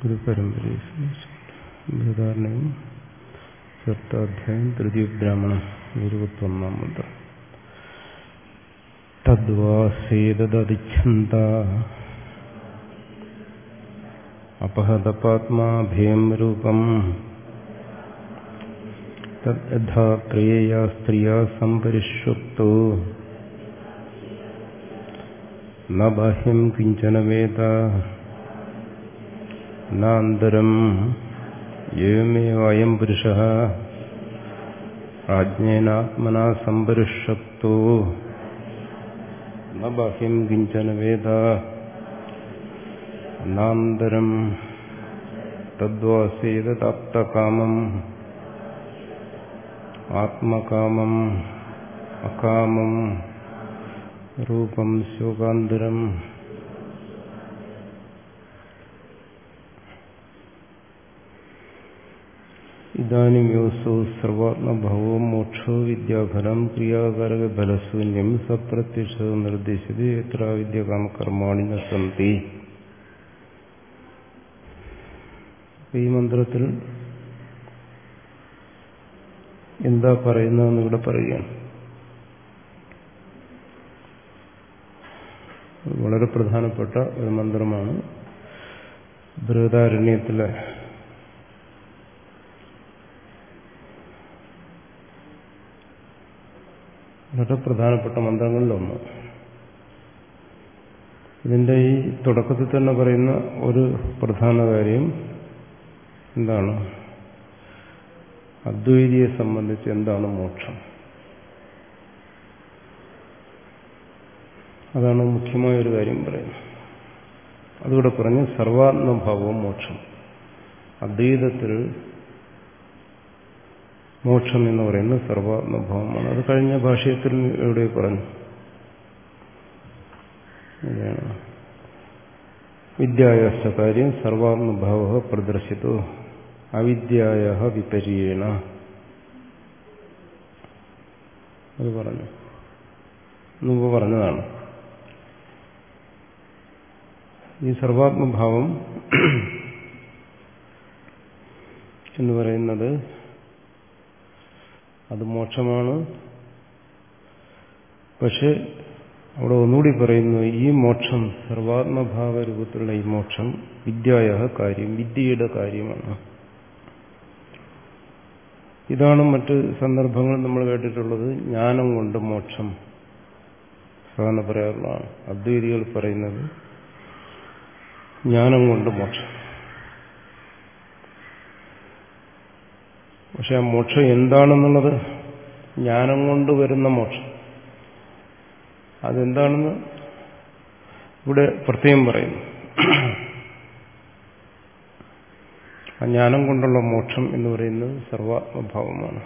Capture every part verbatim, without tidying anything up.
ഒരു പരമ്പരയെ ബൃഹദാരണ്യം ചതുർത്ഥാധ്യായം തൃതീയ ബ്രാഹ്മണം ഇരുപത്തൊന്നാം മന്ത്രം. തദ്വാസേതദിച്ഛന്ത അപഹതപാത്മാഭേം രൂപം തദ്യഥാ ത്രയേയാ സ്ത്രീയാ സംപരിഷ്വക്തോ ന ബാഹ്യം കിഞ്ചന വേദ നാന്തരം ഏവമേവായം പുരുഷഃ പ്രാജ്ഞേനാത്മനാ സംപരിഷ്വക്തോ ന ബാഹ്യം കിഞ്ചന വേദ നാന്തരം തദ്വാസേതദാപ്തകാമം ആത്മകാമം അകാമം രൂപം ശോകാന്തരം. ഇദാനിം യോസോ സർവാത്മഭവോ മോക്ഷോ വിദ്യാഫലം ക്രിയാകാരകഫലശൂന്യം സപ്രത്യക്ഷോ നിർദ്ദേശിതേ യത്ര വിദ്യാകാമകർമാണി ന സന്തി. ഈ മന്ത്രത്തിൽ എന്താ പറയുന്നതെന്ന് ഇവിടെ പറയുകയാണ്. വളരെ പ്രധാനപ്പെട്ട ഒരു മന്ത്രമാണ്. ബൃഹദാരണ്യത്തിലെ വളരെ പ്രധാനപ്പെട്ട മന്ത്രങ്ങളിലൊന്ന്. ഇതിന്റെ ഈ തുടക്കത്തിൽ തന്നെ പറയുന്ന ഒരു പ്രധാന കാര്യം എന്താണ്? അദ്വൈതിയെ സംബന്ധിച്ച് എന്താണ് മോക്ഷം? അതാണ് മുഖ്യമായ ഒരു കാര്യം പറയുന്നത്. അതുകൂടെ പറഞ്ഞ് സർവാത്മഭാവവും മോക്ഷം. അദ്വൈതത്തിൽ മോക്ഷം എന്ന് പറയുന്നത് സർവാത്മഭാവമാണ്. അത് കഴിഞ്ഞ ഭാഷ്യത്തിൽ എവിടെ പറഞ്ഞു? വിദ്യായാശ്ച കാര്യം സർവാത്മഭാവ പ്രദർശിതോ അവിദ്യായ വിപര്യേണ. അത് പറഞ്ഞു, മുമ്പ് പറഞ്ഞതാണ്. ഈ സർവാത്മഭാവം എന്ന് പറയുന്നത് അത് മോക്ഷമാണ്. പക്ഷെ അവിടെ ഒന്നുകൂടി പറയുന്നു, ഈ മോക്ഷം സർവാത്മഭാവ രൂപത്തിലുള്ള ഈ മോക്ഷം വിദ്യായ കാര്യം, വിദ്യയുടെ കാര്യമാണ്. ഇതാണ് മറ്റ് സന്ദർഭങ്ങളിൽ നമ്മൾ കേട്ടിട്ടുള്ളത്. ജ്ഞാനം കൊണ്ട് മോക്ഷം സാധാരണ പറയാറുള്ളതാണ്. അദ്വൈതികൾ പറയുന്നത് ജ്ഞാനം കൊണ്ട് മോക്ഷം. പക്ഷെ ആ മോക്ഷം എന്താണെന്നുള്ളത്, ജ്ഞാനം കൊണ്ട് വരുന്ന മോക്ഷം അതെന്താണെന്ന് ഇവിടെ പ്രത്യേകം പറയുന്നു. ആ ജ്ഞാനം കൊണ്ടുള്ള മോക്ഷം എന്ന് പറയുന്നത് സർവാത്മഭാവമാണ്.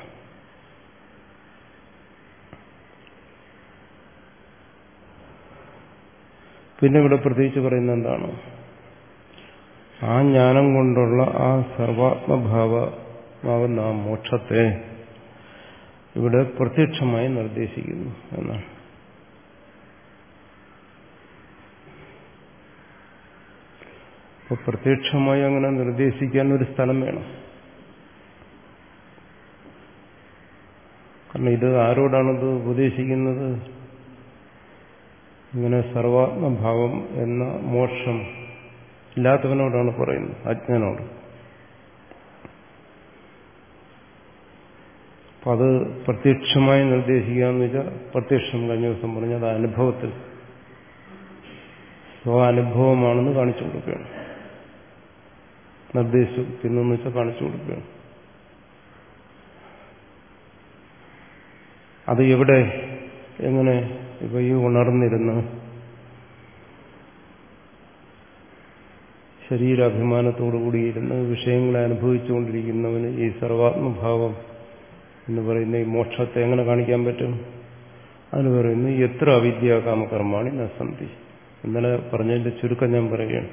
പിന്നെ ഇവിടെ പ്രത്യേകിച്ച് പറയുന്നത് എന്താണ്? ആ ജ്ഞാനം കൊണ്ടുള്ള ആ സർവാത്മഭാവമാകുന്ന ആ മോക്ഷത്തെ ഇവിടെ പ്രത്യക്ഷമായി നിർദ്ദേശിക്കുന്നു എന്നാണ്. അപ്പോൾ പ്രത്യക്ഷമായി അങ്ങനെ നിർദ്ദേശിക്കാൻ ഒരു സ്ഥലം വേണം. കാരണം ഇത് ആരോടാണിത് ഉപദേശിക്കുന്നത്? ഇങ്ങനെ സർവാത്മഭാവം എന്ന മോക്ഷം ഇല്ലാത്തവനോടാണ് പറയുന്നത്, അജ്ഞനോട്. അപ്പം അത് പ്രത്യക്ഷമായി നിർദ്ദേശിക്കുക എന്ന് വെച്ചാൽ, പ്രത്യക്ഷം കഴിഞ്ഞ ദിവസം പറഞ്ഞത് അനുഭവത്തിൽ സ്വാനുഭവമാണെന്ന് കാണിച്ചു കൊടുക്കുകയാണ്. നിർദ്ദേശിക്കുന്നെന്ന് വെച്ചാൽ കാണിച്ചു കൊടുക്കുകയാണ്. അത് എവിടെ, എങ്ങനെ? ഇപ്പൊ ഈ ഉണർന്നിരുന്ന് ശരീരാഭിമാനത്തോടുകൂടിയിരുന്ന് വിഷയങ്ങളെ അനുഭവിച്ചുകൊണ്ടിരിക്കുന്നവന് ഈ സർവാത്മഭാവം എന്ന് പറയുന്ന ഈ മോക്ഷത്തെ എങ്ങനെ കാണിക്കാൻ പറ്റും? അതിന് പറയുന്നു എത്ര അവിദ്യാകാമകർമാണി ന സന്തി. ഇന്നലെ പറഞ്ഞതിന്റെ ചുരുക്കം ഞാൻ പറയുകയാണ്.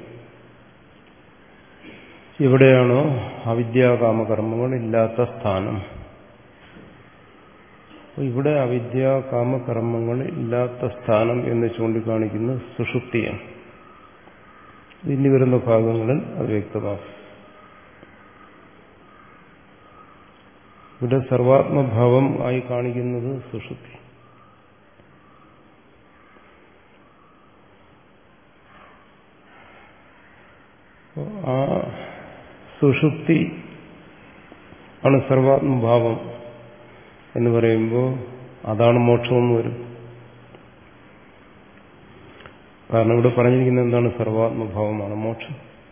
എവിടെയാണോ അവിദ്യാകാമകർമ്മങ്ങൾ ഇല്ലാത്ത സ്ഥാനം, ഇവിടെ അവിദ്യാകാമകർമ്മങ്ങൾ ഇല്ലാത്ത സ്ഥാനം എന്ന് ചൂണ്ടിക്കാണിക്കുന്ന സുഷുപ്തിയാണ്. ഇനി വരുന്ന ഭാഗങ്ങളിൽ അത് വ്യക്തമാക്കും. ഇവിടെ സർവാത്മഭാവം ആയി കാണിക്കുന്നത് സുഷുപ്തി. ആ സുഷുപ്തി ആണ് സർവാത്മഭാവം എന്ന് പറയുമ്പോൾ അതാണ് മോക്ഷമെന്ന് വരും. കാരണം ഇവിടെ പറഞ്ഞിരിക്കുന്നത് എന്താണ്? സർവാത്മഭാവമാണ് മോക്ഷം.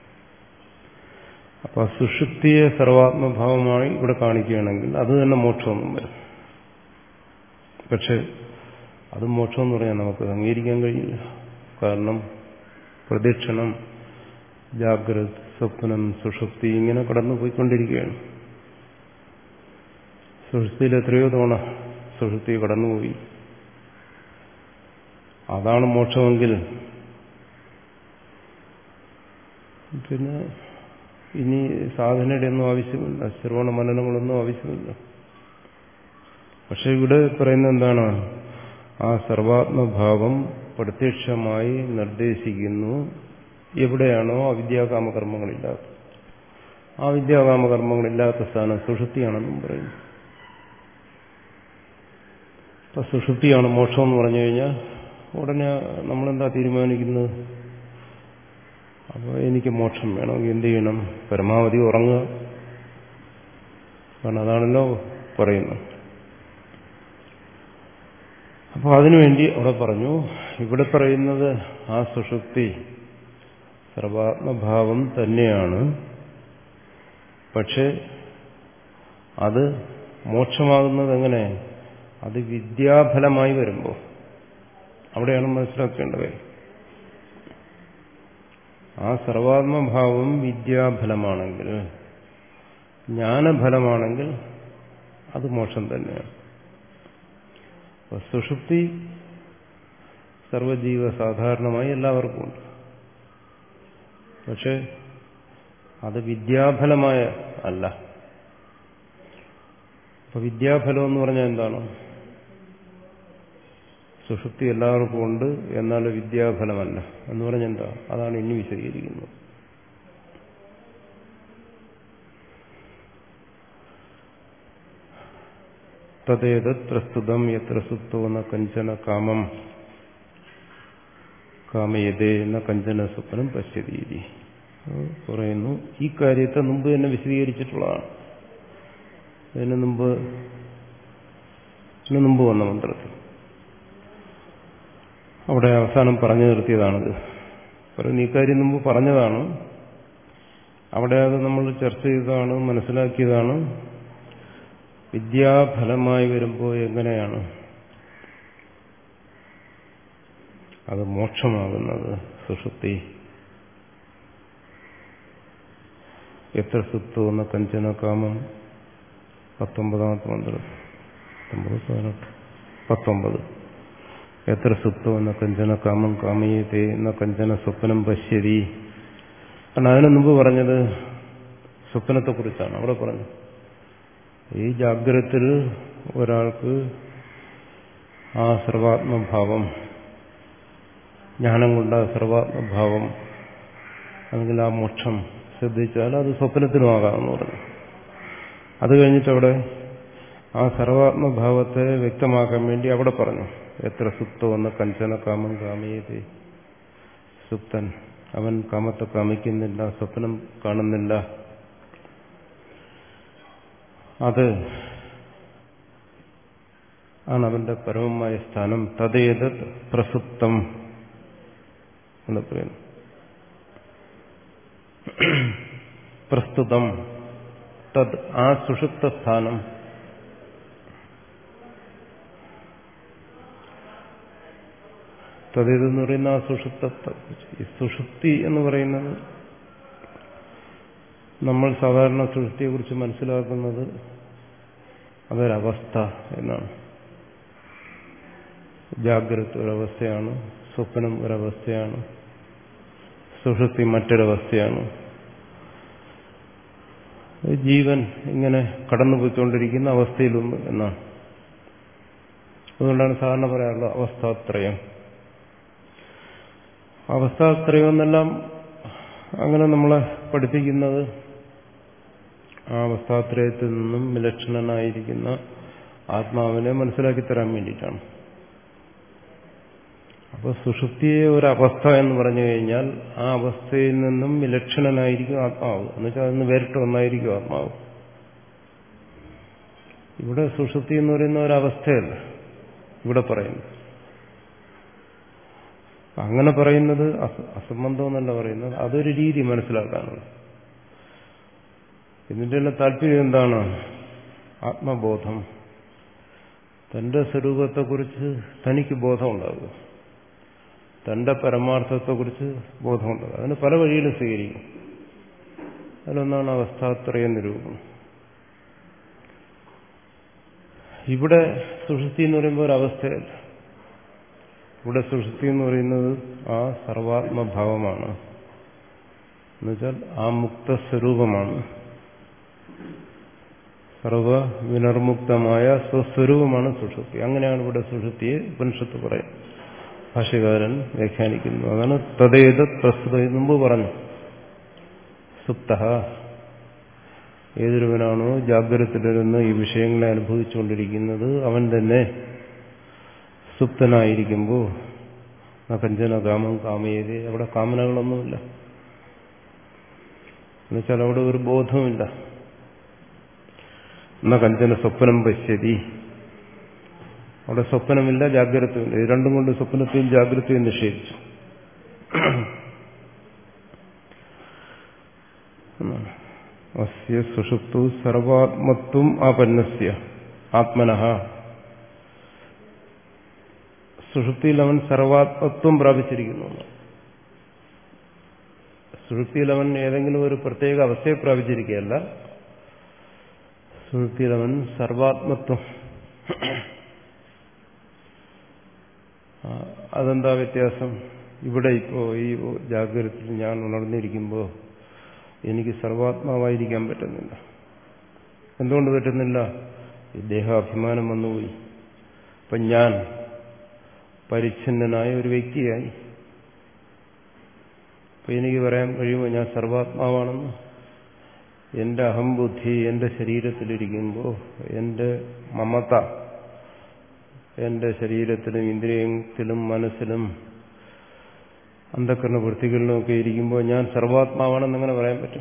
അപ്പൊ ആ സുഷുപ്തിയെ സർവാത്മഭാവമായി ഇവിടെ കാണിക്കുകയാണെങ്കിൽ അത് തന്നെ മോക്ഷമൊന്നും വരും. പക്ഷെ അത് മോക്ഷമെന്ന് പറയാൻ നമുക്ക് അംഗീകരിക്കാൻ കഴിയില്ല. കാരണം പ്രദക്ഷിണം ജാഗ്രത, സ്വപ്നം, സുഷുപ്തി ഇങ്ങനെ കടന്നു പോയിക്കൊണ്ടിരിക്കുകയാണ്. സുഷുപ്തിയിൽ എത്രയോ തവണ സുഷുപ്തി കടന്നുപോയി. അതാണ് മോക്ഷമെങ്കിൽ പിന്നെ ഇനി സാധനയുടെ ഒന്നും ആവശ്യമില്ല, ശ്രവണ മനനങ്ങളൊന്നും ആവശ്യമില്ല. പക്ഷെ ഇവിടെ പറയുന്നത് എന്താണ്? ആ സർവാത്മഭാവം പ്രത്യക്ഷമായി നിർദ്ദേശിക്കുന്നു എവിടെയാണോ അവിദ്യാകാമകർമ്മങ്ങളില്ലാത്ത. ആ വിദ്യാകാമകർമ്മങ്ങളില്ലാത്ത സ്ഥാനം സുഷുപ്തിയാണെന്നും പറയുന്നു. അപ്പൊ സുഷുപ്തിയാണ് മോക്ഷം എന്ന് പറഞ്ഞു കഴിഞ്ഞാൽ ഉടനെ നമ്മളെന്താ തീരുമാനിക്കുന്നത്? അപ്പോൾ എനിക്ക് മോക്ഷം വേണമെങ്കിൽ എന്ത് ചെയ്യണം? പരമാവധി ഉറങ്ങുക. കാരണം അതാണല്ലോ പറയുന്നത്. അപ്പോൾ അതിനുവേണ്ടി അവിടെ പറഞ്ഞു, ഇവിടെ പറയുന്നത് ആ സുഷുപ്തി സർവാത്മഭാവം തന്നെയാണ്. പക്ഷെ അത് മോക്ഷമാകുന്നത് എങ്ങനെ? അത് വിദ്യാഫലമായി വരുമ്പോൾ അവിടെയാണ് മനസ്സിലാക്കേണ്ടത്. ആ സർവാത്മഭാവം വിദ്യാഫലമാണെങ്കിൽ, ജ്ഞാനഫലമാണെങ്കിൽ അത് മോക്ഷം തന്നെയാണ്. അപ്പൊ സുഷുപ്തി സർവജീവ സാധാരണമായി എല്ലാവർക്കും ഉണ്ട്. പക്ഷെ അത് വിദ്യാഫലമായ അല്ല. അപ്പൊ വിദ്യാഫലം എന്ന് പറഞ്ഞാൽ എന്താണ്? സുഷുപ്തി എല്ലാവർക്കും ഉണ്ട്, എന്നാൽ വിദ്യാഫലമല്ല എന്ന് പറഞ്ഞാൽ എന്താ? അതാണ് ഇനി വിശദീകരിക്കുന്നത്. തദേതത് പ്രസ്തുതം യത്ര സുപ്തോ ന കഞ്ചന കാമം കാമയതേ ന കഞ്ചന സ്വപ്നം പശ്യതീതി പറയുന്നു. ഈ കാര്യത്തെ മുമ്പ് തന്നെ വിശദീകരിച്ചിട്ടുള്ളതാണ്. ഇതിന് മുമ്പ് ഇതിന് മുമ്പ് വന്ന മന്ത്രത്തിൽ അവിടെ അവസാനം പറഞ്ഞു നിർത്തിയതാണിത്. പറയുന്നു ഈ കാര്യം മുമ്പ് പറഞ്ഞതാണ്. അവിടെ അത് നമ്മൾ ചർച്ച ചെയ്തതാണ്, മനസ്സിലാക്കിയതാണ്. വിദ്യാഫലമായി വരുമ്പോൾ എങ്ങനെയാണ് അത് മോക്ഷമാകുന്നത്? സുഷുപ്തി എത്ര സുപ്തോ എന്ന കഞ്ചന കാമം പത്തൊമ്പതാമത്തെ മന്ത്രം പത്തൊമ്പത് പതിനെട്ട് പത്തൊമ്പത് എത്ര സുപ്തോ എന്ന കഞ്ചന കാമം കാമയതേ എന്ന കഞ്ചന സ്വപ്നം പശ്യതി. കാരണം അതിനു മുമ്പ് പറഞ്ഞത് സ്വപ്നത്തെക്കുറിച്ചാണ്. അവിടെ പറഞ്ഞു ഈ ജാഗ്രതത്തിൽ ഒരാൾക്ക് ആ സർവാത്മഭാവം, ജ്ഞാനം കൊണ്ട് ആ സർവാത്മഭാവം അല്ലെങ്കിൽ ആ മോക്ഷം ശ്രദ്ധിച്ചാൽ അത് സ്വപ്നത്തിനുമാകാമെന്ന് പറഞ്ഞു. അത് കഴിഞ്ഞിട്ടവിടെ ആ സർവാത്മഭാവത്തെ വ്യക്തമാക്കാൻ വേണ്ടി അവിടെ പറഞ്ഞു എത്ര സുപ്തോ എന്ന കഞ്ചന കാമം കാമയതേ. സുപ്തൻ അവൻ കാമത്തെ കാമിക്കുന്നില്ല, സ്വപ്നം കാണുന്നില്ല. അത് ആണ് അവന്റെ പരമമായ സ്ഥാനം. തദേതത് പ്രസുപ്തം എന്ന് പറയുന്നു. പ്രസ്തുതം തത് ആ സുഷുപ്ത സ്ഥാനം തദേതെന്ന് പറയുന്ന ആ സുഷുപ്തത്തെ. ഈ സുഷുപ്തി എന്ന് പറയുന്നത് നമ്മൾ സാധാരണ സുഷുപ്തിയെക്കുറിച്ച് മനസ്സിലാക്കുന്നത് അതൊരവസ്ഥ എന്നാണ്. ജാഗ്രത ഒരവസ്ഥയാണ്, സ്വപ്നം ഒരവസ്ഥയാണ്, സുഷുപ്തി മറ്റൊരവസ്ഥയാണ്. ജീവൻ ഇങ്ങനെ കടന്നുപോയിക്കൊണ്ടിരിക്കുന്ന അവസ്ഥയിലൊന്ന് എന്നാണ്. അതുകൊണ്ടാണ് സാധാരണ പറയാറുള്ളത് അവസ്ഥാത്രയം. അവസ്ഥാത്രയം എന്നെല്ലാം അങ്ങനെ നമ്മളെ പഠിപ്പിക്കുന്നത് ആ അവസ്ഥാത്രയത്തിൽ നിന്നും വിലക്ഷണനായിരിക്കുന്ന ആത്മാവിനെ മനസ്സിലാക്കി തരാൻ വേണ്ടിയിട്ടാണ്. അപ്പോൾ സുഷുപ്തിയെ ഒരവസ്ഥ എന്ന് പറഞ്ഞു കഴിഞ്ഞാൽ ആ അവസ്ഥയിൽ നിന്നും വിലക്ഷണനായിരിക്കും ആത്മാവ്. എന്നുവെച്ചാൽ അതിന് വേറിട്ട് ഒന്നായിരിക്കും ആത്മാവ്. ഇവിടെ സുഷുപ്തി എന്ന് പറയുന്ന ഒരവസ്ഥയല്ല ഇവിടെ പറയുന്നത്. അങ്ങനെ പറയുന്നത് അസംബന്ധം എന്നല്ല പറയുന്നത്, അതൊരു രീതി മനസ്സിലാക്കാനുള്ള. ഇതിന്റെ എല്ലാം താല്പര്യം എന്താണ്? ആത്മബോധം, തന്റെ സ്വരൂപത്തെക്കുറിച്ച് തനിക്ക് ബോധമുണ്ടാകുക, തന്റെ പരമാർത്ഥത്തെക്കുറിച്ച് ബോധമുണ്ടാകുക. അതിന് പല വഴിയിലും സ്വീകരിക്കും. അതിലൊന്നാണ് അവസ്ഥാത്രയ നിരൂപണം. ഇവിടെ സുഷുപ്തി എന്ന് പറയുമ്പോൾ ഒരവസ്ഥയല്ല. ഇവിടെ സുഷുപ്തി എന്ന് പറയുന്നത് ആ സർവാത്മഭാവമാണ്. എന്നുവെച്ചാൽ ആ മുക്തസ്വരൂപമാണ്, സർവ വിനർമുക്തമായ സ്വസ്വരൂപമാണ് സുഷുപ്തി. അങ്ങനെയാണ് ഇവിടെ സുഷുപ്തിയെ ഉപനിഷത്ത് പറയും, ഭാഷ്യകാരൻ വ്യാഖ്യാനിക്കുന്നു. അതാണ് തദേത പ്രസ്തുത മുമ്പ് പറഞ്ഞു. സുപ്തഃ, ഏതൊരുവനാണോ ജാഗ്രതത്തിലിരുന്ന് ഈ വിഷയങ്ങളെ അനുഭവിച്ചുകൊണ്ടിരിക്കുന്നത് അവൻ തന്നെ സുപ്തനായിരിക്കുമ്പോൾ കഞ്ചന കാമം കാമയേതേ, അവിടെ കാമനകളൊന്നുമില്ല. എന്നുവെച്ചാൽ അവിടെ ഒരു ബോധവുമില്ല. എന്ന കഞ്ചന സ്വപ്നം പശ്യതി, അവിടെ സ്വപ്നമില്ല, ജാഗ്രതയില്ല. ഇത് രണ്ടും കൊണ്ട് സ്വപ്നത്തെയും ജാഗ്രതയും നിഷേധിച്ചു. അസ്യ സുഷുപ്തു സർവാത്മത്വം ആപന്നസ്യ ആത്മനഃ, സുഷുപ്തിയിൽ അവൻ സർവാത്മത്വം പ്രാപിച്ചിരിക്കുന്നു. സുഷുപ്തിയിൽ അവൻ ഏതെങ്കിലും ഒരു പ്രത്യേക അവസ്ഥയെ പ്രാപിച്ചിരിക്കുകയല്ല, സുഷുപ്തിയിൽ അവൻ സർവാത്മത്വം. അതെന്താ വ്യത്യാസം? ഇവിടെ ഇപ്പോ ഈ ജാഗ്രതയിൽ ഞാൻ ഉണർന്നിരിക്കുമ്പോൾ എനിക്ക് സർവാത്മാവായിരിക്കാൻ പറ്റുന്നില്ല. എന്തുകൊണ്ട് പറ്റുന്നില്ല? ഈ ദേഹാഭിമാനം വന്നുപോയി. അപ്പം ഞാൻ പരിച്ഛിന്നനായ ഒരു വ്യക്തിയായി. അപ്പൊ എനിക്ക് പറയാൻ കഴിയുമോ ഞാൻ സർവാത്മാവാണെന്ന്? എന്റെ അഹംബുദ്ധി എന്റെ ശരീരത്തിലിരിക്കുമ്പോൾ എന്റെ മമത എന്റെ ശരീരത്തിലും ഇന്ദ്രിയത്തിലും മനസ്സിലും അന്ധകരണ വൃത്തികളിലുമൊക്കെ ഇരിക്കുമ്പോൾ ഞാൻ സർവാത്മാവാണെന്ന് എങ്ങനെ പറയാൻ പറ്റും?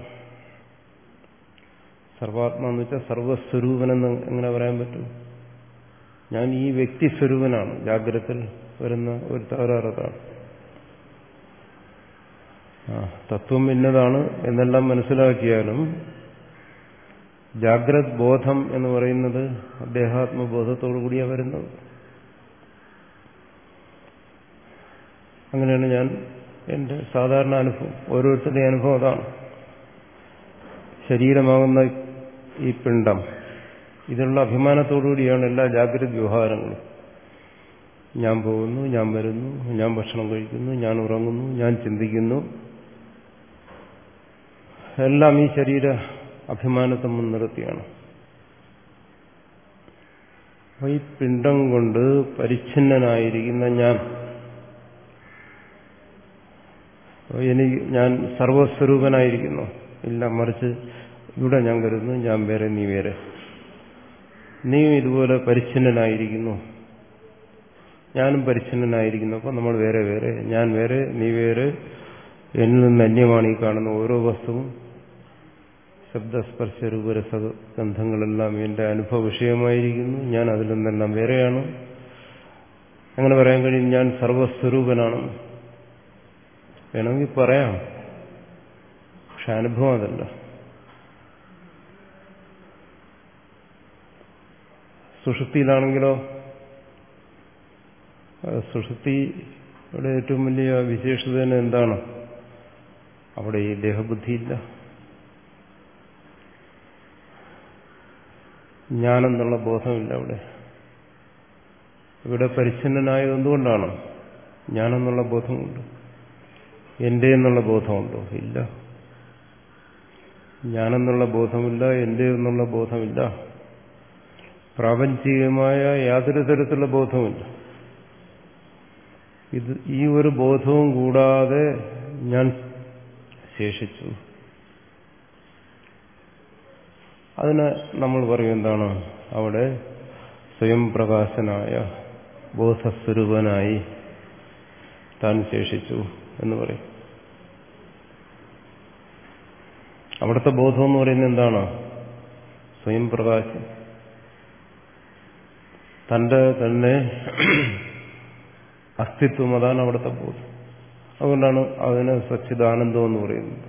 സർവാത്മാന്ന് വെച്ചാൽ സർവസ്വരൂപനെന്ന് എങ്ങനെ പറയാൻ പറ്റും? ഞാൻ ഈ വ്യക്തിസ്വരൂപനാണ്. ജാഗ്രതയിൽ വരുന്ന ഒരു തകരാറാണ്. ആ തത്വം ഇന്നതാണ് എന്നെല്ലാം മനസ്സിലാക്കിയാലും ജാഗ്രത് ബോധം എന്ന് പറയുന്നത് ദേഹാത്മബോധത്തോടു കൂടിയാണ് വരുന്നത്. അങ്ങനെയാണ് ഞാൻ എന്റെ സാധാരണ അനുഭവം, ഓരോരുത്തരുടെയും അനുഭവം അതാണ്. ശരീരമാകുന്ന ഈ പിണ്ഡം, ഇതിനുള്ള അഭിമാനത്തോടുകൂടിയാണ് എല്ലാ ജാഗ്രത വ്യവഹാരങ്ങളും. ഞാൻ പോകുന്നു, ഞാൻ വരുന്നു, ഞാൻ ഭക്ഷണം കഴിക്കുന്നു, ഞാൻ ഉറങ്ങുന്നു, ഞാൻ ചിന്തിക്കുന്നു, എല്ലാം ഈ ശരീര അഭിമാനത്തെ മുൻനിർത്തിയാണ്. അപ്പൊ ഈ പിണ്ഡം കൊണ്ട് പരിച്ഛിന്നനായിരിക്കുന്ന ഞാൻ, എനിക്ക് ഞാൻ സർവസ്വരൂപനായിരിക്കുന്നു ഇല്ല, മറിച്ച് ഇവിടെ ഞാൻ കരുതുന്നു ഞാൻ വേറെ, നീ വേറെ. നീയും ഇതുപോലെ പരിച്ഛിന്നനായിരിക്കുന്നു, ഞാനും പരിച്ഛിന്നനായിരിക്കുന്നു. അപ്പോൾ നമ്മൾ വേറെ വേറെ, ഞാൻ വേറെ, നീ വേറെ, എന്നിൽ നിന്ന് അന്യമാണ് ഈ കാണുന്ന ഓരോ വസ്തുവും. ശബ്ദസ്പർശ രൂപരസഗന്ധങ്ങളെല്ലാം എന്റെ അനുഭവ വിഷയമായിരിക്കുന്നു, ഞാൻ അതിൽ നിന്നെല്ലാം വേറെയാണ്. അങ്ങനെ പറയാൻ കഴിയും ഞാൻ സർവസ്വരൂപനാണ്. വേണമെങ്കിൽ പറയാം, പക്ഷെ അനുഭവം അതല്ല. സുഷുപ്തിയിലാണെങ്കിലോ, സുഷുപ്തിയുടെ ഏറ്റവും വലിയ വിശേഷത തന്നെ എന്താണ്? അവിടെ ഈ ദേഹബുദ്ധിയില്ല. ഞാനെന്നുള്ള ബോധമില്ല അവിടെ. ഇവിടെ പരിച്ഛിന്നനായത് എന്തുകൊണ്ടാണ്? ഞാനെന്നുള്ള ബോധമുണ്ട്. എന്റെ എന്നുള്ള ബോധമുണ്ടോ? ഇല്ല. ഞാനെന്നുള്ള ബോധമില്ല, എന്റെ എന്നുള്ള ബോധമില്ല. പ്രാപഞ്ചികമായ യാതൊരു തരത്തിലുള്ള ബോധവുമില്ല. ഇത് ഈ ഒരു ബോധവും കൂടാതെ ഞാൻ ശേഷിച്ചു. അതിന് നമ്മൾ പറയും എന്താണ്, അവിടെ സ്വയം പ്രകാശനായ ബോധസ്വരൂപനായി താൻ ശേഷിച്ചു എന്ന് പറയും. അവിടുത്തെ ബോധം എന്ന് പറയുന്നത് എന്താണ്? സ്വയം പ്രകാശം. തന്റെ തന്നെ അസ്തിത്വം, അതാണ് അവിടുത്തെ ബോധം. അതുകൊണ്ടാണ് അതിനെ സച്ചിദാനന്ദം എന്ന് പറയുന്നത്.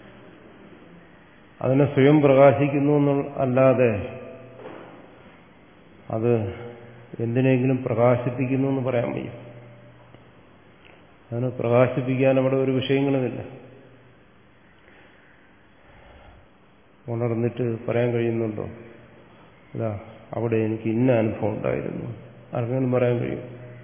അതിനെ സ്വയം പ്രകാശിക്കുന്നു എന്നുള്ള അല്ലാതെ അത് എന്തിനെങ്കിലും പ്രകാശിപ്പിക്കുന്നു എന്ന് പറയാൻ വയ്യ. അതിനെ പ്രകാശിപ്പിക്കാൻ അവിടെ ഒരു വിഷയങ്ങളുമില്ല. ഉണർന്നിട്ട് പറയാൻ കഴിയുന്നുണ്ടോ? അല്ല, അവിടെ എനിക്ക് ഇന്ന അനുഭവം ഉണ്ടായിരുന്നു, ആർക്കെങ്കിലും പറയാൻ കഴിയും?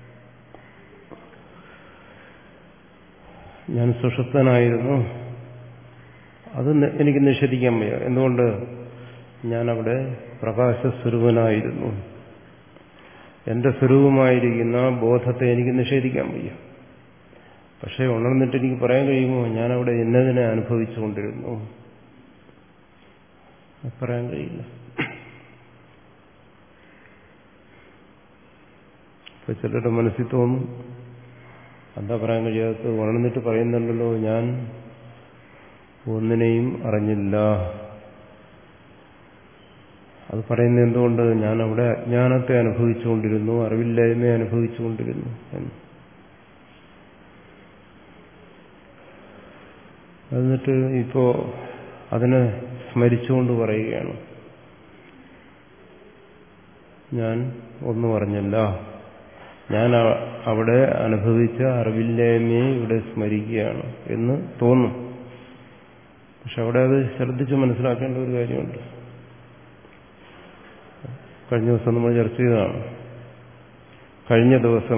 ഞാൻ സുഷുപ്തനായിരുന്നു, അത് എനിക്ക് നിഷേധിക്കാൻ വയ്യ. എന്തുകൊണ്ട്? ഞാനവിടെ പ്രകാശസ്വരൂപനായിരുന്നു. എന്റെ സ്വരൂപമായിരിക്കുന്ന ബോധത്തെ എനിക്ക് നിഷേധിക്കാൻ വയ്യ. പക്ഷെ ഉണർന്നിട്ട് എനിക്ക് പറയാൻ കഴിയുമോ ഞാനവിടെ എന്നതിനെ അനുഭവിച്ചുകൊണ്ടിരുന്നു? പറയാൻ കഴിയില്ല. ഇപ്പൊ ചിലരുടെ മനസ്സിൽ തോന്നും, എന്താ പറയാൻ കഴിയാത്ത, ഉണർന്നിട്ട് പറയുന്നുണ്ടല്ലോ ഞാൻ ഒന്നിനെയും അറിഞ്ഞില്ല. അത് പറയുന്നത് എന്തുകൊണ്ട്? ഞാനവിടെ അജ്ഞാനത്തെ അനുഭവിച്ചുകൊണ്ടിരുന്നു, അറിവില്ലായ്മയെ അനുഭവിച്ചുകൊണ്ടിരുന്നു എന്ന്. എന്നിട്ട് ഇപ്പോ അതിനെ സ്മരിച്ചുകൊണ്ട് പറയുകയാണ്, ഞാൻ ഒന്നും അറിഞ്ഞില്ല, ഞാൻ അവിടെ അനുഭവിച്ച അറിവില്ലായ്മയെ ഇവിടെ സ്മരിക്കുകയാണ് എന്ന് തോന്നും. പക്ഷെ അവിടെ അത് ശ്രദ്ധിച്ച് മനസ്സിലാക്കേണ്ട ഒരു കാര്യമുണ്ട്. കഴിഞ്ഞ ദിവസം നമ്മൾ ചർച്ച ചെയ്തതാണ്. കഴിഞ്ഞ ദിവസം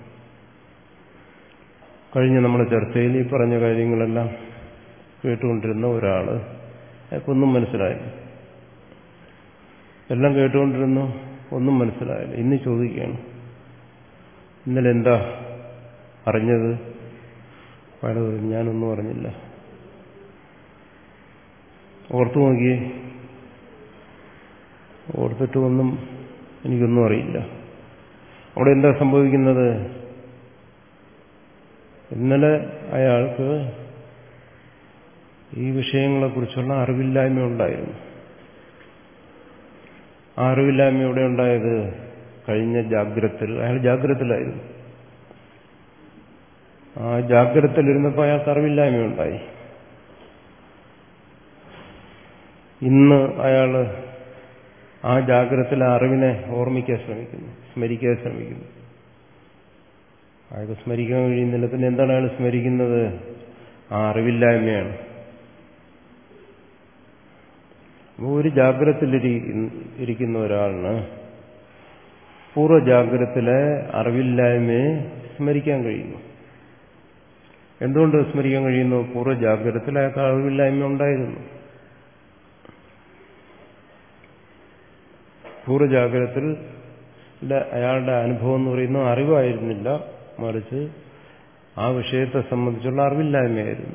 കഴിഞ്ഞ നമ്മുടെ ചർച്ചയിൽ ഈ പറഞ്ഞ കാര്യങ്ങളെല്ലാം കേട്ടുകൊണ്ടിരുന്ന ഒരാള്, അയാൾക്കൊന്നും മനസ്സിലായില്ല. എല്ലാം കേട്ടുകൊണ്ടിരുന്നു, ഒന്നും മനസ്സിലായില്ല. ഇന്ന് ചോദിക്കുകയാണ്, ഇന്നലെ എന്താ അറിഞ്ഞത്? അയാൾ പറഞ്ഞു, ഞാനൊന്നും അറിഞ്ഞില്ല. ഓർത്തു നോക്കിയേ, ഓർത്തിട്ട് ഒന്നും എനിക്കൊന്നും അറിയില്ല. അവിടെ എന്താ സംഭവിക്കുന്നത്? ഇന്നലെ അയാൾക്ക് ഈ വിഷയങ്ങളെക്കുറിച്ചുള്ള അറിവില്ലായ്മ ഉണ്ടായിരുന്നു. ആ അറിവില്ലായ്മ എവിടെ ഉണ്ടായത്? കഴിഞ്ഞ ജാഗ്രതത്തിൽ. അയാൾ ജാഗ്രതത്തിലായിരുന്നു. ആ ജാഗ്രതത്തിലിരുന്നപ്പോൾ അയാൾക്ക് അറിവില്ലായ്മയുണ്ടായി. ഇന്ന് അയാൾ ആ ജാഗ്രതത്തിലെ അറിവിനെ ഓർമ്മിക്കാൻ ശ്രമിക്കുന്നു, സ്മരിക്കാൻ ശ്രമിക്കുന്നു. അയാൾക്ക് സ്മരിക്കാൻ കഴിയുന്നില്ല. പിന്നെ എന്താണ് അയാൾ സ്മരിക്കുന്നത്? ആ അറിവില്ലായ്മയാണ്. അപ്പോൾ ഒരു ജാഗ്രതത്തിലിരിക്കുന്ന ഒരാളിന് പൂർവ്വജാഗ്രതത്തിലെ അറിവില്ലായ്മയെ സ്മരിക്കാൻ കഴിയുന്നു. എന്തുകൊണ്ട് സ്മരിക്കാൻ കഴിയുന്നു? പൂർവ്വജാഗ്രതത്തിൽ അയാൾക്ക് അറിവില്ലായ്മ ഉണ്ടായിരുന്നു. പൂർവ്വജാഗ്രതത്തിൽ അയാളുടെ അനുഭവം എന്ന് പറയുന്നത് അറിവായിരുന്നില്ല, മറിച്ച് ആ വിഷയത്തെ സംബന്ധിച്ചുള്ള അറിവില്ലായ്മയായിരുന്നു.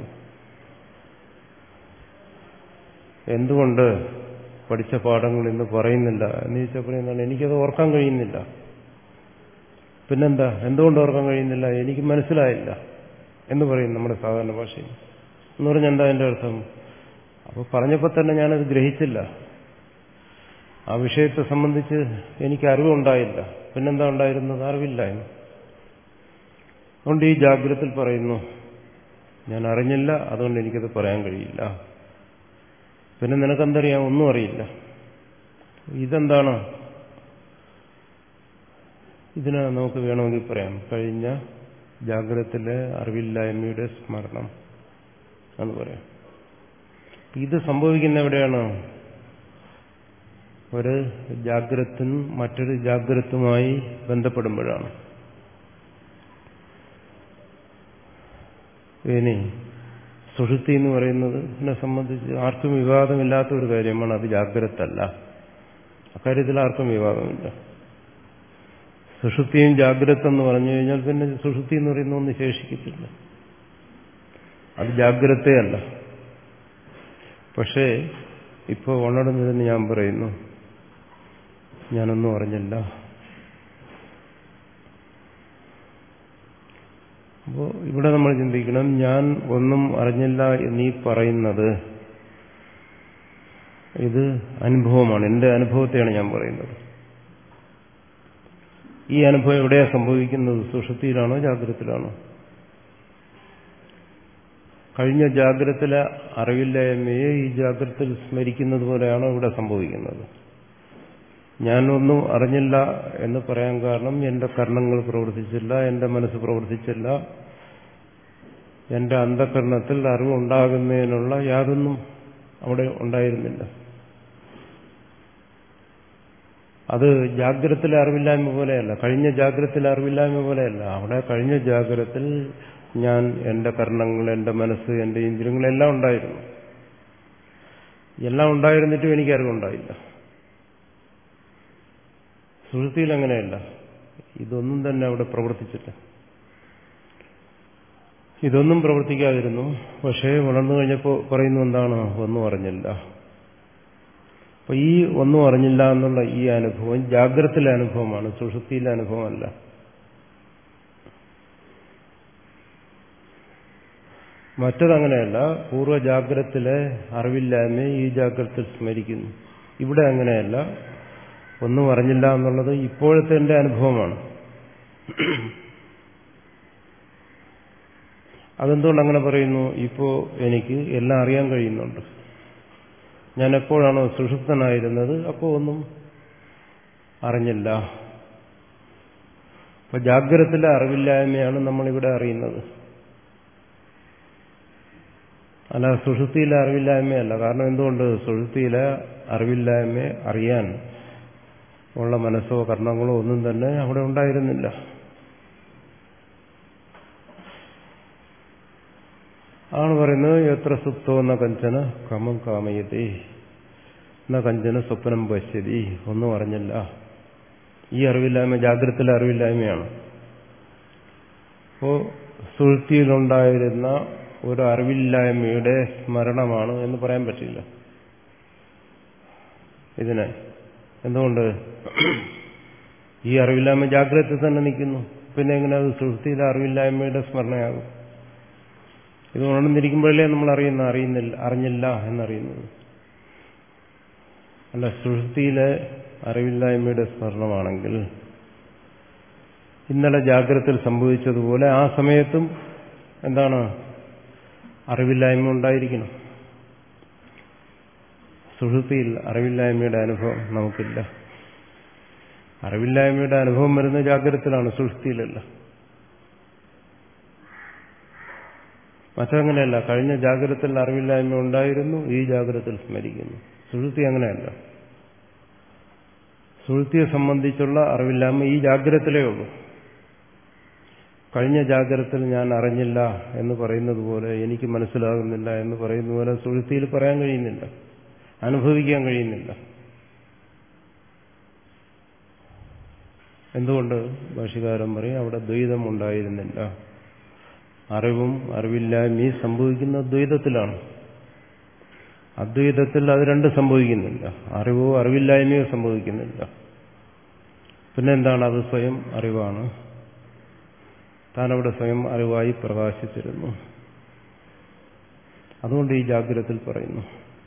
എന്തുകൊണ്ട് പഠിച്ച പാഠങ്ങൾ ഇന്ന് പറയുന്നില്ല എന്ന് ചോദിച്ചാൽ പറയുന്നതാണ്, എനിക്കത് ഓർക്കാൻ കഴിയുന്നില്ല. പിന്നെന്താ, എന്തുകൊണ്ട് ഓർക്കാൻ കഴിയുന്നില്ല? എനിക്ക് മനസ്സിലായില്ല എന്ന് പറയും നമ്മുടെ സാധാരണ ഭാഷയിൽ. എന്ന് പറഞ്ഞാൽ എന്താ എൻ്റെ അർത്ഥം? അപ്പോൾ പറഞ്ഞപ്പോൾ തന്നെ ഞാനത് ഗ്രഹിച്ചില്ല. ആ വിഷയത്തെ സംബന്ധിച്ച് എനിക്ക് അറിവുണ്ടായില്ല. പിന്നെന്താ ഉണ്ടായിരുന്നത്? അറിവില്ലായ്മ. അതുകൊണ്ട് ഈ ജാഗ്രതത്തിൽ പറയുന്നു, ഞാൻ അറിഞ്ഞില്ല, അതുകൊണ്ട് എനിക്കത് പറയാൻ കഴിയില്ല. പിന്നെ നിനക്കെന്തറിയാം? ഒന്നും അറിയില്ല. ഇതെന്താണ്? ഇതിനെ നമുക്ക് വേണമെങ്കിൽ പറയാം കഴിഞ്ഞ ജാഗ്രതത്തിലെ അറിവില്ലായ്മയുടെ സ്മരണം എന്ന് പറയാം. ഇത് സംഭവിക്കുന്ന എവിടെയാണ്? ഒരു ജാഗ്രതും മറ്റൊരു ജാഗ്രതുമായി ബന്ധപ്പെടുമ്പോഴാണ്. ഇനി സുഷുപ്തി എന്ന് പറയുന്നത് ഇതിനെ സംബന്ധിച്ച് ആർക്കും വിവാദമില്ലാത്ത ഒരു കാര്യമാണ്. അത് ജാഗ്രതല്ല, അക്കാര്യത്തിൽ ആർക്കും വിവാദമില്ല. സുഷുപ്തിയും ജാഗ്രത എന്ന് പറഞ്ഞു കഴിഞ്ഞാൽ പിന്നെ സുഷുപ്തി എന്ന് പറയുന്ന ഒന്നും ശേഷിക്കത്തില്ല. അത് ജാഗ്രതയല്ല. പക്ഷേ ഇപ്പോൾ ഉണർന്നിരുന്ന് ഞാൻ പറയുന്നു ഞാനൊന്നും അറിഞ്ഞില്ല. അപ്പോൾ ഇവിടെ നമ്മൾ ചിന്തിക്കണം, ഞാൻ ഒന്നും അറിഞ്ഞില്ല എന്നീ പറയുന്നത് ഇത് അനുഭവമാണ്, എന്റെ അനുഭവത്തെയാണ് ഞാൻ പറയുന്നത്. ഈ അനുഭവം എവിടെയാണ് സംഭവിക്കുന്നത്? സുഷുപ്തിയിലാണോ ജാഗ്രതത്തിലാണോ? കഴിഞ്ഞ ജാഗ്രതത്തിലെ അറിവില്ലായ്മയെ ഈ ജാഗ്രതയിൽ സ്മരിക്കുന്നത് പോലെയാണോ ഇവിടെ സംഭവിക്കുന്നത്? ഞാനൊന്നും അറിഞ്ഞില്ല എന്ന് പറയാൻ കാരണം എന്റെ കർണങ്ങൾ പ്രവർത്തിച്ചില്ല, എന്റെ മനസ്സ് പ്രവർത്തിച്ചില്ല, എന്റെ അന്ധകരണത്തിൽ അറിവുണ്ടാകുന്നതിനുള്ള യാതൊന്നും അവിടെ ഉണ്ടായിരുന്നില്ല. അത് ജാഗ്രതത്തിലെ അറിവില്ലായ്മ പോലെയല്ല, കഴിഞ്ഞ ജാഗ്രതത്തിലെ അറിവില്ലായ്മ പോലെയല്ല. അവിടെ കഴിഞ്ഞ ജാഗ്രതത്തിൽ ഞാൻ, എന്റെ കർണങ്ങൾ, എന്റെ മനസ്സ്, എന്റെ ഇന്ദ്രിയങ്ങളെല്ലാം ഉണ്ടായിരുന്നു. എല്ലാം ഉണ്ടായിരുന്നിട്ടും എനിക്ക് അറിവുണ്ടായില്ല. സുഷുപ്തിയിൽ അങ്ങനെയല്ല, ഇതൊന്നും തന്നെ അവിടെ പ്രവർത്തിച്ചില്ല. ഇതൊന്നും പ്രവർത്തിക്കാതിരുന്നു. പക്ഷേ വളർന്നു കഴിഞ്ഞപ്പോൾ പറയുന്നു എന്താണ്? ഒന്നും അറിഞ്ഞില്ല. അപ്പൊ ഈ ഒന്നും അറിഞ്ഞില്ല എന്നുള്ള ഈ അനുഭവം ജാഗ്രതയിലെ അനുഭവമാണ്, സുഷുപ്തിയിലെ അനുഭവമല്ല. മറ്റതങ്ങനെയല്ല, പൂർവ്വജാഗ്രതത്തിലെ അറിവില്ലായ്മയെ ഈ ജാഗ്രതയിൽ സ്മരിക്കുന്നു. ഇവിടെ അങ്ങനെയല്ല, ഒന്നും അറിഞ്ഞില്ല എന്നുള്ളത് ഇപ്പോഴത്തെ എന്റെ അനുഭവമാണ്. അതെന്തുകൊണ്ട് അങ്ങനെ പറയുന്നു? ഇപ്പോ എനിക്ക് എല്ലാം അറിയാൻ കഴിയുന്നുണ്ട്. ഞാൻ എപ്പോഴാണോ സുഷുപ്തനായിരുന്നത് അപ്പോൾ ഒന്നും അറിഞ്ഞില്ല. അപ്പൊ ജാഗ്രതത്തിലെ അറിവില്ലായ്മയാണ് നമ്മളിവിടെ അറിയുന്നത്, അല്ല സുഷുപ്തിയിലെ അറിവില്ലായ്മയല്ല. കാരണം എന്തുകൊണ്ട്? സുഷുപ്തിയിലെ അറിവില്ലായ്മയെ അറിയാൻ ഉള്ള മനസ്സോ കർണങ്ങളോ ഒന്നും തന്നെ അവിടെ ഉണ്ടായിരുന്നില്ല. ആണ് പറയുന്നത് എത്ര സുപ്തോ ന കഞ്ചന കമം കാമയതി ന കഞ്ചന സ്വപ്നം പശ്യതി. ഒന്നും അറിഞ്ഞില്ല. ഈ അറിവില്ലായ്മ ജാഗ്രതത്തിലെ അറിവില്ലായ്മയാണ്. അപ്പോ സുഷുപ്തിയിലുണ്ടായിരുന്ന ഒരു അറിവില്ലായ്മയുടെ സ്മരണമാണ് എന്ന് പറയാൻ പറ്റില്ല ഇതിനെ. എന്തുകൊണ്ട്? ഈ അറിവില്ലായ്മ ജാഗ്രതത്തിൽ തന്നെ നിൽക്കുന്നു. പിന്നെ എങ്ങനെ അത് സുഷുപ്തിയിലെ അറിവില്ലായ്മയുടെ സ്മരണയാകും? ഇത് ഉണർന്നിരിക്കുമ്പോഴല്ലേ നമ്മൾ അറിയുന്ന അറിയുന്നില്ല അറിഞ്ഞില്ല എന്നറിയുന്നത്. അല്ല, സുഷുപ്തിയിലെ അറിവില്ലായ്മയുടെ സ്മരണമാണെങ്കിൽ ഇന്നലെ ജാഗ്രതയിൽ സംഭവിച്ചതുപോലെ ആ സമയത്തും എന്താണ്? അറിവില്ലായ്മ ഉണ്ടായിരിക്കണം. സുഷുപ്തിയിൽ അറിവില്ലായ്മയുടെ അനുഭവം നമുക്കില്ല. അറിവില്ലായ്മയുടെ അനുഭവം വരുന്ന ജാഗ്രതത്തിലാണ്, സുഷുപ്തിയിലല്ല. മറ്റങ്ങനെയല്ല, കഴിഞ്ഞ ജാഗ്രതത്തിൽ അറിവില്ലായ്മ ഉണ്ടായിരുന്നു, ഈ ജാഗ്രതത്തിൽ സ്മരിക്കുന്നു. സുഷുപ്തി അങ്ങനെയല്ല. സുഷുപ്തിയെ സംബന്ധിച്ചുള്ള അറിവില്ലായ്മ ഈ ജാഗ്രതത്തിലേ ഉള്ളൂ. കഴിഞ്ഞ ജാഗ്രതത്തിൽ ഞാൻ അറിഞ്ഞില്ല എന്ന് പറയുന്നത് പോലെ, എനിക്ക് മനസ്സിലാകുന്നില്ല എന്ന് പറയുന്ന പോലെ സുഷുപ്തിയിൽ പറയാൻ കഴിയുന്നില്ല, അനുഭവിക്കാൻ കഴിയുന്നില്ല. എന്തുകൊണ്ട്? ഭാഷ്യകാരൻ പറയും അവിടെ ദ്വൈതം ഉണ്ടായിരുന്നില്ല. അറിവും അറിവില്ലായ്മയും സംഭവിക്കുന്ന ദ്വൈതത്തിലാണ്. അദ്വൈതത്തിൽ അത് രണ്ടും സംഭവിക്കുന്നില്ല. അറിവോ അറിവില്ലായ്മയോ സംഭവിക്കുന്നില്ല. പിന്നെ എന്താണ്? അത് സ്വയം അറിവാണ്. താനവിടെ സ്വയം അറിവായി പ്രകാശിച്ചിരുന്നു. അതുകൊണ്ട് ഈ ജാഗ്രതത്തിൽ പറയുന്നു,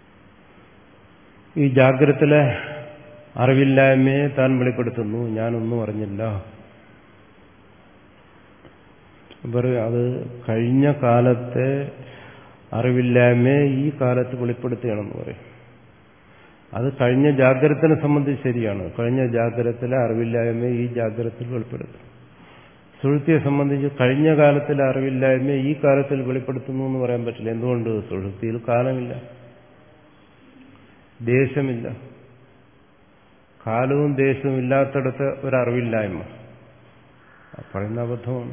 ഈ ജാഗ്രതത്തിലെ അറിവില്ലായ്മയെ താൻ വെളിപ്പെടുത്തുന്നു. ഞാനൊന്നും അറിഞ്ഞില്ല. അത് കഴിഞ്ഞ കാലത്തെ അറിവില്ലായ്മയെ ഈ കാലത്ത് വെളിപ്പെടുത്തുകയാണെന്ന് പറയും. അത് കഴിഞ്ഞ ജാഗ്രതത്തിനെ സംബന്ധിച്ച് ശരിയാണ്. കഴിഞ്ഞ ജാഗ്രതത്തിലെ അറിവില്ലായ്മയെ ഈ ജാഗ്രതത്തിൽ വെളിപ്പെടുത്തും. സുഷുപ്തിയെ സംബന്ധിച്ച് കഴിഞ്ഞ കാലത്തിലെ അറിവില്ലായ്മയെ ഈ കാലത്തിൽ വെളിപ്പെടുത്തുന്നു എന്ന് പറയാൻ പറ്റില്ല. എന്തുകൊണ്ട്? സുഷുപ്തിയിൽ കാലമില്ല, ദേശമില്ല. കാലവും ദേശവും ഇല്ലാത്തടത്ത് ഒരറിവില്ലായ്മ പറയുന്ന അബദ്ധമാണ്.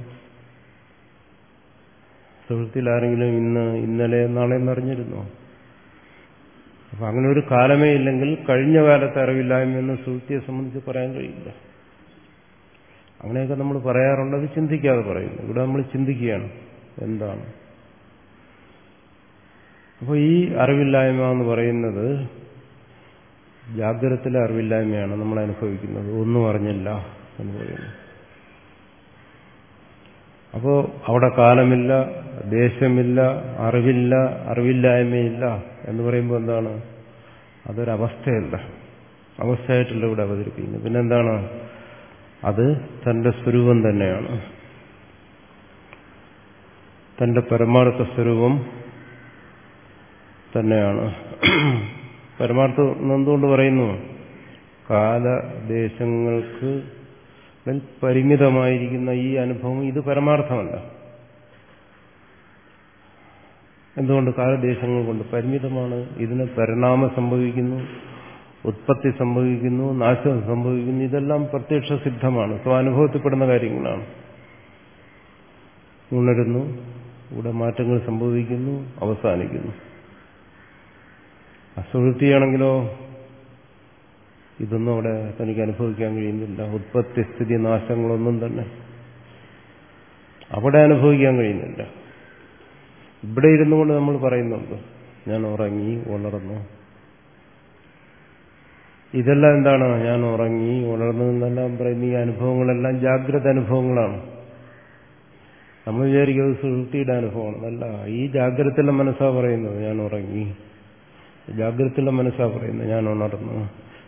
സുഷുപ്തിയിൽ ആരെങ്കിലും ഇന്ന് ഇന്നലെ നാളെ എന്നറിഞ്ഞിരുന്നോ? അപ്പൊ അങ്ങനെ ഒരു കാലമേ ഇല്ലെങ്കിൽ കഴിഞ്ഞ കാലത്തെ അറിവില്ലായ്മയെന്ന് സുഷുപ്തിയെ സംബന്ധിച്ച് പറയാൻ കഴിയില്ല. അങ്ങനെയൊക്കെ നമ്മൾ പറയാറുണ്ട്, അത് ചിന്തിക്കാതെ പറയുന്നു. ഇവിടെ നമ്മൾ ചിന്തിക്കുകയാണ് എന്താണ്. അപ്പോൾ ഈ അറിവില്ലായ്മ എന്ന് പറയുന്നത് ജാഗ്രതത്തിലെ അറിവില്ലായ്മയാണ് നമ്മൾ അനുഭവിക്കുന്നത്. ഒന്നും അറിഞ്ഞില്ല എന്ന് പറയുന്നു. അപ്പോ അവിടെ കാലമില്ല, ദേശമില്ല, അറിവില്ല, അറിവില്ലായ്മയില്ല എന്ന് പറയുമ്പോൾ എന്താണ്? അതൊരവസ്ഥയല്ല, അവസ്ഥയായിട്ടല്ല ഇവിടെ അവതരിപ്പിക്കുന്നത്. പിന്നെന്താണ്? അത് തന്റെ സ്വരൂപം തന്നെയാണ്, തന്റെ പരമാർത്ഥ സ്വരൂപം തന്നെയാണ്. പരമാർത്ഥം എന്തുകൊണ്ട് പറയുന്നു? കാലദേശങ്ങൾക്ക് പരിമിതമായിരിക്കുന്ന ഈ അനുഭവം ഇത് പരമാർത്ഥമല്ല. എന്തുകൊണ്ട്? കാലദേശങ്ങൾ കൊണ്ട് പരിമിതമാണ്. ഇതിന് പരിണാമം സംഭവിക്കുന്നു, ഉത്പത്തി സംഭവിക്കുന്നു, നാശം സംഭവിക്കുന്നു. ഇതെല്ലാം പ്രത്യക്ഷ സിദ്ധമാണ്, സ്വാനുഭവത്തിൽപ്പെടുന്ന കാര്യങ്ങളാണ്. ഉണരുന്നു, ഇവിടെ മാറ്റങ്ങൾ സംഭവിക്കുന്നു, അവസാനിക്കുന്നു. അസുഹൃത്തിയാണെങ്കിലോ ഇതൊന്നും അവിടെ തനിക്ക് അനുഭവിക്കാൻ കഴിയുന്നില്ല. ഉത്പത്തി സ്ഥിതി നാശങ്ങളൊന്നും തന്നെ അവിടെ അനുഭവിക്കാൻ കഴിയുന്നില്ല. ഇവിടെ ഇരുന്നു കൊണ്ട് നമ്മൾ പറയുന്നുണ്ട് ഞാൻ ഉറങ്ങി, ഉണർന്നു. ഇതെല്ലാം എന്താണ്? ഞാൻ ഉറങ്ങി, ഉണർന്നു എന്നെല്ലാം പറയുന്ന ഈ അനുഭവങ്ങളെല്ലാം ജാഗ്രത അനുഭവങ്ങളാണ്. നമ്മൾ വിചാരിക്കുന്നത് സുഹൃത്തിയുടെ അനുഭവമാണ്. അല്ല, ഈ ജാഗ്രതയിലെ മനസ്സാ പറയുന്നത് ഞാൻ ഉറങ്ങി. ജാഗ്രതയിലെ മനസ്സാ പറയുന്നത് ഞാൻ ഉണർന്നു.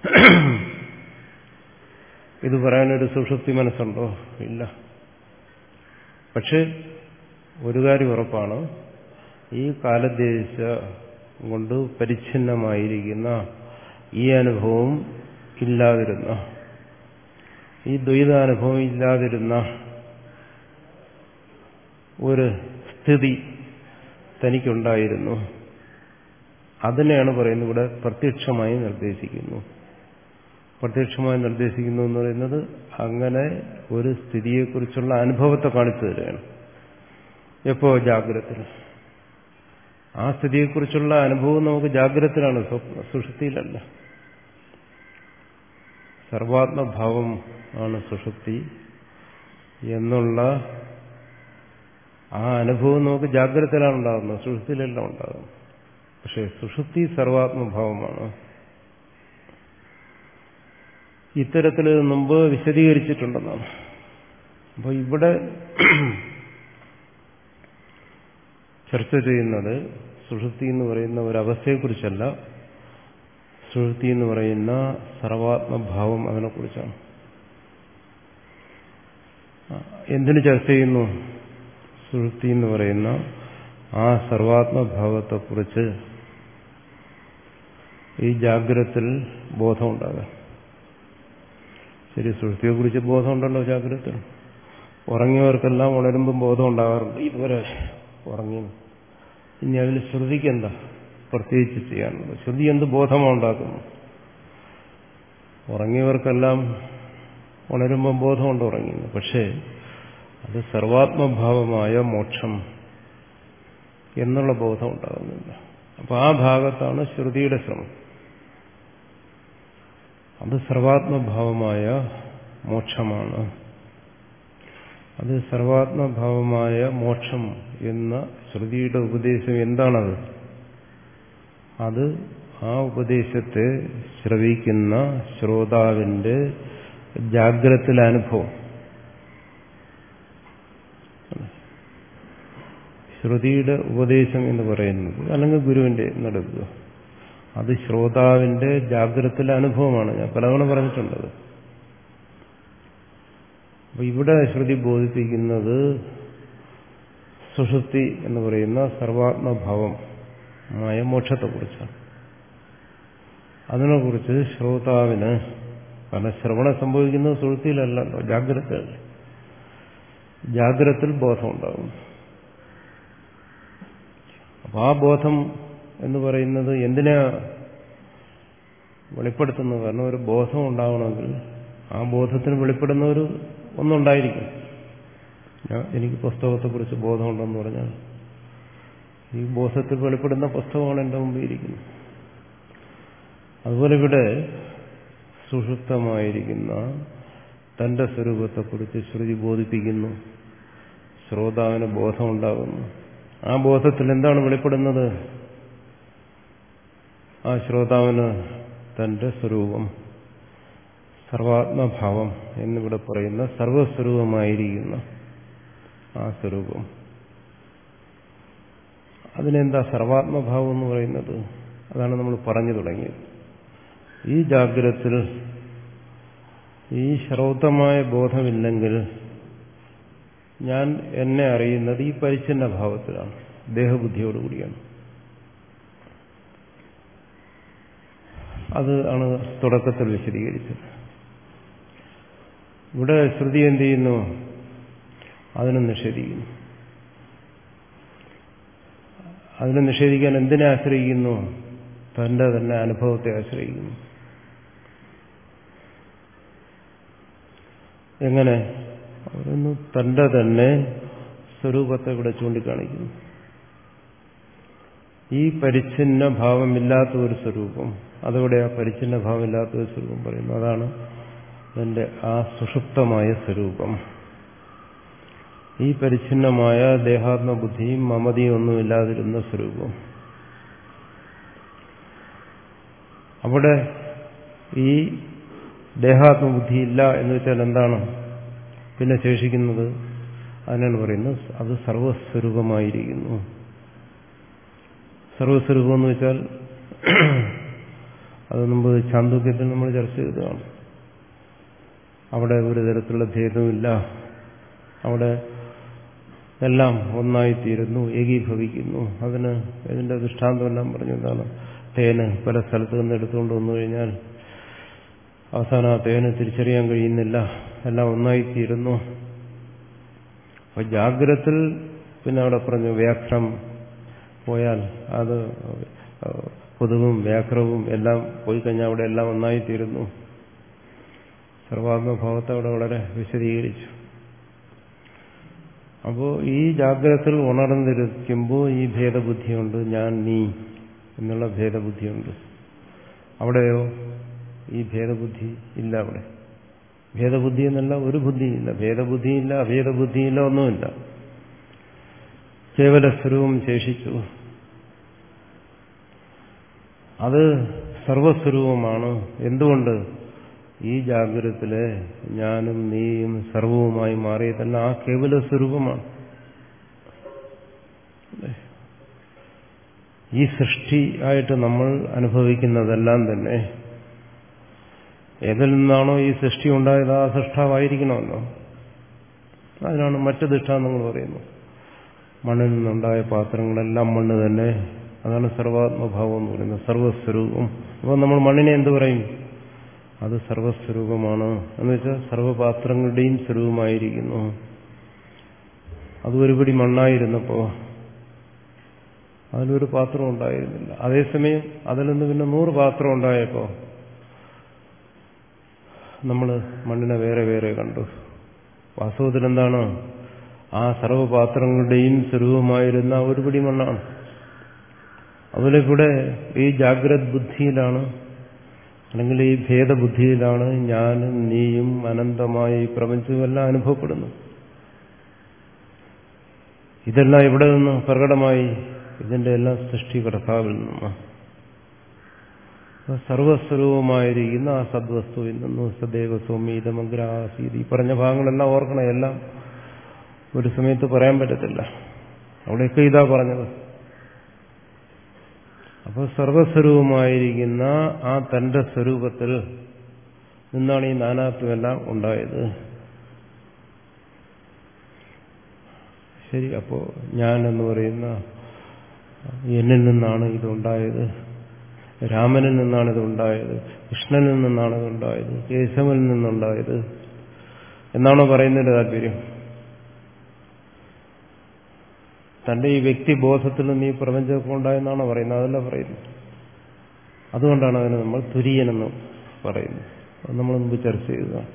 ഇത് പറയാനൊരു സുഷുപ്തി മനസ്സുണ്ടോ? ഇല്ല. പക്ഷെ ഒരു കാര്യം ഉറപ്പാണ്, ഈ കാലദേശ കൊണ്ട് പരിച്ഛിന്നമായിരിക്കുന്ന ഈ അനുഭവം ഇല്ലാതിരുന്ന, ഈ ദ്വൈതാനുഭവം ഇല്ലാതിരുന്ന ഒരു സ്ഥിതി തനിക്കുണ്ടായിരുന്നു. അതിനെയാണ് പറയുന്നത് ഇവിടെ പ്രത്യക്ഷമായി നിർദ്ദേശിക്കുന്നു. പ്രത്യക്ഷമായി നിർദ്ദേശിക്കുന്നു എന്ന് പറയുന്നത് അങ്ങനെ ഒരു സ്ഥിതിയെക്കുറിച്ചുള്ള അനുഭവത്തെ കാണിച്ചു തരികയാണ്. എപ്പോ? ജാഗ്രതത്തിൽ. ആ സ്ഥിതിയെക്കുറിച്ചുള്ള അനുഭവം നമുക്ക് ജാഗ്രതത്തിലാണ്, സുഷുപ്തിയിലല്ല. സർവാത്മഭാവം ആണ് സുഷുപ്തി എന്നുള്ള ആ അനുഭവം നമുക്ക് ജാഗ്രതത്തിലാണ് ഉണ്ടാകുന്നത്, സുഷുപ്തിയിലെല്ലാം ഉണ്ടാകുന്നത്. പക്ഷെ സുഷുപ്തി സർവാത്മഭാവമാണ്. ഇത്തരത്തിൽ മുമ്പ് വിശദീകരിച്ചിട്ടുണ്ടെന്നാണ്. അപ്പോൾ ഇവിടെ ചർച്ച ചെയ്യുന്നത് സുഷുപ്തി എന്ന് പറയുന്ന ഒരവസ്ഥയെക്കുറിച്ചല്ല, സുഷുപ്തി എന്ന് പറയുന്ന സർവാത്മഭാവം അതിനെക്കുറിച്ചാണ്. എന്തിനു ചർച്ച ചെയ്യുന്നു? സുഷുപ്തി എന്ന് പറയുന്ന ആ സർവാത്മഭാവത്തെക്കുറിച്ച് ഈ ജാഗ്രതത്തിൽ ബോധമുണ്ടാകാം. ശരി, സുഷുപ്തിയെക്കുറിച്ച് ബോധമുണ്ടല്ലോ ജാഗ്രതത്തിൽ. ഉറങ്ങിയവർക്കെല്ലാം ഉണരുമ്പം ബോധം ഉണ്ടാകാറുണ്ട്. ഇതുവരെ ഉറങ്ങി. ഇനി അതിൽ ശ്രുതിക്ക് എന്താ പ്രത്യേകിച്ച് ചെയ്യാനുള്ളത്? ശ്രുതി എന്ത് ബോധമാണ് ഉണ്ടാക്കുന്നത്? ഉറങ്ങിയവർക്കെല്ലാം ഉണരുമ്പം ബോധമുണ്ട് ഉറങ്ങിയെന്ന്. പക്ഷേ അത് സർവാത്മഭാവമായ മോക്ഷം എന്നുള്ള ബോധം ഉണ്ടാകുന്നില്ല. അപ്പൊ ആ ഭാഗത്താണ് ശ്രുതിയുടെ ശ്രമം. അത് സർവാത്മഭാവമായ മോക്ഷമാണ്. അത് സർവാത്മഭാവമായ മോക്ഷം എന്ന ശ്രുതിയുടെ ഉപദേശം എന്താണത്? അത് ആ ഉപദേശത്തെ ശ്രവിക്കുന്ന ശ്രോതാവിന്റെ ജാഗ്രതയിലെ അനുഭവം. ശ്രുതിയുടെ ഉപദേശം എന്ന് പറയുന്നത്, അല്ലെങ്കിൽ ഗുരുവിന്റെ നടക്കുക, അത് ശ്രോതാവിന്റെ ജാഗ്രതയിലെ അനുഭവമാണ്. ഞാൻ പലതവണ പറഞ്ഞിട്ടുണ്ടത്. അപ്പൊ ഇവിടെ ശ്രുതി ബോധിപ്പിക്കുന്നത് സുഷുപ്തി എന്ന് പറയുന്ന സർവാത്മഭാവമായ മോക്ഷത്തെക്കുറിച്ചാണ്. അതിനെക്കുറിച്ച് ശ്രോതാവിന്, കാരണം ശ്രവണം സംഭവിക്കുന്നത് സുഷുപ്തിയിലല്ലല്ലോ, ജാഗ്രതയല്ല. ജാഗ്രതയിൽ ബോധമുണ്ടാകും. അപ്പൊ ആ ബോധം എന്ന് പറയുന്നത് എന്തിനാ വെളിപ്പെടുത്തുന്നത്? കാരണം ഒരു ബോധം ഉണ്ടാവണമെങ്കിൽ ആ ബോധത്തിന് വെളിപ്പെടുന്ന ഒരു ഒന്നുണ്ടായിരിക്കും. എനിക്ക് പുസ്തകത്തെക്കുറിച്ച് ബോധമുണ്ടെന്ന് പറഞ്ഞാൽ ഈ ബോധത്തിൽ വെളിപ്പെടുന്ന പുസ്തകമാണ് എൻ്റെ മുമ്പിൽ ഇരിക്കുന്നത്. അതുപോലെ ഇവിടെ സുഷുപ്തമായിരിക്കുന്ന തന്റെ സ്വരൂപത്തെക്കുറിച്ച് ശ്രുതി ബോധിപ്പിക്കുന്നു. ശ്രോതാവിന് ബോധമുണ്ടാകുന്നു. ആ ബോധത്തിൽ എന്താണ് വെളിപ്പെടുന്നത്? ആ ശ്രോതാവിന് തന്റെ സ്വരൂപം, സർവാത്മഭാവം എന്നിവിടെ പറയുന്ന സർവസ്വരൂപമായിരിക്കുന്ന ആ സ്വരൂപം. അതിനെന്താ സർവാത്മഭാവം എന്ന് പറയുന്നത്? അതാണ് നമ്മൾ പറഞ്ഞു തുടങ്ങിയത്. ഈ ജാഗ്രതത്തിൽ ഈ ശ്രൗതമായ ബോധമില്ലെങ്കിൽ ഞാൻ എന്നെ അറിയുന്നത് ഈ പരിച്ഛിന്ന ഭാവത്തിലാണ്, ദേഹബുദ്ധിയോടുകൂടിയാണ്. അത് ആണ് തുടക്കത്തിൽ വിശദീകരിച്ചത്. ഇവിടെ ശ്രുതി എന്ത് ചെയ്യുന്നു? അതിനെ നിഷേധിക്കുന്നു. അതിനെ നിഷേധിക്കാൻ എന്തിനെ ആശ്രയിക്കുന്നു? തന്റെ തന്നെ അനുഭവത്തെ ആശ്രയിക്കുന്നു. എങ്ങനെ? അവരൊന്ന് തന്റെ തന്നെ സ്വരൂപത്തെ ഇവിടെ ചൂണ്ടിക്കാണിക്കുന്നു. ഈ പരിച്ഛിന്ന ഭാവമില്ലാത്ത ഒരു സ്വരൂപം, അതോടെ ആ പരിച്ഛിന്ന ഭാവമില്ലാത്ത ഒരു സ്വരൂപം പറയുന്നു. അതാണ് എന്റെ ആ സുഷുപ്തമായ സ്വരൂപം. ഈ പരിച്ഛിന്നമായ ദേഹാത്മബുദ്ധിയും മമതയും ഒന്നുമില്ലാതിരുന്ന സ്വരൂപം. അവിടെ ഈ ദേഹാത്മബുദ്ധിയില്ല എന്ന് വെച്ചാൽ എന്താണ് പിന്നെ ശേഷിക്കുന്നത്? അതിനാണ് പറയുന്നത് അത് സർവസ്വരൂപമായിരിക്കുന്നു. സർവസ്വരൂപം എന്ന് വെച്ചാൽ അത് മുമ്പ് ചാന്തോക്യത്തിൽ നമ്മൾ ചർച്ച ചെയ്തതാണ്. അവിടെ ഒരു തരത്തിലുള്ള ഭേദമില്ല. അവിടെ എല്ലാം ഒന്നായിത്തീരുന്നു, ഏകീഭവിക്കുന്നു. അതിന് ഇതിന്റെ ദൃഷ്ടാന്തം എല്ലാം പറഞ്ഞു. എന്താണ്? തേന് പല സ്ഥലത്ത് നിന്ന് എടുത്തുകൊണ്ട് വന്നു കഴിഞ്ഞാൽ അവസാനം ആ തേന് തിരിച്ചറിയാൻ കഴിയുന്നില്ല, എല്ലാം ഒന്നായിത്തീരുന്നു. അപ്പൊ ജാഗ്രതത്തിൽ പിന്നെ അവിടെ പറഞ്ഞു വ്യാഘ്രം പോയാൽ അത് കൊതുകും വ്യാഘ്രവും എല്ലാം പോയി കഴിഞ്ഞാൽ അവിടെ എല്ലാം ഒന്നായിത്തീരുന്നു. സർവാത്മഭാവത്തെ അവിടെ വളരെ വിശദീകരിച്ചു. അപ്പോൾ ഈ ജാഗ്രതത്തിൽ ഉണർന്നിരിക്കുമ്പോൾ ഈ ഭേദബുദ്ധിയുണ്ട്, ഞാൻ നീ എന്നുള്ള ഭേദബുദ്ധിയുണ്ട്. അവിടെയോ ഈ ഭേദബുദ്ധി ഇല്ല. അവിടെ ഭേദബുദ്ധി എന്നല്ല, ഒരു ബുദ്ധിയില്ല. ഭേദബുദ്ധിയില്ല, അഭേദബുദ്ധിയില്ല, ഒന്നുമില്ല. കേവല സ്വരൂപം ശേഷിച്ചു. അത് സർവസ്വരൂപമാണ്. എന്തുകൊണ്ട്? ഈ ജാഗ്രതത്തിലെ ഞാനും നീയും സർവവുമായി മാറിയതല്ല ആ കേവല സ്വരൂപമാണ്. ഈ സൃഷ്ടി ആയിട്ട് നമ്മൾ അനുഭവിക്കുന്നതെല്ലാം തന്നെ ഏതിൽ നിന്നാണോ ഈ സൃഷ്ടി ഉണ്ടായത് ആ സൃഷ്ടാവായിരിക്കണമെന്നോ? അതിനാണ് മറ്റ് ദൃഷ്ടാന്തങ്ങൾ പറയുന്നത്. മണ്ണിൽ നിന്നുണ്ടായ പാത്രങ്ങളെല്ലാം മണ്ണ് തന്നെ. അതാണ് സർവാത്മഭാവം എന്ന് പറയുന്നത്, സർവസ്വരൂപം. അപ്പോൾ നമ്മൾ മണ്ണിനെ എന്ത് പറയും? അത് സർവസ്വരൂപമാണ് എന്ന് വെച്ചാൽ സർവപാത്രങ്ങളുടെയും സ്വരൂപമായിരിക്കുന്നു. അത് ഒരുപടി മണ്ണായിരുന്നപ്പോൾ അതിലൊരു പാത്രം ഉണ്ടായിരുന്നില്ല. അതേസമയം അതിൽ നിന്ന് പിന്നെ നൂറ് പാത്രം ഉണ്ടായപ്പോൾ നമ്മൾ മണ്ണിനെ വേറെ വേറെ കണ്ടു. വാസ്തവത്തിൽ എന്താണ്? ആ സർവപാത്രങ്ങളുടെയും സ്വരൂപമായിരുന്ന ഒരുപടി മണ്ണാണ്. അതിലേക്കൂടെ ഈ ജാഗ്രത് ബുദ്ധിയിലാണ്, അല്ലെങ്കിൽ ഈ ഭേദബുദ്ധിയിലാണ് ഞാനും നീയും അനന്തമായ ഈ പ്രപഞ്ചമെല്ലാം അനുഭവപ്പെടുന്നു. ഇതെല്ലാം ഇവിടെ നിന്ന് പ്രകടമായി ഇതിന്റെ എല്ലാം സൃഷ്ടികർത്താവിൽ നിന്ന് സർവസ്വരൂപമായിരിക്കുന്ന ആ സദ്വസ്തുവിൽ നിന്ന് സദൈവ സൗമ്യതമഗ്രാസീത്. ഈ പറഞ്ഞ ഭാഗങ്ങളെല്ലാം ഓർക്കണം. എല്ലാം ഒരു സമയത്ത് പറയാൻ പറ്റത്തില്ല. അവിടെയൊക്കെ ഇതാ പറഞ്ഞത്. അപ്പോൾ സർവസ്വരൂപമായിരിക്കുന്ന ആ തന്റെ സ്വരൂപത്തിൽ നിന്നാണ് ഈ നാനാത്വമെല്ലാം ഉണ്ടായത്. ശരി, അപ്പോൾ ഞാൻ എന്ന് പറയുന്ന എന്നിൽ നിന്നാണ് ഇതുണ്ടായത്, രാമനിൽ നിന്നാണ് ഇതുണ്ടായത്, കൃഷ്ണനിൽ നിന്നാണ് ഇതുണ്ടായത്, കേശവനിൽ നിന്നുണ്ടായത് എന്നാണോ പറയുന്നതിന്റെ താല്പര്യം? തന്റെ ഈ വ്യക്തിബോധത്തിൽ നിന്ന് ഈ പ്രപഞ്ചമൊക്കെ ഉണ്ടായെന്നാണോ പറയുന്നത്? അതല്ല പറയുന്നത്. അതുകൊണ്ടാണ് അതിന് നമ്മൾ തുര്യനെന്ന് പറയുന്നത്. അത് നമ്മൾ മുമ്പ് ചർച്ച ചെയ്തതാണ്.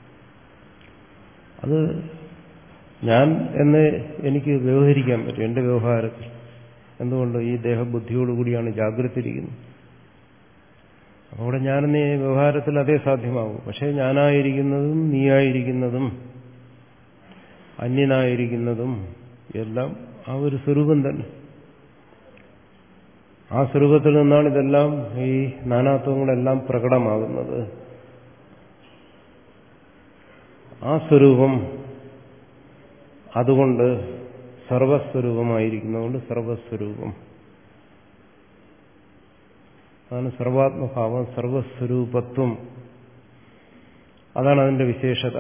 അത് ഞാൻ എന്ന് എനിക്ക് വ്യവഹരിക്കാൻ പറ്റും എന്റെ വ്യവഹാരത്തിൽ. എന്തുകൊണ്ട്? ഈ ദേഹബുദ്ധിയോടുകൂടിയാണ് ജാഗ്രതയിരിക്കുന്നത്. അപ്പോൾ അവിടെ ഞാനെന്ന് വ്യവഹാരത്തിൽ അതേ സാധ്യമാകും. പക്ഷേ ഞാനായിരിക്കുന്നതും നീയായിരിക്കുന്നതും അന്യനായിരിക്കുന്നതും എല്ലാം ആ ഒരു സ്വരൂപം തന്നെ. ആ സ്വരൂപത്തിൽ നിന്നാണ് ഇതെല്ലാം, ഈ നാനാത്വങ്ങളെല്ലാം പ്രകടമാകുന്നത്. ആ സ്വരൂപം അതുകൊണ്ട് സർവസ്വരൂപമായിരിക്കുന്നതുകൊണ്ട് സർവസ്വരൂപം. അതാണ് സർവാത്മഭാവം, സർവസ്വരൂപത്വം. അതാണ് അതിന്റെ വിശേഷത.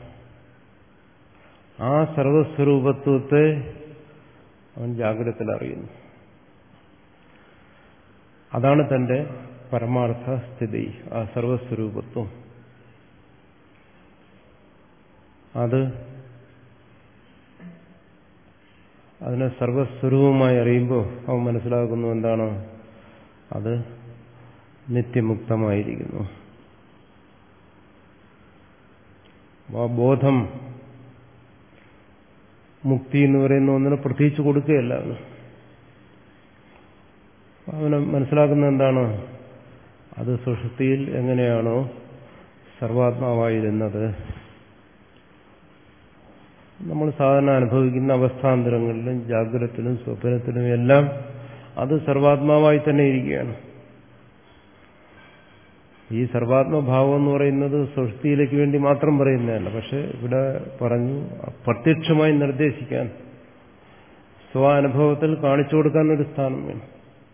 ആ സർവസ്വരൂപത്വത്തെ അവൻ ജാഗ്രതത്തിൽ അറിയുന്നു. അതാണ് തന്റെ പരമാർത്ഥ സ്ഥിതി, ആ സർവസ്വരൂപത്വം. അത് അതിനെ സർവസ്വരൂപമായി അറിയുമ്പോൾ അവൻ മനസ്സിലാക്കുന്നു എന്താണ്, അത് നിത്യമുക്തമായിരിക്കുന്നു. ആ ബോധം മുക്തി എന്ന് പറയുന്ന ഒന്നിനെ പ്രത്യേകിച്ച് കൊടുക്കുകയല്ല. അവന് മനസ്സിലാക്കുന്ന എന്താണ്, അത് സുഷുപ്തിയിൽ എങ്ങനെയാണോ സർവാത്മാവായിരുന്നത്, നമ്മൾ സാധാരണ അനുഭവിക്കുന്ന അവസ്ഥാന്തരങ്ങളിലും ജാഗ്രതത്തിലും സ്വപ്നത്തിലും എല്ലാം അത് സർവാത്മാവായി തന്നെ ഇരിക്കുകയാണ്. ഈ സർവാത്മഭാവം എന്ന് പറയുന്നത് സുഷുപ്തിയിലേക്ക് വേണ്ടി മാത്രം പറയുന്നതല്ല. പക്ഷെ ഇവിടെ പറഞ്ഞു പ്രത്യക്ഷമായി നിർദ്ദേശിക്കാൻ, സ്വാനുഭവത്തിൽ കാണിച്ചു കൊടുക്കാൻ ഒരു സ്ഥാനം വേണം.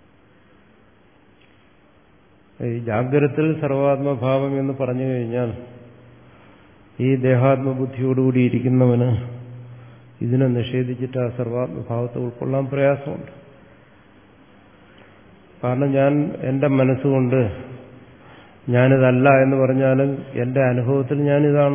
ഈ ജാഗ്രതത്തിൽ സർവാത്മഭാവം എന്ന് പറഞ്ഞു കഴിഞ്ഞാൽ ഈ ദേഹാത്മബുദ്ധിയോടുകൂടി ഇരിക്കുന്നവന് ഇതിനെ നിഷേധിച്ചിട്ട് ആ സർവാത്മഭാവത്തെ ഉൾക്കൊള്ളാൻ പ്രയാസമുണ്ട്. കാരണം ഞാൻ എന്റെ മനസ്സുകൊണ്ട് ഞാനിതല്ല എന്ന് പറഞ്ഞാലും എന്റെ അനുഭവത്തിൽ ഞാനിതാണ്.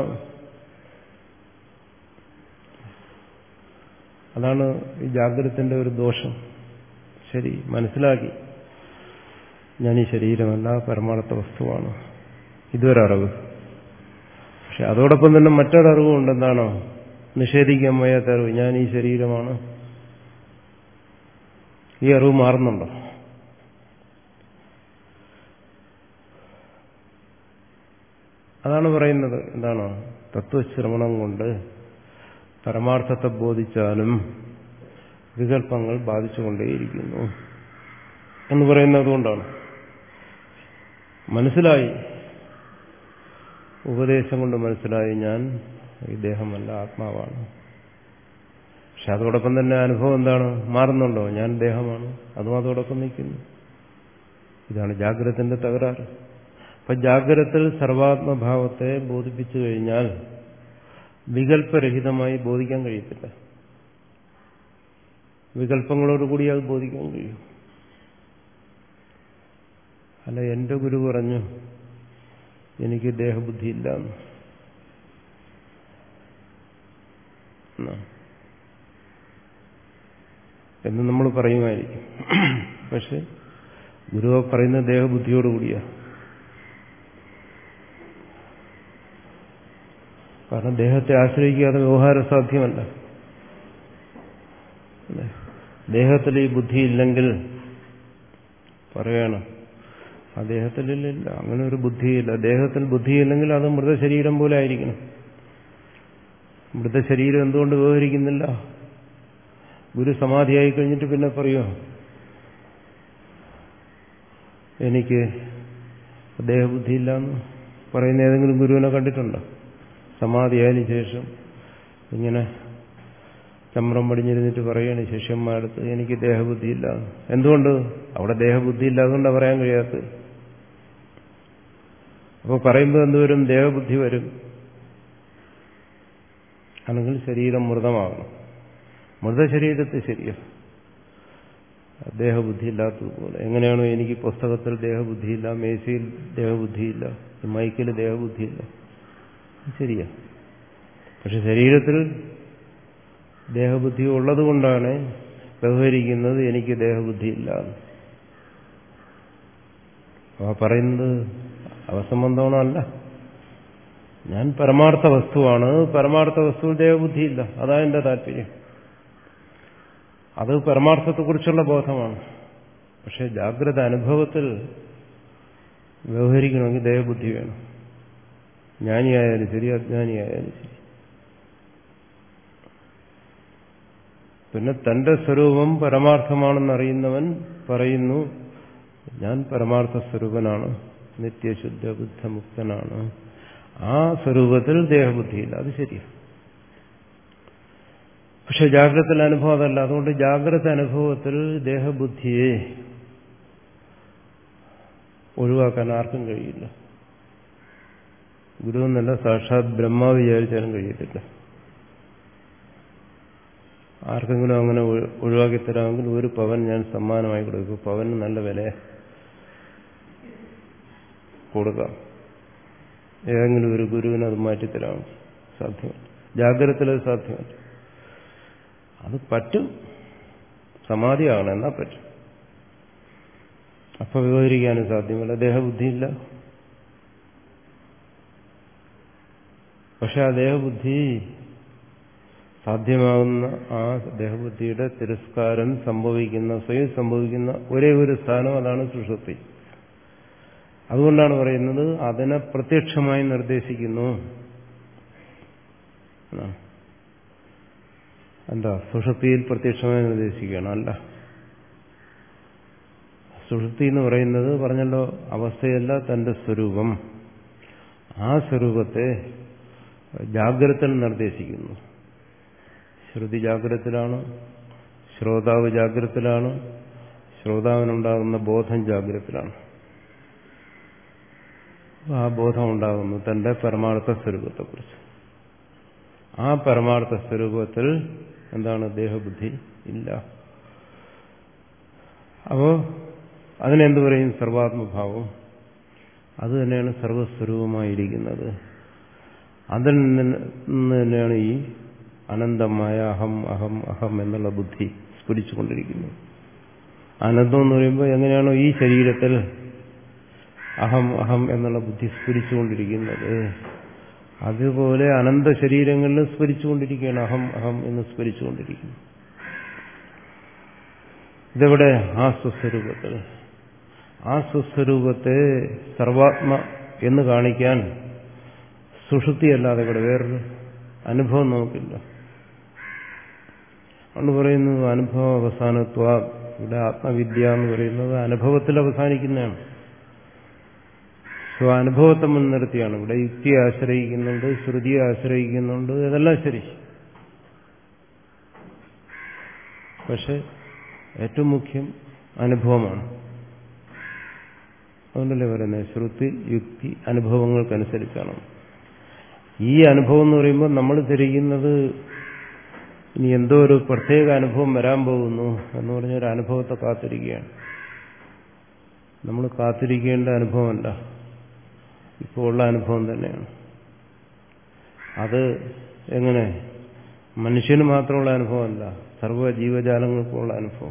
അതാണ് ഈ ജാഗ്രതത്തിന്റെ ഒരു ദോഷം. ശരി, മനസ്സിലാക്കി ഞാൻ ഈ ശരീരമല്ല, പരമാർത്ഥ വസ്തുവാണ്, ഇതൊരറിവ്. പക്ഷെ അതോടൊപ്പം തന്നെ മറ്റൊരറിവുണ്ട്. എന്താണോ? നിഷേധിക്കാൻ വയ്യാത്ത അറിവ്. ഞാൻ ഈ ശരീരമാണ്. ഈ അറിവ് മാറുന്നുണ്ടോ? അതാണ് പറയുന്നത്. എന്താണ്? തത്വശ്രവണം കൊണ്ട് പരമാർത്ഥത്തെ ബോധിച്ചാലും വികല്പങ്ങൾ ബാധിച്ചുകൊണ്ടേയിരിക്കുന്നു എന്ന് പറയുന്നത് കൊണ്ടാണ്. മനസ്സിലായി, ഉപദേശം കൊണ്ട് മനസ്സിലായി ഞാൻ ഈ ദേഹമല്ല, ആത്മാവാണ്. പക്ഷെ അതോടൊപ്പം തന്നെ അനുഭവം എന്താണ്? മാറുന്നുണ്ടോ? ഞാൻ ദേഹമാണ്, അതും അതോടൊപ്പം നിൽക്കുന്നു. ഇതാണ് ജാഗ്രതത്തിന്റെ തകരാറ്. അപ്പൊ ജാഗ്രതത്തിൽ സർവാത്മഭാവത്തെ ബോധിപ്പിച്ചു കഴിഞ്ഞാൽ വികല്പരഹിതമായി ബോധിക്കാൻ കഴിയത്തില്ല. വികല്പങ്ങളോടുകൂടി അത് ബോധിക്കാൻ കഴിയും. അല്ല, എന്റെ ഗുരു പറഞ്ഞു എനിക്ക് ദേഹബുദ്ധിയില്ല എന്ന് നമ്മൾ പറയുമായിരിക്കും. പക്ഷെ ഗുരു പറയുന്ന ദേഹബുദ്ധിയോടുകൂടിയാ. കാരണം ദേഹത്തെ ആശ്രയിക്കാതെ വ്യവഹാരം സാധ്യമല്ല. ദേഹത്തിൽ ഈ ബുദ്ധിയില്ലെങ്കിൽ പറയണം, ആ ദേഹത്തിലില്ല, അങ്ങനെ ഒരു ബുദ്ധിയില്ല. ദേഹത്തിൽ ബുദ്ധിയില്ലെങ്കിൽ അത് മൃതശരീരം പോലെ ആയിരിക്കണം. മൃതശരീരം എന്തുകൊണ്ട് വ്യവഹരിക്കുന്നില്ല? ഗുരു സമാധിയായി കഴിഞ്ഞിട്ട് പിന്നെ പറയുമോ എനിക്ക് ദേഹബുദ്ധിയില്ല എന്ന് പറയുന്ന ഏതെങ്കിലും ഗുരുവിനെ കണ്ടിട്ടുണ്ടോ? സമാധിയായതിനു ശേഷം ഇങ്ങനെ ചമ്രം പടിഞ്ഞിരുന്നിട്ട് പറയുകയാണ് ശിഷ്യന്മാരടുത്ത് എനിക്ക് ദേഹബുദ്ധിയില്ല. എന്തുകൊണ്ട്? അവിടെ ദേഹബുദ്ധിയില്ല, അതുകൊണ്ടാണ് പറയാൻ കഴിയാത്തത്. അപ്പോൾ പറയുമ്പോൾ എന്തുവരും? ദേഹബുദ്ധി വരും. അല്ലെങ്കിൽ ശരീരം മൃതമാകണം. മൃതശരീരത്തെ ശരിയോ ദേഹബുദ്ധിയില്ലാത്തതുപോലെ. എങ്ങനെയാണോ എനിക്ക് പുസ്തകത്തിൽ ദേഹബുദ്ധിയില്ല, മേശയിൽ ദേഹബുദ്ധിയില്ല, മൈക്കിൽ ദേഹബുദ്ധിയില്ല, ശരിയാ. പക്ഷെ ശരീരത്തിൽ ദേഹബുദ്ധി ഉള്ളതുകൊണ്ടാണ് വ്യവഹരിക്കുന്നത് എനിക്ക് ദേഹബുദ്ധിയില്ല. ആ പറയുന്നത് അവസംബന്ധമാണോ? അല്ല. ഞാൻ പരമാർത്ഥ വസ്തുവാണ്, പരമാർത്ഥ വസ്തുവിൽ ദേഹബുദ്ധിയില്ല. അതാ എന്റെ താല്പര്യം. അത് പരമാർത്ഥത്തെക്കുറിച്ചുള്ള ബോധമാണ്. പക്ഷെ ജാഗ്രത അനുഭവത്തിൽ വ്യവഹരിക്കണമെങ്കിൽ ദേഹബുദ്ധി വേണം. ജ്ഞാനിയായാലും ശരി, അജ്ഞാനിയായാലും ശരി. പിന്നെ തന്റെ സ്വരൂപം പരമാർത്ഥമാണെന്നറിയുന്നവൻ പറയുന്നു ഞാൻ പരമാർത്ഥ സ്വരൂപനാണ്, നിത്യശുദ്ധ ബുദ്ധമുക്തനാണ്. ആ സ്വരൂപത്തിൽ ദേഹബുദ്ധിയില്ല, അത് ശരിയാണ്. പക്ഷെ ജാഗ്രത അനുഭവം അതല്ല. അതുകൊണ്ട് ജാഗ്രത അനുഭവത്തിൽ ദേഹബുദ്ധിയെ ഒഴിവാക്കാൻ ആർക്കും കഴിയില്ല. ഗുരു എന്നല്ല, സാക്ഷാത് ബ്രഹ്മ വിചാരിച്ചാലും കഴിയത്തില്ല. ആർക്കെങ്കിലും അങ്ങനെ ഒഴിവാക്കി തരാമെങ്കിൽ ഒരു പവൻ ഞാൻ സമ്മാനമായി കൊടുക്കും. പവന് നല്ല വില കൊടുക്കാം. ഏതെങ്കിലും ഒരു ഗുരുവിന് അത് മാറ്റിത്തരാം. സാധ്യമല്ല. ജാഗ്രതത്തിലത് സാധ്യമല്ല. അത് പറ്റും, സമാധിയാകണം, എന്നാ പറ്റും. അപ്പൊ വിവരിക്കാനും സാധ്യമല്ല, ദേഹബുദ്ധിയില്ല. പക്ഷെ ആ ദേഹബുദ്ധി സാധ്യമാകുന്ന ആ ദേഹബുദ്ധിയുടെ തിരസ്കാരം സംഭവിക്കുന്ന, സ്വയം സംഭവിക്കുന്ന ഒരേ ഒരു സ്ഥാനം, അതാണ് സുഷുപ്തി. അതുകൊണ്ടാണ് പറയുന്നത് അതിനെ പ്രത്യക്ഷമായി നിർദ്ദേശിക്കുന്നു. എന്താ സുഷുപ്തിയിൽ പ്രത്യക്ഷമായി നിർദ്ദേശിക്കുകയാണ്? അല്ല. സുഷുപ്തി എന്ന് പറയുന്നത് പറഞ്ഞല്ലോ അവസ്ഥയല്ല, തന്റെ സ്വരൂപം. ആ സ്വരൂപത്തെ ജാഗ്രതയിൽ നിർദ്ദേശിക്കുന്നു. ശ്രുതി ജാഗ്രതത്തിലാണ്, ശ്രോതാവ് ജാഗ്രതത്തിലാണ്, ശ്രോതാവിനുണ്ടാകുന്ന ബോധം ജാഗ്രതത്തിലാണ്. ആ ബോധം ഉണ്ടാകുന്നു തന്റെ പരമാർത്ഥ സ്വരൂപത്തെക്കുറിച്ച്. ആ പരമാർത്ഥ സ്വരൂപത്തിൽ എന്താണ്? ദേഹബുദ്ധി ഇല്ല. അപ്പോ അതിനെന്ത് പറയും? സർവാത്മഭാവം. അത് തന്നെയാണ് സർവസ്വരൂപമായിരിക്കുന്നത്. അതിൽ നിന്ന് തന്നെയാണ് ഈ അനന്തമായ അഹം അഹം അഹം എന്നുള്ള ബുദ്ധി സ്ഫുരിച്ചുകൊണ്ടിരിക്കുന്നത്. അനന്തം എന്ന് പറയുമ്പോൾ എങ്ങനെയാണോ ഈ ശരീരത്തിൽ അഹം അഹം എന്നുള്ള ബുദ്ധി സ്ഫുരിച്ചുകൊണ്ടിരിക്കുന്നത്, അതുപോലെ അനന്ത ശരീരങ്ങളിൽ സ്ഫുരിച്ചുകൊണ്ടിരിക്കുകയാണ് അഹം അഹം എന്ന് സ്ഫുരിച്ചുകൊണ്ടിരിക്കുന്നു. ഇതെവിടെ? ആ സ്വസ്വരൂപത്തിൽ. ആ സ്വസ്വരൂപത്തെ സർവാത്മ എന്ന് കാണിക്കാൻ സുഷുപ്തിയല്ലാതെ ഇവിടെ വേറൊരു അനുഭവം നമുക്കില്ല. അതുകൊണ്ട് പറയുന്നു അനുഭവ അവസാനത്വ. ഇവിടെ ആത്മവിദ്യ എന്ന് പറയുന്നത് അനുഭവത്തിൽ അവസാനിക്കുന്നതാണ്. സ്വാനുഭവത്തെ മുൻനിർത്തിയാണ്. ഇവിടെ യുക്തിയെ ആശ്രയിക്കുന്നുണ്ട്, ശ്രുതിയെ ആശ്രയിക്കുന്നുണ്ട്, ഇതെല്ലാം ശരി. പക്ഷെ ഏറ്റവും മുഖ്യം അനുഭവമാണ്. അതുകൊണ്ടല്ലേ പറയുന്നത് ശ്രുതി യുക്തി അനുഭവങ്ങൾക്കനുസരിച്ചാണ്. ഈ അനുഭവം എന്ന് പറയുമ്പോൾ നമ്മൾ ധരിക്കുന്നത് ഇനി എന്തോ ഒരു പ്രത്യേക അനുഭവം വരാൻ പോകുന്നു എന്ന് പറഞ്ഞൊരു അനുഭവത്തെ കാത്തിരിക്കുകയാണ്. നമ്മൾ കാത്തിരിക്കേണ്ട അനുഭവമല്ല, ഇപ്പോൾ ഉള്ള അനുഭവം തന്നെയാണ്. അത് എങ്ങനെ? മനുഷ്യന് മാത്രമുള്ള അനുഭവമല്ല, സർവ്വ ജീവജാലങ്ങൾക്കുള്ള അനുഭവം.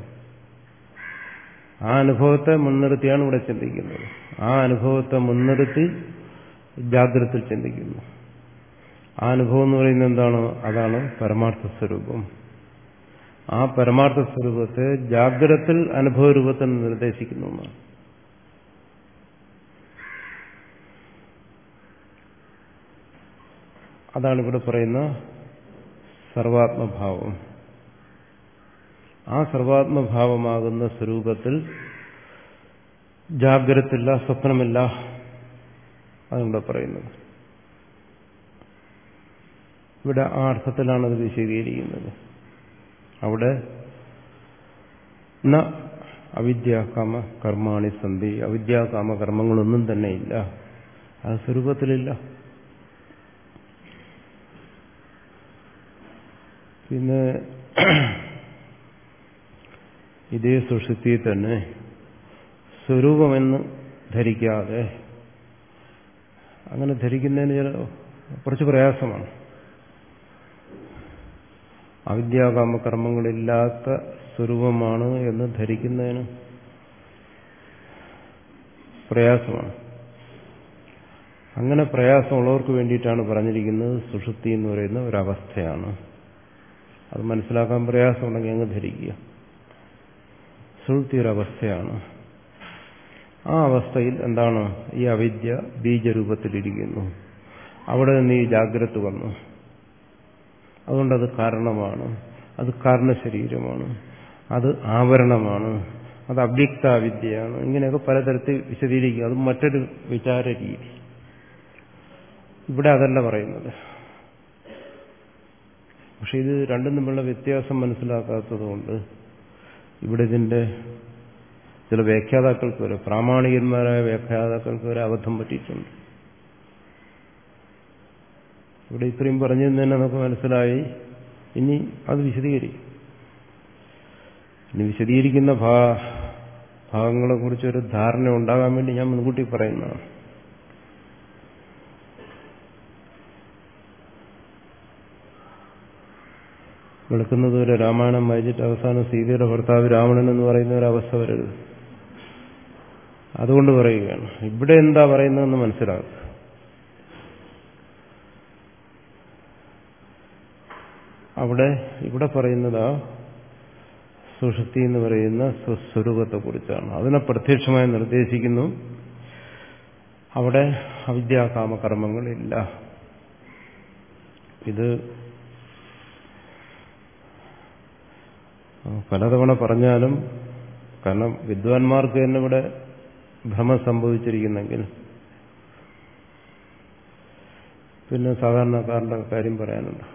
ആ അനുഭവത്തെ മുൻനിർത്തിയാണ് ഇവിടെ ചിന്തിക്കുന്നത്. ആ അനുഭവത്തെ മുൻനിർത്തി ജാഗ്രതയിൽ ചിന്തിക്കുന്നു. ആ അനുഭവം എന്ന് പറയുന്നത് എന്താണ്? അതാണ് പരമാർത്ഥ സ്വരൂപം. ആ പരമാർത്ഥ സ്വരൂപത്തെ ജാഗ്രതയിൽ അനുഭവ രൂപത്തിൽ നിർദ്ദേശിക്കുന്നു എന്നാണ്. അതാണ് ഇവിടെ പറയുന്ന സർവാത്മഭാവം. ആ സർവാത്മഭാവമാകുന്ന സ്വരൂപത്തിൽ ജാഗ്രതയില്ല, സ്വപ്നമില്ല. അതിവിടെ പറയുന്നത്. ഇവിടെ ആ അർത്ഥത്തിലാണത് വിശദീകരിക്കുന്നത്. അവിടെ ന അവിദ്യാകാമ കർമാണി സന്ധി, അവിദ്യാകാമ കർമ്മങ്ങളൊന്നും തന്നെ ഇല്ല. ആ സ്വരൂപത്തിലില്ല. പിന്നെ ഇതേ സുഷുപ്തിയിൽ തന്നെ സ്വരൂപമെന്ന് ധരിക്കാതെ, അങ്ങനെ ധരിക്കുന്നതിന് ചില കുറച്ച് പ്രയാസമാണ്. അവിദ്യാകാമ കർമ്മങ്ങളില്ലാത്ത സ്വരൂപമാണ് എന്ന് ധരിക്കുന്നതിന് പ്രയാസമാണ്. അങ്ങനെ പ്രയാസമുള്ളവർക്ക് വേണ്ടിയിട്ടാണ് പറഞ്ഞിരിക്കുന്നത് സുഷുപ്തി എന്ന് പറയുന്ന ഒരവസ്ഥയാണ്. അത് മനസ്സിലാക്കാൻ പ്രയാസമുണ്ടെങ്കിൽ അങ്ങ് ധരിക്കുക. സുഷുപ്തി ഒരവസ്ഥയാണ്. ആ അവസ്ഥയിൽ എന്താണ്? ഈ അവിദ്യ ബീജരൂപത്തിലിരിക്കുന്നു. അവിടെ നിന്ന് ഈ ജാഗ്രത വന്നു. അതുകൊണ്ടത് കാരണമാണ്, അത് കാരണശരീരമാണ്, അത് ആവരണമാണ്, അത് അവ്യക്ത അവിദ്യയാണ്. ഇങ്ങനെയൊക്കെ പലതരത്തിൽ വിശദീകരിക്കും. അത് മറ്റൊരു വിചാര രീതി. ഇവിടെ അതല്ല പറയുന്നത്. പക്ഷെ ഇത് രണ്ടും തമ്മിലുള്ള വ്യത്യാസം മനസ്സിലാക്കാത്തതുകൊണ്ട് ഇവിടെ ഇതിന്റെ ചില വ്യാഖ്യാതാക്കൾക്ക് വരെ, പ്രാമാണികന്മാരായ വ്യാഖ്യാതാക്കൾക്ക് വരെ അബദ്ധം പറ്റിയിട്ടുണ്ട്. ഇവിടെ ഇത്രയും പറഞ്ഞതെന്ന് തന്നെ നമുക്ക് മനസ്സിലായി. ഇനി അത് വിശദീകരിക്കും. ഇനി വിശദീകരിക്കുന്ന ഭാഗങ്ങളെ കുറിച്ചൊരു ധാരണ ഉണ്ടാകാൻ വേണ്ടി ഞാൻ മുൻകൂട്ടി പറയുന്നതാണ്. വെളുക്കുന്നതുവരെ രാമായണം വായിച്ചിട്ട് അവസാനം സീതയുടെ ഭർത്താവ് രാവണൻ എന്ന് പറയുന്ന ഒരവസ്ഥ വരരുത്. അതുകൊണ്ട് പറയുകയാണ്. ഇവിടെ എന്താ പറയുന്നതെന്ന് മനസ്സിലാക്കുക. അവിടെ ഇവിടെ പറയുന്നതാ സുഷുപ്തി എന്ന് പറയുന്ന സ്വസ്വരൂപത്തെക്കുറിച്ചാണ്. അതിനെ പ്രത്യക്ഷമായി നിർദ്ദേശിക്കുന്നു. അവിടെ അവിദ്യാകാമകർമ്മങ്ങളില്ല. ഇത് പലതവണ പറഞ്ഞാലും, കാരണം വിദ്വാൻമാർക്ക് തന്നെ ഇവിടെ ഭ്രമം സംഭവിച്ചിരിക്കുന്നെങ്കിൽ പിന്നെ സാധാരണക്കാരന്റെ കാര്യം പറയാനുണ്ട്.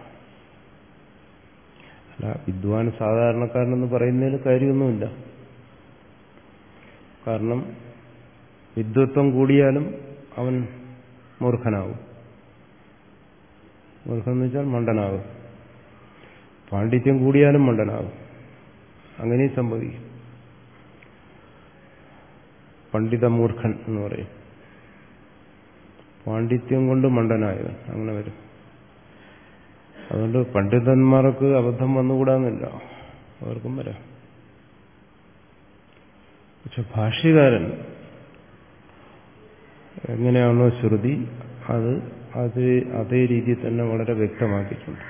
അല്ല, വിദ്വാൻ സാധാരണക്കാരനെന്ന് പറയുന്നതിൽ കാര്യമൊന്നുമില്ല. കാരണം വിദ്വത്വം കൂടിയാലും അവൻ മൂർഖനാവും. മൂർഖൻ എന്ന് വെച്ചാൽ മണ്ടനാകും. പാണ്ഡിത്യം കൂടിയാലും മണ്ടനാകും. അങ്ങനെ സംഭവിക്കും. പണ്ഡിത മൂർഖൻ എന്ന് പറയും. പാണ്ഡിത്യം കൊണ്ട് മണ്ടനായവൻ അങ്ങനെ വരും. അതുകൊണ്ട് പണ്ഡിതന്മാർക്ക് അബദ്ധം വന്നുകൂടാന്നില്ല, അവർക്കും വരാം. പക്ഷെ ഭാഷ്യകാരൻ എങ്ങനെയാണോ ശ്രുതി അത് അത് അതേ രീതിയിൽ തന്നെ വളരെ വ്യക്തമാക്കിയിട്ടുണ്ട്.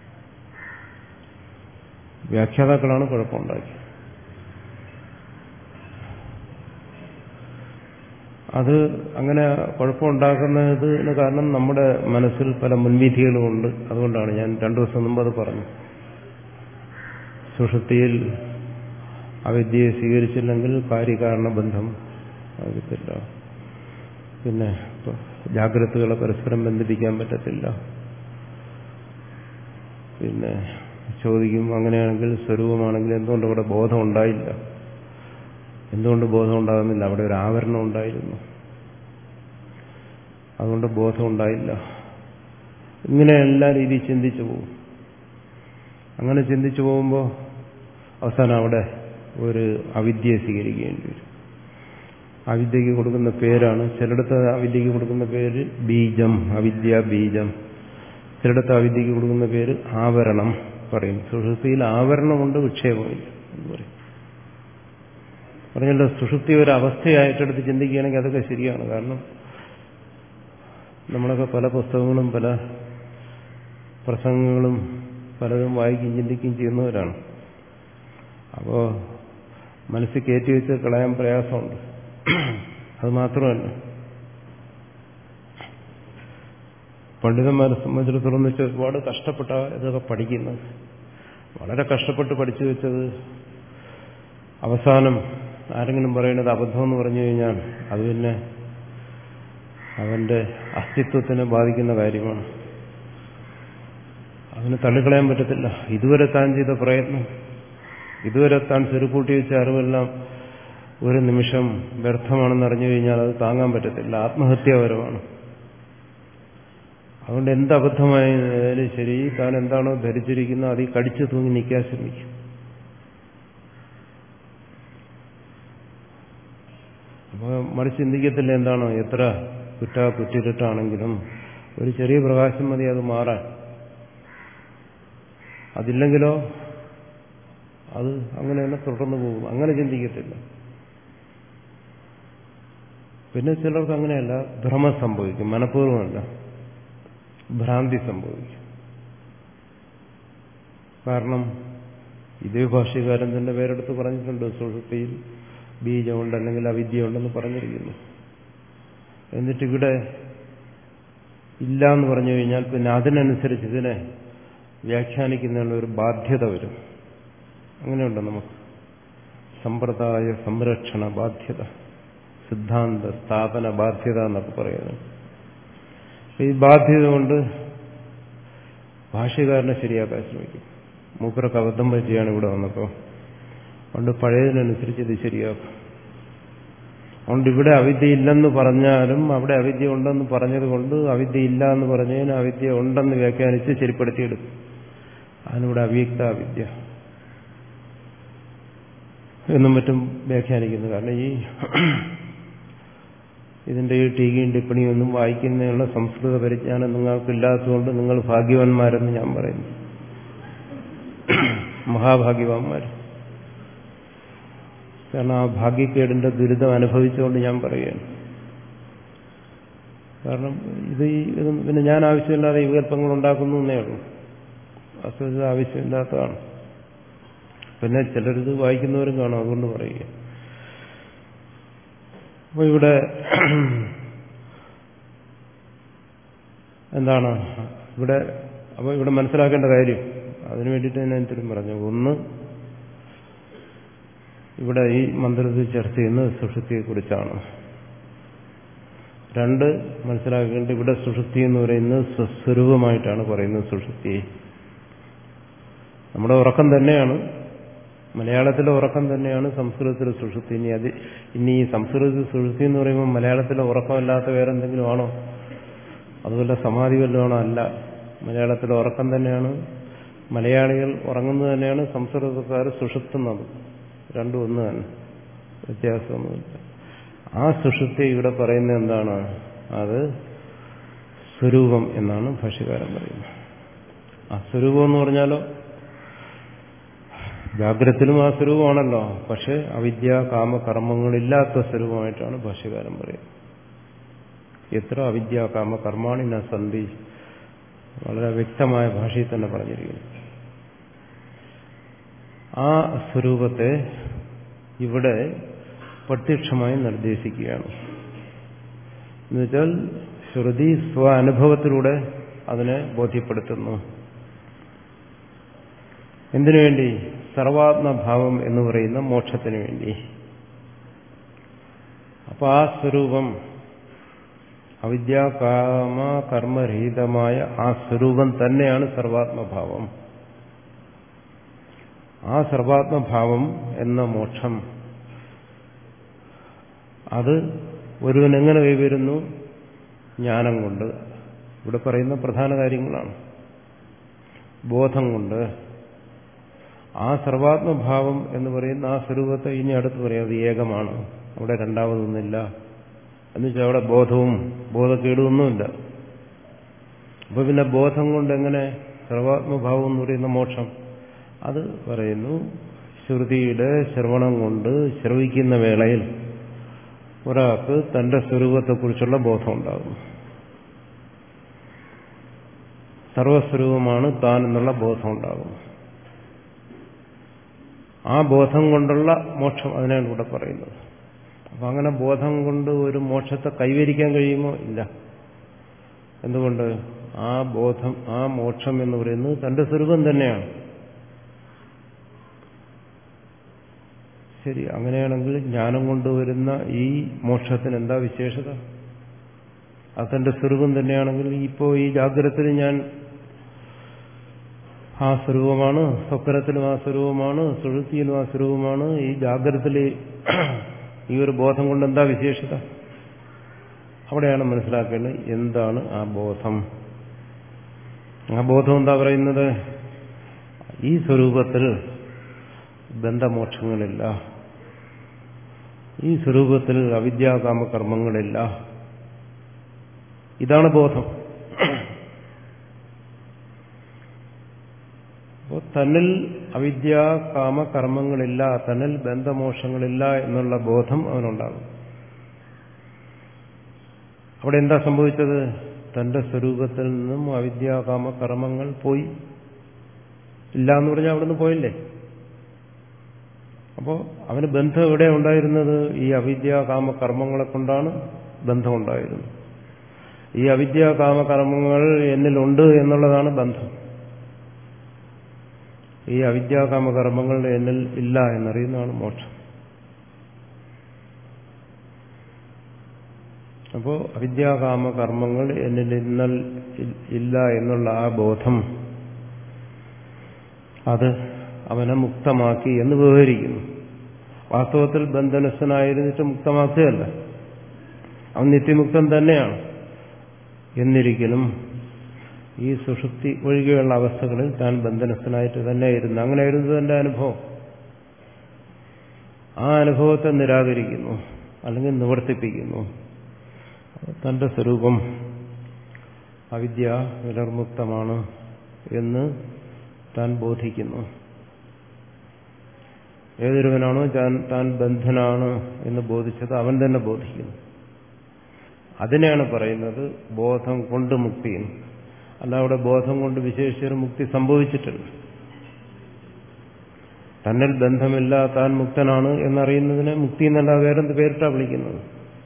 വ്യാഖ്യാതാക്കളാണ് കുഴപ്പമുണ്ടാക്കിയത്. അത് അങ്ങനെ കുഴപ്പമുണ്ടാക്കുന്നതിന് കാരണം നമ്മുടെ മനസ്സിൽ പല മുൻവിധികളുമുണ്ട്. അതുകൊണ്ടാണ് ഞാൻ രണ്ടു ദിവസം മുമ്പ് അത് പറഞ്ഞു. സുഷുപ്തിയിൽ അവിദ്യയെ സ്വീകരിച്ചില്ലെങ്കിൽ കാര്യകാരണ ബന്ധം ആകത്തില്ല. പിന്നെ ജാഗ്രതകളെ പരസ്പരം ബന്ധിപ്പിക്കാൻ പറ്റത്തില്ല. പിന്നെ ചോദിക്കും, അങ്ങനെയാണെങ്കിൽ സ്വരൂപമാണെങ്കിൽ എന്തുകൊണ്ട് അവിടെ ബോധം ഉണ്ടായില്ല? എന്തുകൊണ്ട് ബോധം ഉണ്ടാകുന്നില്ല? അവിടെ ഒരു ആവരണം ഉണ്ടായിരുന്നു, അതുകൊണ്ട് ബോധം ഉണ്ടായില്ല. ഇങ്ങനെ എല്ലാ രീതിയിൽ ചിന്തിച്ചു പോകും. അങ്ങനെ ചിന്തിച്ചു പോകുമ്പോൾ അവസാനം അവിടെ ഒരു അവിദ്യയെ സ്വീകരിക്കേണ്ടി വരും. അവിദ്യക്ക് കൊടുക്കുന്ന പേരാണ്, ചിലയിടത്ത് അവിദ്യക്ക് കൊടുക്കുന്ന പേര് ബീജം, അവിദ്യ ബീജം. ചിലയിടത്ത് അവിദ്യക്ക് കൊടുക്കുന്ന പേര് ആവരണം പറയും. സുഷുപ്തിയിൽ ആവരണമുണ്ട്, വിക്ഷേപമില്ല എന്ന് പറയും. പറഞ്ഞല്ലോ, സുഷുപ്തി ഒരു അവസ്ഥയായിട്ടെടുത്ത് ചിന്തിക്കുകയാണെങ്കിൽ അതൊക്കെ ശരിയാണ്. കാരണം നമ്മളൊക്കെ പല പുസ്തകങ്ങളും പല പ്രസംഗങ്ങളും പലതും വായിക്കുകയും ചിന്തിക്കുകയും ചെയ്യുന്നവരാണ്. അപ്പോൾ മനസ്സിൽ കയറ്റി വെച്ച് കളയാൻ പ്രയാസമുണ്ട്. അത് മാത്രമല്ല, പണ്ഡിതന്മാരെ സംബന്ധിച്ചിടത്തോളം വെച്ചാൽ ഒരുപാട് കഷ്ടപ്പെട്ട ഇതൊക്കെ പഠിക്കുന്നത്. വളരെ കഷ്ടപ്പെട്ട് പഠിച്ചു വെച്ചത് അവസാനം ആരെങ്കിലും പറയുന്നത് അബദ്ധമെന്ന് പറഞ്ഞു കഴിഞ്ഞാൽ അത് പിന്നെ അവന്റെ അസ്തിത്വത്തിനെ ബാധിക്കുന്ന കാര്യമാണ്. അതിന് തള്ളിക്കളയാൻ പറ്റത്തില്ല. ഇതുവരെ താൻ ചെയ്ത പ്രയത്നം, ഇതുവരെ താൻ സ്വരുക്കൂട്ടി വെച്ച അറിവെല്ലാം ഒരു നിമിഷം വ്യർത്ഥമാണെന്ന് അറിഞ്ഞു കഴിഞ്ഞാൽ അത് താങ്ങാൻ പറ്റത്തില്ല. ആത്മഹത്യാപരമാണ്. അതുകൊണ്ട് എന്ത് അബദ്ധമായാലും ശരി, താൻ എന്താണോ ധരിച്ചിരിക്കുന്നത് അതിൽ കടിച്ചു തൂങ്ങി നിൽക്കാൻ ശ്രമിക്കും. അപ്പോൾ മറിച്ച് ചിന്തിക്കത്തില്ല, എന്താണോ എത്ര കുറ്റ കുറ്റിരുട്ടാണെങ്കിലും ഒരു ചെറിയ പ്രകാശം മതി അത് മാറാൻ. അതില്ലെങ്കിലോ അത് അങ്ങനെ തന്നെ തുടർന്നു പോകും. അങ്ങനെ ചിന്തിക്കത്തില്ല. പിന്നെ ചിലർക്ക് അങ്ങനെയല്ല, ഭ്രമം സംഭവിക്കും. മനഃപൂർവ്വമല്ല, ഭ്രാന്തി സംഭവിക്കും. കാരണം ഇതേ ഭാഷ്യകാരൻ തന്നെ വേറെടുത്ത് പറഞ്ഞിട്ടുണ്ട്, സുഷുപ്തിയിൽ ബീജമുണ്ട് അല്ലെങ്കിൽ അവിദ്യ ഉണ്ടെന്ന് പറഞ്ഞിരിക്കുന്നു. എന്നിട്ടിവിടെ ഇല്ല എന്ന് പറഞ്ഞു കഴിഞ്ഞാൽ പിന്നെ അതിനനുസരിച്ച് ഇതിനെ വ്യാഖ്യാനിക്കുന്നതിനുള്ള ഒരു ബാധ്യത വരും. അങ്ങനെയുണ്ട് നമുക്ക്. സമ്പ്രദായ സംരക്ഷണ ബാധ്യത, സിദ്ധാന്ത സ്ഥാപന ബാധ്യത എന്നൊക്കെ പറയുന്നത്. ഈ ബാധ്യത കൊണ്ട് ഭാഷ്യകാരനെ ശരിയാക്കാൻ ശ്രമിക്കും. മൂപ്പരൊക്കെ അബദ്ധം പറ്റിയാണ് ഇവിടെ വന്നപ്പോൾ. അതുകൊണ്ട് പഴയതിനനുസരിച്ച് ഇത് ശരിയാക്കും. അതുകൊണ്ട് ഇവിടെ അവിദ്യ ഇല്ലെന്ന് പറഞ്ഞാലും അവിടെ അവിദ്യ ഉണ്ടെന്ന് പറഞ്ഞത് കൊണ്ട് അവിദ്യ ഇല്ല എന്ന് പറഞ്ഞതിന് അവിദ്യ ഉണ്ടെന്ന് വ്യാഖ്യാനിച്ച് ശരിപ്പെടുത്തിയെടുക്കും. അതിനിവിടെ അവ്യക്ത അവിദ്യ എന്നും മറ്റും വ്യാഖ്യാനിക്കുന്നു. കാരണം ഈ ഇതിന്റെ ഈ ടീകയും ടിപ്പണിയും ഒന്നും വായിക്കുന്നതിനുള്ള സംസ്കൃത പരിജ്ഞാനം നിങ്ങൾക്കില്ലാത്തതുകൊണ്ട് നിങ്ങൾ ഭാഗ്യവാന്മാരെന്ന് ഞാൻ പറയുന്നു. മഹാഭാഗ്യവാന്മാർ. കാരണം ആ ഭാഗ്യക്കേടിന്റെ ദുരിതം അനുഭവിച്ചുകൊണ്ട് ഞാൻ പറയുകയാണ്. കാരണം ഇത് പിന്നെ ഞാൻ ആവശ്യമില്ലാതെ ഈ വികല്പങ്ങൾ ഉണ്ടാക്കുന്നു എന്നേ ഉള്ളൂ. അസ്വസ്ഥത ആവശ്യമില്ലാത്തതാണ്. പിന്നെ ചിലരിത് വായിക്കുന്നവരും കാണും, അതുകൊണ്ട് പറയുക. അപ്പൊ ഇവിടെ എന്താണ് ഇവിടെ അപ്പൊ ഇവിടെ മനസ്സിലാക്കേണ്ട കാര്യം, അതിനു വേണ്ടിയിട്ട് ഞാൻ എന്തിനും പറഞ്ഞു. ഒന്ന്, ഇവിടെ ഈ മന്ത്രത്തിൽ ചർച്ച ചെയ്യുന്നത് സുഷുപ്തിയെക്കുറിച്ചാണ്. രണ്ട്, മനസ്സിലാക്കേണ്ടത് ഇവിടെ സുഷുപ്തി എന്ന് പറയുന്നത് സ്വസ്വരൂപമായിട്ടാണ് പറയുന്നത്. സുഷുപ്തി നമ്മുടെ ഉറക്കം തന്നെയാണ്. മലയാളത്തിലെ ഉറക്കം തന്നെയാണ് സംസ്കൃതത്തിലെ സുഷുപ്തി. ഇനി അത് ഇനി ഈ സംസ്കൃതത്തിൽ സുഷുപ്തി എന്ന് പറയുമ്പോൾ മലയാളത്തിലെ ഉറക്കമല്ലാത്ത വേറെ എന്തെങ്കിലും ആണോ? അതുപോലെ സമാധി വല്ലതാണോ? അല്ല. മലയാളത്തിലെ ഉറക്കം തന്നെയാണ്. മലയാളികൾ ഉറങ്ങുന്നത് തന്നെയാണ് സംസ്കൃതക്കാർ സുഷുപ്തുന്നത്. രണ്ടും ഒന്ന് തന്നെ, വ്യത്യാസമൊന്നുമില്ല. ആ സുഷുപ്തി ഇവിടെ പറയുന്നത് എന്താണ്? അത് സ്വരൂപം എന്നാണ് ഭാഷ്യകാരൻ പറയുന്നത്. ആ സ്വരൂപം എന്ന് പറഞ്ഞാലോ ജാഗ്രത്തിലും ആ സ്വരൂപമാണല്ലോ. പക്ഷെ അവിദ്യ കാമ കർമ്മങ്ങളില്ലാത്ത സ്വരൂപമായിട്ടാണ് ഭാഷ്യകാരൻ പറയുന്നത്. എത്ര അവിദ്യ കാമ കർമാണി ന സന്ധി, വളരെ വ്യക്തമായ ഭാഷയിൽ തന്നെ പറഞ്ഞിരിക്കുന്നു. ആ സ്വരൂപത്തെ ഇവിടെ പ്രത്യക്ഷമായി നിർദ്ദേശിക്കുകയാണ്. എന്നുവെച്ചാൽ ശ്രുതി സ്വ അനുഭവത്തിലൂടെ അതിനെ ബോധ്യപ്പെടുത്തുന്നു. എന്തിനു വേണ്ടി? സർവാത്മഭാവം എന്ന് പറയുന്ന മോക്ഷത്തിന് വേണ്ടി. അപ്പൊ ആ സ്വരൂപം, അവിദ്യ കാമ കർമ്മരഹിതമായ ആ സ്വരൂപം തന്നെയാണ് സർവാത്മഭാവം. ആ സർവാത്മഭാവം എന്ന മോക്ഷം അത് ഒരുവൻ എങ്ങനെ കൈവരുന്നു? ജ്ഞാനം കൊണ്ട്. ഇവിടെ പറയുന്ന പ്രധാന കാര്യങ്ങളാണ്. ബോധം കൊണ്ട്. ആ സർവാത്മഭാവം എന്ന് പറയുന്ന ആ സ്വരൂപത്തെ ഇനി അടുത്ത് പറയാം, അത് ഏകമാണ്, അവിടെ രണ്ടാമതൊന്നുമില്ല എന്ന് വെച്ചാൽ അവിടെ ബോധവും ബോധക്കേടുമൊന്നുമില്ല. അപ്പൊ പിന്നെ ബോധം കൊണ്ട് എങ്ങനെ സർവാത്മഭാവം എന്ന് പറയുന്ന മോക്ഷം? അത് പറയുന്നു, ശ്രുതിയുടെ ശ്രവണം കൊണ്ട് ശ്രവിക്കുന്ന വേളയിൽ ഒരാൾക്ക് തന്റെ സ്വരൂപത്തെക്കുറിച്ചുള്ള ബോധം ഉണ്ടാകും. സർവസ്വരൂപമാണ് താൻ എന്നുള്ള ബോധം ഉണ്ടാകും. ആ ബോധം കൊണ്ടുള്ള മോക്ഷം, അതിനാണ് ഇവിടെ പറയുന്നത്. അപ്പൊ അങ്ങനെ ബോധം കൊണ്ട് ഒരു മോക്ഷത്തെ കൈവരിക്കാൻ കഴിയുമോ? ഇല്ല. എന്തുകൊണ്ട്? ആ ബോധം, ആ മോക്ഷം എന്ന് പറയുന്നത് തന്റെ സ്വരൂപം തന്നെയാണ്. ശരി, അങ്ങനെയാണെങ്കിൽ ജ്ഞാനം കൊണ്ടുവരുന്ന ഈ മോക്ഷത്തിന് എന്താ വിശേഷത? അത് തന്റെ സ്വരൂപം തന്നെയാണെങ്കിൽ ഇപ്പോൾ ഈ ജാഗ്രതത്തിൽ ഞാൻ ആ സ്വരൂപമാണ്, സ്വപ്നത്തിലും ആ സ്വരൂപമാണ്, സുഷുപ്തിയിലും ആ സ്വരൂപമാണ്. ഈ ജാഗ്രതത്തിൽ ഈ ഒരു ബോധം കൊണ്ട് എന്താ വിശേഷത? അവിടെയാണ് മനസ്സിലാക്കേണ്ടത് എന്താണ് ആ ബോധം. ആ ബോധം എന്താ പറയുന്നത്? ഈ സ്വരൂപത്തിൽ ബന്ധമോക്ഷങ്ങളില്ല, ഈ സ്വരൂപത്തിൽ അവിദ്യാകാമ കർമ്മങ്ങളില്ല. ഇതാണ് ബോധം. അപ്പോൾ തന്നിൽ അവിദ്യ കാമ കർമ്മങ്ങളില്ല, തന്നിൽ ബന്ധമോക്ഷങ്ങളില്ല എന്നുള്ള ബോധം അവനുണ്ടാകും. അവിടെ എന്താ സംഭവിച്ചത്? തന്റെ സ്വരൂപത്തിൽ നിന്നും അവിദ്യ കാമ കർമ്മങ്ങൾ പോയി. ഇല്ല എന്ന് പറഞ്ഞാൽ അവിടെ നിന്ന് പോയില്ലേ? അപ്പോൾ അവന് ബന്ധം എവിടെ ഉണ്ടായിരുന്നത്? ഈ അവിദ്യ കാമ കർമ്മങ്ങളെ കൊണ്ടാണ് ബന്ധമുണ്ടായിരുന്നത്. ഈ അവിദ്യ കാമ കർമ്മങ്ങൾ എന്നിലുണ്ട് എന്നുള്ളതാണ് ബന്ധം. ഈ അവിദ്യാകാമ കർമ്മങ്ങൾ എന്നിൽ ഇല്ല എന്നറിയുന്നതാണ് മോക്ഷം. അപ്പോൾ അവിദ്യാകാമ കർമ്മങ്ങൾ എന്നിൽ ഇന്നൽ ഇല്ല എന്നുള്ള ആ ബോധം അത് അവനെ മുക്തമാക്കി എന്ന് വ്യവഹരിക്കുന്നു. വാസ്തവത്തിൽ ബന്ധനസ്ഥനായിരുന്നിട്ട് മുക്തമാക്കുകയല്ല, അവൻ നിത്യമുക്തൻ തന്നെയാണ്. എന്നിരിക്കലും ഈ സുഷുപ്തി ഒഴികെയുള്ള അവസ്ഥകളിൽ താൻ ബന്ധനസ്ഥനായിട്ട് തന്നെയായിരുന്നു. അങ്ങനെയായിരുന്നു തന്റെ അനുഭവം. ആ അനുഭവത്തെ നിരാകരിക്കുന്നു, അല്ലെങ്കിൽ നിവർത്തിപ്പിക്കുന്നു. തന്റെ സ്വരൂപം അവിദ്യ വിലർമുക്തമാണ് എന്ന് താൻ ബോധിക്കുന്നു. ഏതൊരുവനാണോ താൻ താൻ ബന്ധനാണ് എന്ന് ബോധിച്ചത് അവൻ തന്നെ ബോധിക്കുന്നു. അതിനെയാണ് പറയുന്നത് ബോധം കൊണ്ട് മുക്തി. അല്ല, അവിടെ ബോധം കൊണ്ട് വിശേഷിച്ചൊരു മുക്തി സംഭവിച്ചിട്ടില്ല. തന്നിൽ ബന്ധമില്ല, താൻ മുക്തനാണ് എന്നറിയുന്നതിനെ മുക്തി എന്നല്ല വേറെന്ത് പേരിട്ടാണ് വിളിക്കുന്നത്.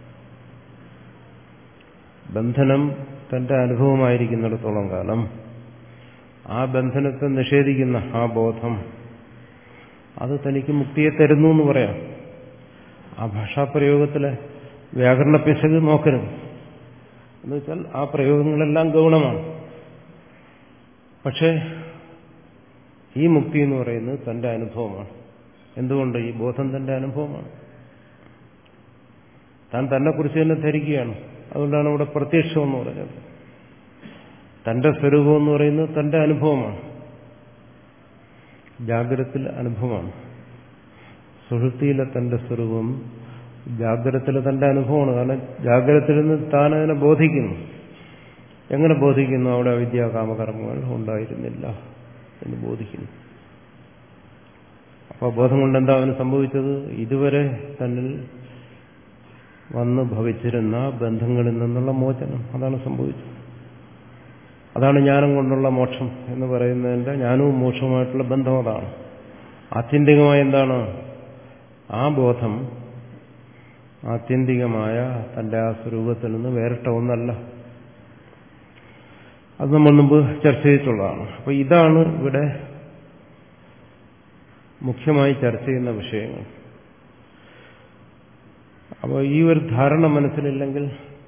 ബന്ധനം തന്റെ അനുഭവമായിരിക്കുന്നിടത്തോളം കാലം ആ ബന്ധനത്തെ നിഷേധിക്കുന്ന ആ ബോധം അത് തനിക്ക് മുക്തിയെ തരുന്നു എന്ന് പറയാം. ആ ഭാഷാപ്രയോഗത്തിലെ വ്യാകരണ പിശക് നോക്കരുത്. എന്നുവെച്ചാൽ ആ പ്രയോഗങ്ങളെല്ലാം ഗൗണമാണ്. പക്ഷേ ഈ മുക്തി എന്ന് പറയുന്നത് തന്റെ അനുഭവമാണ്. എന്തുകൊണ്ട്? ഈ ബോധം തന്റെ അനുഭവമാണ്. താൻ തന്നെക്കുറിച്ച് തന്നെ ധരിക്കുകയാണ്. അതുകൊണ്ടാണ് ഇവിടെ പ്രത്യക്ഷം എന്ന് പറയുന്നത്. തന്റെ സ്വരൂപം എന്ന് പറയുന്നത് തന്റെ അനുഭവമാണ്. ജാഗ്രതത്തിൽ അനുഭവമാണ്. സുഷുപ്തിയിലെ തന്റെ സ്വരൂപം ജാഗ്രതത്തിലെ തന്റെ അനുഭവമാണ്. കാരണം ജാഗ്രതത്തിൽ നിന്ന് താൻ അതിനെ ബോധിക്കുന്നു. എങ്ങനെ ബോധിക്കുന്നു? അവിടെ അവിദ്യാകാമകർമ്മങ്ങൾ ഉണ്ടായിരുന്നില്ല എന്ന് ബോധിക്കുന്നു. അപ്പോൾ ബോധം കൊണ്ട് എന്താ അവന് സംഭവിച്ചത്? ഇതുവരെ തന്നിൽ വന്ന് ഭവിച്ചിരുന്ന ബന്ധങ്ങളിൽ നിന്നുള്ള മോചനം. അതാണ് സംഭവിച്ചത്. അതാണ് ജ്ഞാനം കൊണ്ടുള്ള മോക്ഷം എന്ന് പറയുന്നതിന്റെ ജ്ഞാനവും മോക്ഷവുമായിട്ടുള്ള ബന്ധം അതാണ്. ആത്യന്തികമായി എന്താണ്? ആ ബോധം ആത്യന്തികമായ തന്റെ ആ സ്വരൂപത്തിൽ നിന്ന് വേറിട്ട ഒന്നല്ല. അത് നമ്മൾ മുമ്പ് ചർച്ച ചെയ്തിട്ടുള്ളതാണ്. അപ്പൊ ഇതാണ് ഇവിടെ മുഖ്യമായി ചർച്ച ചെയ്യുന്ന വിഷയങ്ങൾ. അപ്പോൾ ഈ ഒരു ധാരണ മനസ്സിലില്ലെങ്കിൽ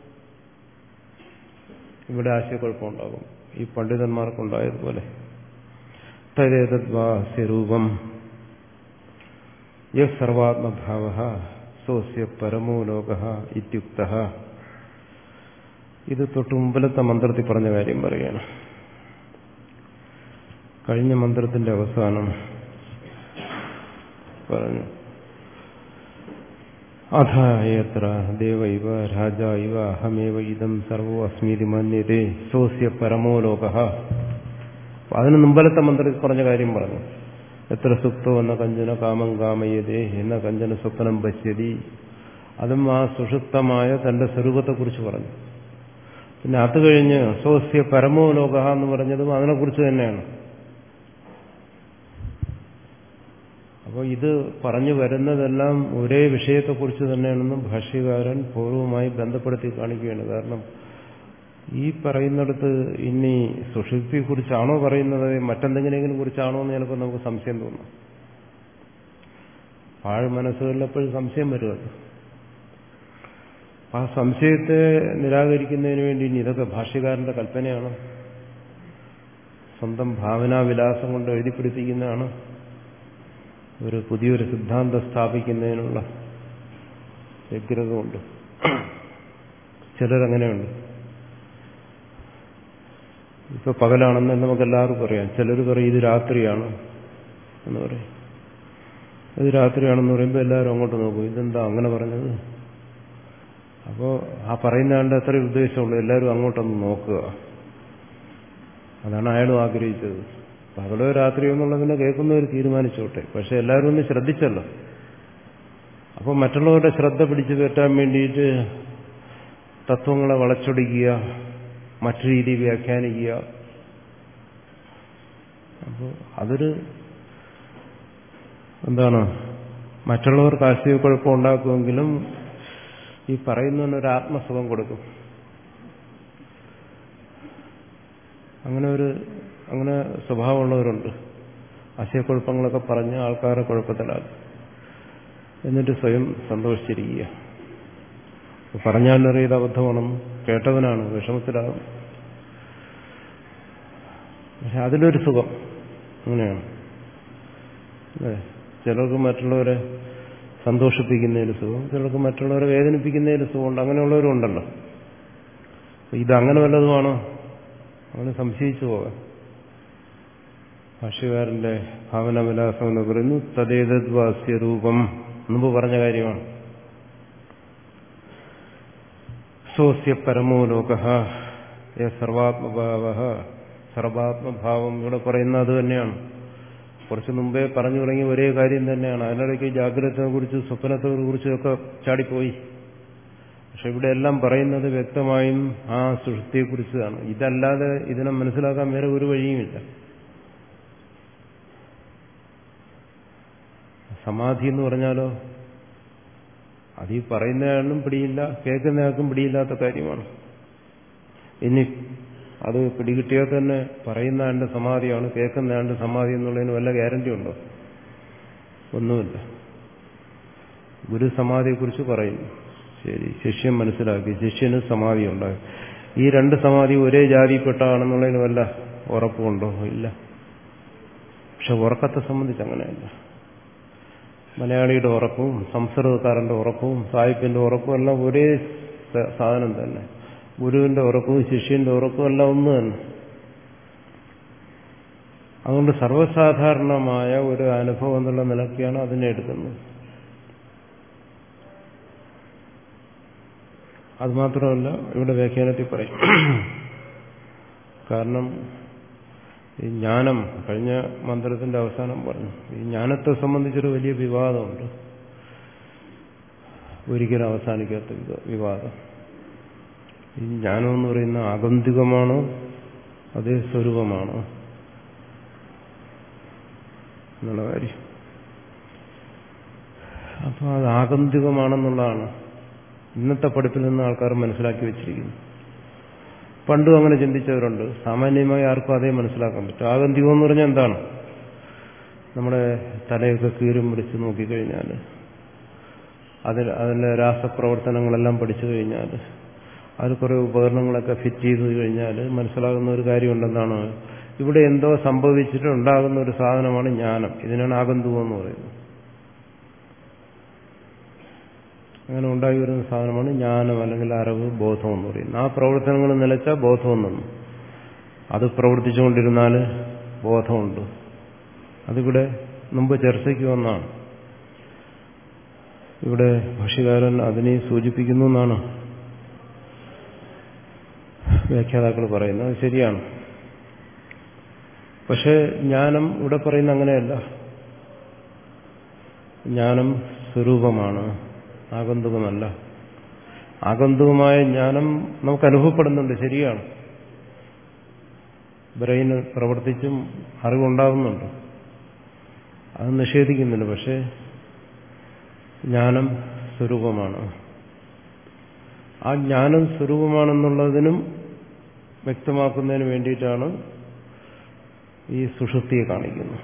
ഇവിടെ ആശയക്കുഴപ്പമുണ്ടാകും. ഈ പണ്ഡിതന്മാർക്കുണ്ടായതുപോലെ തദേതദ്വാസ്യരൂപം യഃ സർവാത്മഭാവഃ സോസ്യ പരമോ ലോകഃ ഇത്യുക്തഃ. ഇത് തൊട്ട് മുമ്പിലത്തെ മന്ത്രത്തിൽ പറഞ്ഞ കാര്യം പറയുകയാണ്. കഴിഞ്ഞ മന്ത്രത്തിന്റെ അവസാനം പറഞ്ഞു, അഥ യത്ര ദേവ ഇവ രാജ ഇവ അഹമേവ ഇദം സർവോ അസ്മീതി മന്യതേ സോസ്യ പരമോ ലോകഃ. അതിന് മുമ്പലത്തെ മന്ത്രത്തിൽ പറഞ്ഞ കാര്യം പറഞ്ഞു. എത്ര സുപ്തോ എന്ന കഞ്ചന കാമം കാമയതേ എന്ന കഞ്ചന സ്വപ്നം പശ്യതി. അതും ആ സുഷുപ്തമായ തന്റെ സ്വരൂപത്തെക്കുറിച്ച് പറഞ്ഞു. പിന്നെ അത് കഴിഞ്ഞ് സോസ്യ പരമോ ലോകഃ എന്ന് പറഞ്ഞതും അതിനെക്കുറിച്ച് തന്നെയാണ്. അപ്പോൾ ഇത് പറഞ്ഞു വരുന്നതെല്ലാം ഒരേ വിഷയത്തെക്കുറിച്ച് തന്നെയാണെന്ന് ഭാഷ്യകാരൻ പൂർവ്വമായി ബന്ധപ്പെടുത്തി കാണിക്കുകയാണ്. കാരണം ഈ പറയുന്നിടത്ത് ഇനി സുഷുപ്തിയെക്കുറിച്ചാണോ പറയുന്നത്, മറ്റെന്തെങ്കിലും കുറിച്ചാണോ എന്ന് ചിലപ്പോൾ നമുക്ക് സംശയം തോന്നും. പാഴ് മനസ്സുകളിൽ എപ്പോഴും സംശയം വരുമല്ലോ. ആ സംശയത്തെ നിരാകരിക്കുന്നതിന് വേണ്ടി ഇനി ഇതൊക്കെ ഭാഷ്യകാരന്റെ കൽപ്പനയാണ്, സ്വന്തം ഭാവനാവിലാസം കൊണ്ട് എഴുതിപ്പിടിപ്പിക്കുന്നതാണ്, ഒരു പുതിയൊരു സിദ്ധാന്തം സ്ഥാപിക്കുന്നതിനുള്ള വ്യഗ്രതമുണ്ട്. ചിലരങ്ങനെയുണ്ട്. ഇപ്പൊ പകലാണെന്ന് നമുക്ക് എല്ലാവർക്കും അറിയാം. ചിലർ പറയും ഇത് രാത്രിയാണ് എന്ന് പറയും. ഇത് രാത്രിയാണെന്ന് പറയുമ്പോൾ എല്ലാവരും അങ്ങോട്ട് നോക്കും, ഇതെന്താ അങ്ങനെ പറഞ്ഞത്. അപ്പോൾ ആ പറയുന്ന ആളുടെ അത്രയും ഉദ്ദേശമുള്ളൂ, എല്ലാവരും അങ്ങോട്ടൊന്ന് നോക്കുക. അതാണ് അയാളും ആഗ്രഹിച്ചത്. പകലോ രാത്രിയോ എന്നുള്ളതിനെ കേൾക്കുന്നവർ തീരുമാനിച്ചോട്ടെ, പക്ഷെ എല്ലാവരും ഒന്ന് ശ്രദ്ധിച്ചല്ലോ. അപ്പോൾ മറ്റുള്ളവരുടെ ശ്രദ്ധ പിടിച്ചു കയറ്റാൻ വേണ്ടിയിട്ട് തത്വങ്ങളെ വളച്ചൊടിക്കുക, മറ്റു രീതിയിൽ വ്യാഖ്യാനിക്കുക. അപ്പോൾ അതൊരു എന്താണ്, മറ്റുള്ളവർക്ക് ആശയക്കുഴപ്പം ഉണ്ടാക്കുമെങ്കിലും ഈ പറയുന്നതിനൊരു ആത്മസുഖം കൊടുക്കും. അങ്ങനെ ഒരു അങ്ങനെ സ്വഭാവമുള്ളവരുണ്ട്. ആശയക്കുഴപ്പങ്ങളൊക്കെ പറഞ്ഞ് ആൾക്കാരെ കുഴപ്പത്തിലാക്കും, എന്നിട്ട് സ്വയം സന്തോഷിച്ചിരിക്കുക. പറഞ്ഞാലറിയത് അബദ്ധമാണെന്ന് കേട്ടവനാണ് വിഷമത്തിലാകും. പക്ഷെ അതിലൊരു സുഖം അങ്ങനെയാണ്. അല്ലേ? ചിലർക്ക് മറ്റുള്ളവരെ സന്തോഷിപ്പിക്കുന്നതിൽ സുഖം, ചിലർക്ക് മറ്റുള്ളവരെ വേദനിപ്പിക്കുന്നതിൽ സുഖമുണ്ട്. അങ്ങനെയുള്ളവരും ഉണ്ടല്ലോ. ഇതങ്ങനെ വല്ലതുമാണോ? അങ്ങനെ സംശയിച്ചു പോകാം. ഭാഷ്യകാരന്റെ ഭാവനവിലാസം എന്ന് പറയുന്നു തദ്ദേതദ്വാസ്യ രൂപം മുമ്പ് പറഞ്ഞ കാര്യമാണ്. സോസ്യ പരമോ ലോകഃ സർവാത്മഭാവ സർവാത്മഭാവം ഇവിടെ പറയുന്നത് അത് തന്നെയാണ്. കുറച്ച് മുമ്പേ പറഞ്ഞു തുടങ്ങിയ ഒരേ കാര്യം തന്നെയാണ്. അതിനിടയ്ക്ക് ജാഗ്രതയെ കുറിച്ച് സ്വപ്നത്തെ കുറിച്ചൊക്കെ ചാടിപ്പോയി. പക്ഷെ ഇവിടെ എല്ലാം പറയുന്നത് വ്യക്തമായും ആ സുഷുപ്തിയെക്കുറിച്ചാണ്. ഇതല്ലാതെ ഇതിനെ മനസ്സിലാക്കാൻ വേറെ ഒരു വഴിയുമില്ല. സമാധി എന്ന് പറഞ്ഞാലോ അത് ഈ പറയുന്നയാളും പിടിയില്ല, കേൾക്കുന്നയാൾക്കും പിടിയില്ലാത്ത കാര്യമാണ്. ഇനി അത് പിടികിട്ടിയാൽ തന്നെ പറയുന്ന ആളുടെ സമാധിയാണ്, കേൾക്കുന്ന ആളുടെ സമാധി എന്നുള്ളതിന് വല്ല ഗ്യാരണ്ടി ഉണ്ടോ? ഒന്നുമില്ല. ഗുരു സമാധിയെക്കുറിച്ച് പറയുന്നു, ശരി, ശിഷ്യൻ മനസ്സിലാക്കി, ശിഷ്യന് സമാധി ഉണ്ടായി. ഈ രണ്ട് സമാധി ഒരേ ജാതിപ്പെട്ടാണെന്നുള്ളതിന് വല്ല ഉറപ്പുണ്ടോ? ഇല്ല. പക്ഷെ ഉറക്കത്തെ സംബന്ധിച്ച് അങ്ങനെയല്ല. മലയാളിയുടെ ഉറക്കവും സംസ്കൃതക്കാരന്റെ ഉറക്കവും സാഹിബിന്റെ ഉറക്കവും എല്ലാം ഒരേ സാധനം തന്നെ. ഗുരുവിന്റെ ഉറക്കവും ശിഷ്യന്റെ ഉറക്കവും എല്ലാം ഒന്ന് തന്നെ. അതുകൊണ്ട് സർവ്വസാധാരണമായ ഒരു അനുഭവം എന്നുള്ള നിലയ്ക്കാണ് അതിനെ എടുക്കുന്നത്. അതുമാത്രമല്ല ഇവിടെ വ്യാഖ്യാനത്തിൽ പറയും. കാരണം ഈ ജ്ഞാനം കഴിഞ്ഞ മന്ത്രത്തിന്റെ അവസാനം പറഞ്ഞു. ഈ ജ്ഞാനത്തെ സംബന്ധിച്ചൊരു വലിയ വിവാദമുണ്ട്, ഒരിക്കലും അവസാനിക്കാത്ത വിവാദം. ഈ ജ്ഞാനം എന്ന് പറയുന്ന ആഗന്തുകമാണോ അതേ സ്വരൂപമാണോ എന്നുള്ള കാര്യം. അപ്പോൾ അത് ആഗന്തുകമാണെന്നുള്ളതാണ് ഇന്നത്തെ പഠിപ്പിൽ നിന്ന് ആൾക്കാർ മനസ്സിലാക്കി വെച്ചിരിക്കുന്നു. പണ്ടും അങ്ങനെ ചിന്തിച്ചവരുണ്ട്. സാമാന്യമായി ആർക്കും അതേ മനസ്സിലാക്കാൻ പറ്റും. ആഗന്തികം എന്ന് പറഞ്ഞാൽ എന്താണ്? നമ്മുടെ തലയൊക്കെ കീറും പിടിച്ച് നോക്കിക്കഴിഞ്ഞാൽ, അതിൽ അതിൻ്റെ രാസപ്രവർത്തനങ്ങളെല്ലാം പഠിച്ചു കഴിഞ്ഞാൽ, അതിൽ കുറേ ഉപകരണങ്ങളൊക്കെ ഫിറ്റ് ചെയ്ത് കഴിഞ്ഞാൽ മനസ്സിലാകുന്ന ഒരു കാര്യമുണ്ടെന്നാണ്, ഇവിടെ എന്തോ സംഭവിച്ചിട്ട് ഉണ്ടാകുന്ന ഒരു സാധനമാണ് ജ്ഞാനം. ഇതിനാണ് ആഗന്തുകം എന്ന് പറയുന്നത്. അങ്ങനെ ഉണ്ടായി വരുന്ന സാധനമാണ് ജ്ഞാനം അല്ലെങ്കിൽ അറിവ്, ബോധം എന്ന് പറയുന്നത്. ആ പ്രവർത്തനങ്ങൾ നിലച്ചാൽ ബോധം നിന്നു. അത് പ്രവർത്തിച്ചുകൊണ്ടിരുന്നാൽ ബോധമുണ്ട്. അതിവിടെ മുമ്പ് ചർച്ചയ്ക്ക് വന്നാണ്. ഇവിടെ ഭാഷ്യകാരൻ അതിനെ സൂചിപ്പിക്കുന്നു എന്നാണ് വ്യാഖ്യാതാക്കൾ പറയുന്നത്. ശരിയാണ്. പക്ഷേ ജ്ഞാനം ഇവിടെ പറയുന്ന അങ്ങനെയല്ല. ജ്ഞാനം സ്വരൂപമാണ്, ആഗന്തുകമല്ല. ആഗന്തുകമായ ജ്ഞാനം നമുക്ക് അനുഭവപ്പെടുന്നുണ്ട്, ശരിയാണ്. ബ്രെയിന് പ്രവർത്തിച്ചും അറിവുണ്ടാകുന്നുണ്ട്, അത് നിഷേധിക്കുന്നില്ല. പക്ഷേ ജ്ഞാനം സ്വരൂപമാണ്. ആ ജ്ഞാനം സ്വരൂപമാണെന്നുള്ളതിനും വ്യക്തമാക്കുന്നതിന് വേണ്ടിയിട്ടാണ് ഈ സുഷുപ്തിയെ കാണിക്കുന്നത്.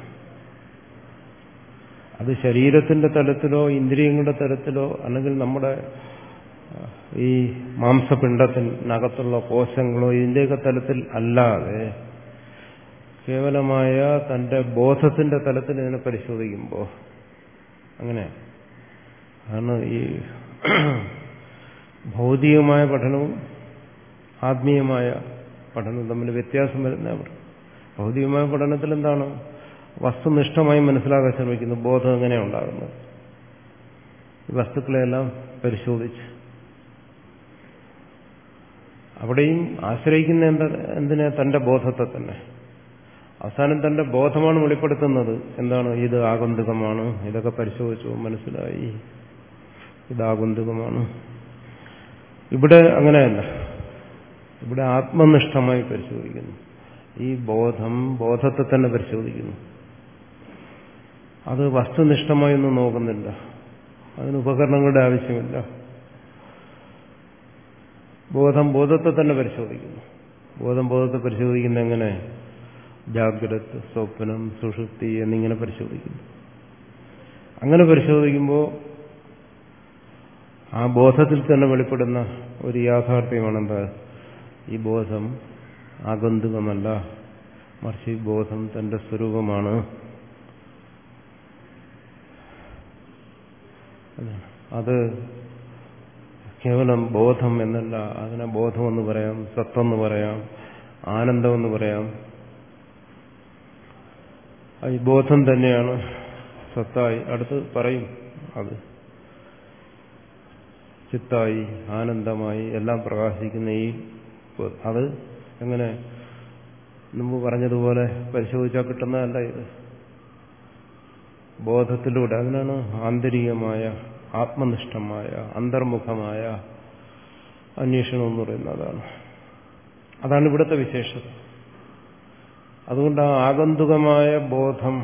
അത് ശരീരത്തിന്റെ തലത്തിലോ ഇന്ദ്രിയങ്ങളുടെ തലത്തിലോ അല്ലെങ്കിൽ നമ്മുടെ ഈ മാംസപിണ്ഡത്തിനകത്തുള്ള കോശങ്ങളോ ഇതിന്റെയൊക്കെ തലത്തിൽ അല്ലാതെ കേവലമായ തന്റെ ബോധത്തിന്റെ തലത്തിൽ ഇതിനെ പരിശോധിക്കുമ്പോൾ അങ്ങനെ ആണ് ഈ ഭൗതികമായ പഠനവും ആത്മീയമായ പഠനവും തമ്മിൽ വ്യത്യാസം വരുന്നവർ. ഭൗതികമായ പഠനത്തിൽ എന്താണ്? വസ്തുനിഷ്ഠമായി മനസ്സിലാക്കാൻ ശ്രമിക്കുന്നു. ബോധം എങ്ങനെയാണ് ഉണ്ടാകുന്നത്? വസ്തുക്കളെല്ലാം പരിശോധിച്ച് അവിടെയും ആശ്രയിക്കുന്ന എന്താ എന്തിനാ? തന്റെ ബോധത്തെ തന്നെ. അവസാനം തന്റെ ബോധമാണ് വെളിപ്പെടുത്തുന്നത്. എന്താണ്? ഇത് ആഗന്തുകമാണ്, ഇതൊക്കെ പരിശോധിച്ചു മനസ്സിലായി, ഇത് ആഗന്തുകമാണ്. ഇവിടെ അങ്ങനെയല്ല. ഇവിടെ ആത്മനിഷ്ഠമായി പരിശോധിക്കുന്നു. ഈ ബോധം ബോധത്തെ തന്നെ പരിശോധിക്കുന്നു. അത് വസ്തുനിഷ്ഠമായൊന്നും നോക്കുന്നില്ല. അതിന് ഉപകരണങ്ങളുടെ ആവശ്യമില്ല. ബോധം ബോധത്തെ തന്നെ പരിശോധിക്കുന്നു. ബോധം ബോധത്തെ പരിശോധിക്കുന്ന എങ്ങനെ? ജാഗ്രത്, സ്വപ്നം, സുഷുപ്തി എന്നിങ്ങനെ പരിശോധിക്കുന്നു. അങ്ങനെ പരിശോധിക്കുമ്പോൾ ആ ബോധത്തിൽ തന്നെ വെളിപ്പെടുന്ന ഒരു യാഥാർത്ഥ്യമാണെന്താ? ഈ ബോധം ആഗന്തുകമല്ല, മറിച്ച് ഈ ബോധം തന്റെ സ്വരൂപമാണ്. അത് കേവലം ബോധം എന്നല്ല, അതിനെ ബോധമെന്ന് പറയാം, സത്തെന്ന് പറയാം, ആനന്ദമെന്ന് പറയാം. ഈ ബോധം തന്നെയാണ് സത്തായി അടുത്ത് പറയും. അത് ചിത്തായി ആനന്ദമായി എല്ലാം പ്രകാശിക്കുന്ന ഈ അത് എങ്ങനെ മുമ്പ് പറഞ്ഞതുപോലെ പരിശോധിച്ചാൽ കിട്ടുന്നതല്ല ഇത്. ബോധത്തിലൂടെ, അതിനാണ് ആന്തരികമായ ആത്മനിഷ്ഠമായ അന്തർമുഖമായ അന്വേഷണം എന്ന് പറയുന്നത്. അതാണ് അതാണ് ഇവിടുത്തെ വിശേഷത. അതുകൊണ്ട് ആ ആഗന്തുകമായ ബോധം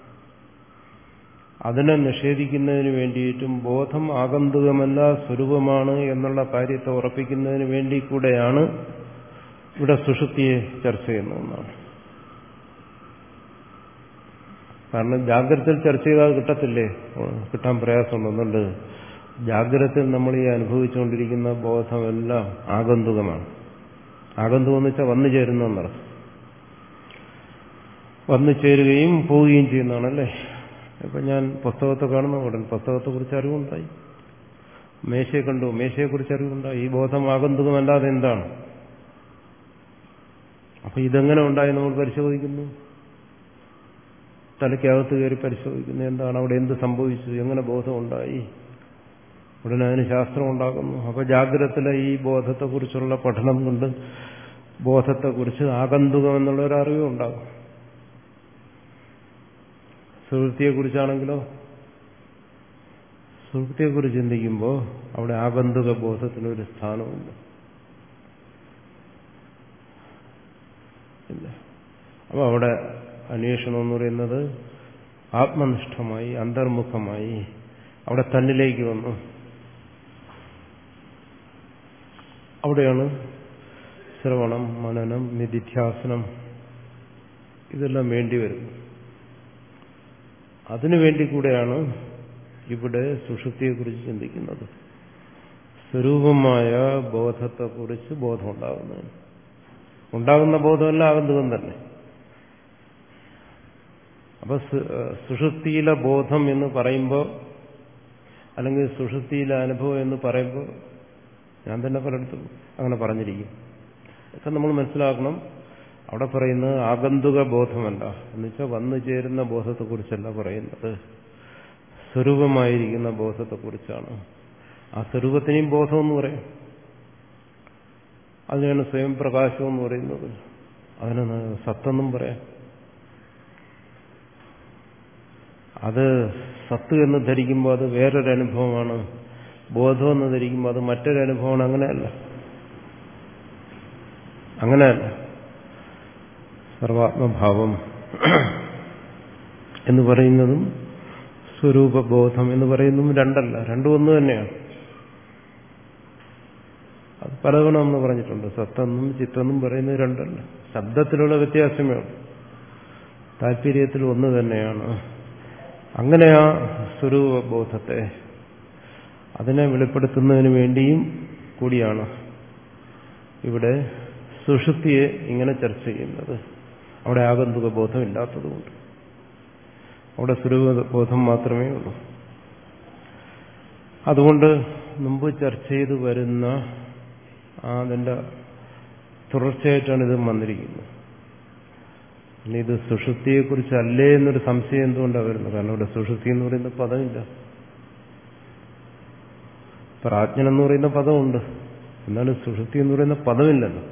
അതിനെ നിഷേധിക്കുന്നതിന് വേണ്ടിയിട്ടും ബോധം ആഗന്തുകമല്ല സ്വരൂപമാണ് എന്നുള്ള കാര്യത്തെ ഉറപ്പിക്കുന്നതിന് വേണ്ടി കൂടെയാണ് ഇവിടെ സുഷുപ്തിയെ ചർച്ച ചെയ്യുന്നതെന്നാണ്. കാരണം ജാഗ്രതയിൽ ചർച്ച ചെയ്താൽ കിട്ടത്തില്ലേ, കിട്ടാൻ പ്രയാസമുണ്ടെന്നുണ്ട്. ജാഗ്രതയിൽ നമ്മൾ ഈ അനുഭവിച്ചുകൊണ്ടിരിക്കുന്ന ബോധമെല്ലാം ആഗന്തുകമാണ്. ആഗന്തുകം എന്ന് വെച്ചാൽ വന്നു ചേരുന്ന എന്നർത്ഥം. വന്നു ചേരുകയും പോവുകയും ചെയ്യുന്നതാണല്ലേ. ഇപ്പൊ ഞാൻ പുസ്തകത്തെ കാണുന്ന ഉടൻ പുസ്തകത്തെക്കുറിച്ച് അറിവുണ്ടായി, മേശയെ കണ്ടു, മേശയെക്കുറിച്ച് അറിവുണ്ടായി. ഈ ബോധം ആഗന്തുകമല്ലാതെ എന്താണ്? അപ്പൊ ഇതെങ്ങനെ ഉണ്ടായി നമ്മൾ പരിശോധിക്കുന്നു, തലയ്ക്കകത്ത് കയറി പരിശോധിക്കുന്നു. എന്താണ് അവിടെ, എന്ത് സംഭവിച്ചു, എങ്ങനെ ബോധം ഉണ്ടായി, ഉടനെ അതിന് ശാസ്ത്രം ഉണ്ടാകുന്നു. അപ്പൊ ജാഗ്രതത്തിലെ ഈ ബോധത്തെക്കുറിച്ചുള്ള പഠനം കൊണ്ട് ബോധത്തെക്കുറിച്ച് ആഗന്തുകം എന്നുള്ള ഒരു അറിവും ഉണ്ടാകും. സുഹൃത്തിയെക്കുറിച്ചാണെങ്കിലോ, സുഹൃത്തിയെക്കുറിച്ച് ചിന്തിക്കുമ്പോൾ അവിടെ ആഗന്തുക ബോധത്തിനൊരു സ്ഥാനമുണ്ട്. ഇല്ല. അപ്പോൾ അവിടെ അന്വേഷണം എന്ന് പറയുന്നത് ആത്മനിഷ്ഠമായി അന്തർമുഖമായി അവിടെ തന്നിലേക്ക് വന്നു. അവിടെയാണ് ശ്രവണം, മനനം, നിധിധ്യാസനം ഇതെല്ലാം വേണ്ടി വരുന്നത്. അതിനുവേണ്ടി കൂടെയാണ് ഇവിടെ സുഷുപ്തിയെക്കുറിച്ച് ചിന്തിക്കുന്നത്. സ്വരൂപമായ ബോധത്തെക്കുറിച്ച് ബോധം ഉണ്ടാകുന്നത്. ഉണ്ടാകുന്ന ബോധമല്ല ആഗന്തുകം തന്നെ. അപ്പൊ സുഷുപ്തിയിലെ ബോധം എന്ന് പറയുമ്പോൾ, അല്ലെങ്കിൽ സുഷുപ്തിയിലെ അനുഭവം എന്ന് പറയുമ്പോൾ, ഞാൻ തന്നെ പലയിടത്തും അങ്ങനെ പറഞ്ഞിരിക്കും. ഒക്കെ നമ്മൾ മനസ്സിലാക്കണം. അവിടെ പറയുന്നത് ആഗന്തുക ബോധമല്ല, എന്നുവെച്ചാൽ വന്നു ചേരുന്ന ബോധത്തെക്കുറിച്ചല്ല പറയുന്നത്, സ്വരൂപമായിരിക്കുന്ന ബോധത്തെക്കുറിച്ചാണ്. ആ സ്വരൂപത്തിനെയും ബോധമെന്ന് പറയും. അതിനാണ് സ്വയം പ്രകാശം എന്ന് പറയുന്നത്. അതിനാണ് സത്തെന്നും പറയാം. അത് സത്ത് എന്ന് ധരിക്കുമ്പോൾ അത് വേറൊരു അനുഭവമാണ്, ബോധം എന്ന് ധരിക്കുമ്പോൾ അത് മറ്റൊരു അനുഭവമാണ്. അങ്ങനെയല്ല, അങ്ങനെയല്ല. സർവാത്മഭാവം എന്ന് പറയുന്നതും സ്വരൂപബോധം എന്ന് പറയുന്നതും രണ്ടല്ല, രണ്ടും ഒന്ന് തന്നെയാണ്. അത് പലതവണ നമ്മൾ പറഞ്ഞിട്ടുണ്ട്. സത്തെന്നും ചിത്തെന്നും പറയുന്നത് രണ്ടല്ല, ശബ്ദത്തിലുള്ള വ്യത്യാസമേ ഉള്ളൂ, താല്പര്യത്തിൽ ഒന്ന് തന്നെയാണ്. അങ്ങനെ ആ സ്വരൂപബോധത്തെ അതിനെ വെളിപ്പെടുത്തുന്നതിന് വേണ്ടിയും കൂടിയാണ് ഇവിടെ സുഷുപ്തിയെ ഇങ്ങനെ ചർച്ച ചെയ്യുന്നത്. അവിടെ ആഗന്തുക ബോധമില്ലാത്തതുകൊണ്ട്, അവിടെ സ്വരൂപബോധം മാത്രമേ ഉള്ളൂ. അതുകൊണ്ട് മുമ്പ് ചർച്ച ചെയ്തു വരുന്ന അതിൻ്റെ തുടർച്ചയായിട്ടാണ് ഇത് വന്നിരിക്കുന്നത്. ഇനി ഇത് സുഷുപ്തിയെക്കുറിച്ചല്ലേ എന്നൊരു സംശയം എന്തുകൊണ്ടാണ് വരുന്നത്? കാരണം ഇവിടെ സുഷുപ്തി എന്ന് പറയുന്ന പദമില്ല. പ്രാജ്ഞൻ എന്ന് പറയുന്ന പദമുണ്ട്, എന്നാലും സുഷുപ്തി എന്ന് പറയുന്ന പദമില്ലല്ലോ.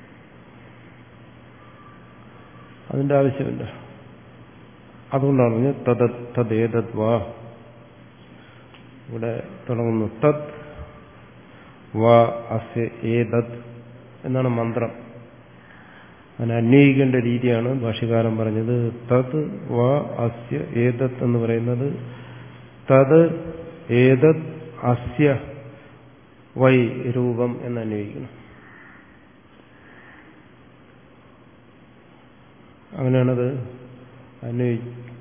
അതിന്റെ ആവശ്യമില്ല. അതുകൊണ്ടാണ് തത് തദ്ദേതദ്വാ ഇവിടെ തുടങ്ങുന്നു. തത് വാ അസ്യ ഏതത് എന്നാണ് മന്ത്രം. അതിനെ അന്വയിക്കേണ്ട രീതിയാണ് ഭാഷ്യകാരൻ പറഞ്ഞത്. തത് വാ അസ്യ ഏതത് എന്ന് പറയുന്നത് തത് ഏതത് അസ്യ വൈ രൂപം എന്ന് അന്വയിക്കണം. അങ്ങനെയാണത്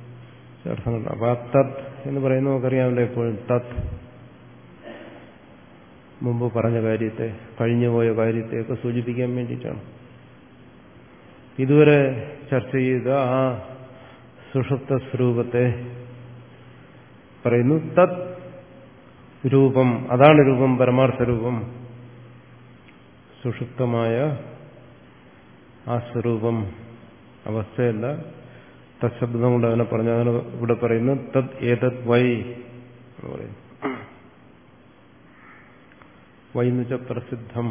അന്വയിച്ച അർത്ഥങ്ങൾ. അപ്പൊ ആ തത് എന്ന് പറയുന്നത് നമുക്കറിയാമല്ലോ, എപ്പോഴും തത് മുമ്പ് പറഞ്ഞ കാര്യത്തെ, കഴിഞ്ഞുപോയ കാര്യത്തെയൊക്കെ സൂചിപ്പിക്കാൻ വേണ്ടിയിട്ടാണ്. ഇതുവരെ ചർച്ച ചെയ്ത ആ സുഷുപ്ത സ്വരൂപത്തെ പറയുന്നു തത് രൂപം, അതാണ് രൂപം, പരമാർത്ഥ രൂപം. സുഷുപ്തമായ ആ സ്വരൂപം അവസ്ഥയല്ല, തത്ശബ്ദം കൊണ്ട് അതിനെ പറഞ്ഞു. അങ്ങനെ ഇവിടെ പറയുന്നു തത് ഏതത് വൈ എന്ന് പറയുന്നു. വൈ എന്ന് വെച്ചാൽ പ്രസിദ്ധം.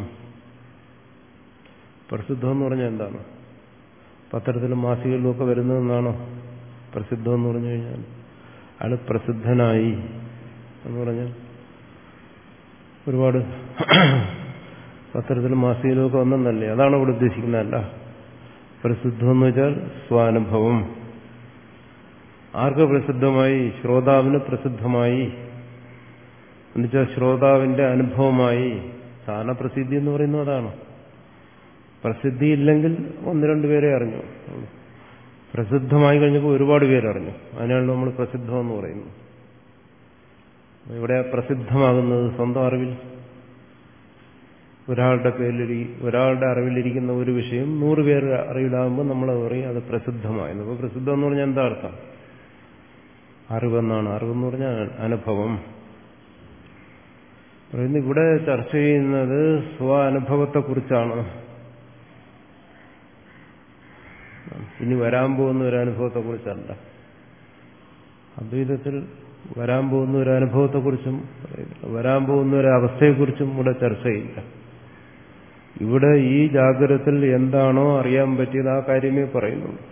പ്രസിദ്ധം എന്ന് പറഞ്ഞാൽ എന്താണ്? പത്രത്തിലും മാസികയിലും ഒക്കെ വരുന്നതെന്നാണോ പ്രസിദ്ധം എന്ന് പറഞ്ഞു കഴിഞ്ഞാൽ? അയാൾ പ്രസിദ്ധനായി എന്ന് പറഞ്ഞാൽ ഒരുപാട് പത്രത്തിലും മാസികയിലും ഒക്കെ വന്നെന്നല്ലേ? അതാണ് ഇവിടെ ഉദ്ദേശിക്കുന്നതല്ല. പ്രസിദ്ധം എന്ന് വെച്ചാൽ സ്വാനുഭവം. ആർക്ക് പ്രസിദ്ധമായി? ശ്രോതാവിന് പ്രസിദ്ധമായി. എന്നുവെച്ചാൽ ശ്രോതാവിന്റെ അനുഭവമായി. സ്ഥാനപ്രസിദ്ധി എന്ന് പറയുന്നത് അതാണ്. പ്രസിദ്ധിയില്ലെങ്കിൽ ഒന്ന് രണ്ടുപേരെ അറിഞ്ഞു. പ്രസിദ്ധമായി കഴിഞ്ഞപ്പോൾ ഒരുപാട് പേരറിഞ്ഞു. അതിനാണ് നമ്മൾ പ്രസിദ്ധം എന്ന് പറയുന്നത്. ഇവിടെ പ്രസിദ്ധമാകുന്നത് സ്വന്തം അറിവിൽ, ഒരാളുടെ പേരിൽ, ഒരാളുടെ അറിവിലിരിക്കുന്ന ഒരു വിഷയം നൂറ് പേരുടെ അറിവിലാകുമ്പോൾ നമ്മൾ പറയും അത് പ്രസിദ്ധമായിരുന്നു. അപ്പോൾ പ്രസിദ്ധം എന്ന് പറഞ്ഞാൽ എന്താ അർത്ഥം? അറിവെന്നാണ്. അറിവെന്ന് പറഞ്ഞാൽ അനുഭവം. പറയുന്നത് ഇവിടെ ചർച്ച ചെയ്യുന്നത് സ്വ അനുഭവത്തെക്കുറിച്ചാണ്. ഇനി വരാൻ പോകുന്ന ഒരു അനുഭവത്തെക്കുറിച്ചല്ല. അദ്വൈതത്തിൽ വരാൻ പോകുന്ന ഒരു അനുഭവത്തെക്കുറിച്ചും വരാൻ പോകുന്ന ഒരു അവസ്ഥയെക്കുറിച്ചും ഇവിടെ ചർച്ചയില്ല. ഇവിടെ ഈ ജാഗ്രതത്തിൽ എന്താണോ അറിയാൻ പറ്റിയത് ആ കാര്യമേ പറയുന്നുള്ളൂ.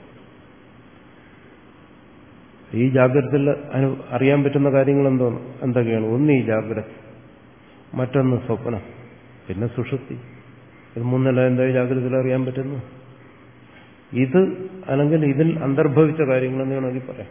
ഈ ജാഗ്രതത്തിൽ അറിയാൻ പറ്റുന്ന കാര്യങ്ങൾ എന്തോ എന്തൊക്കെയാണ്? ഒന്ന് ഈ ജാഗ്രത, മറ്റൊന്ന് സ്വപ്നം, പിന്നെ സുഷുപ്തി. ഇത് മൂന്നല്ല എന്താ ജാഗ്രതയിൽ അറിയാൻ പറ്റുന്നു? ഇത് അല്ലെങ്കിൽ ഇതിൽ അന്തർഭവിച്ച കാര്യങ്ങളെന്ന് വേണമെങ്കിൽ പറയാം.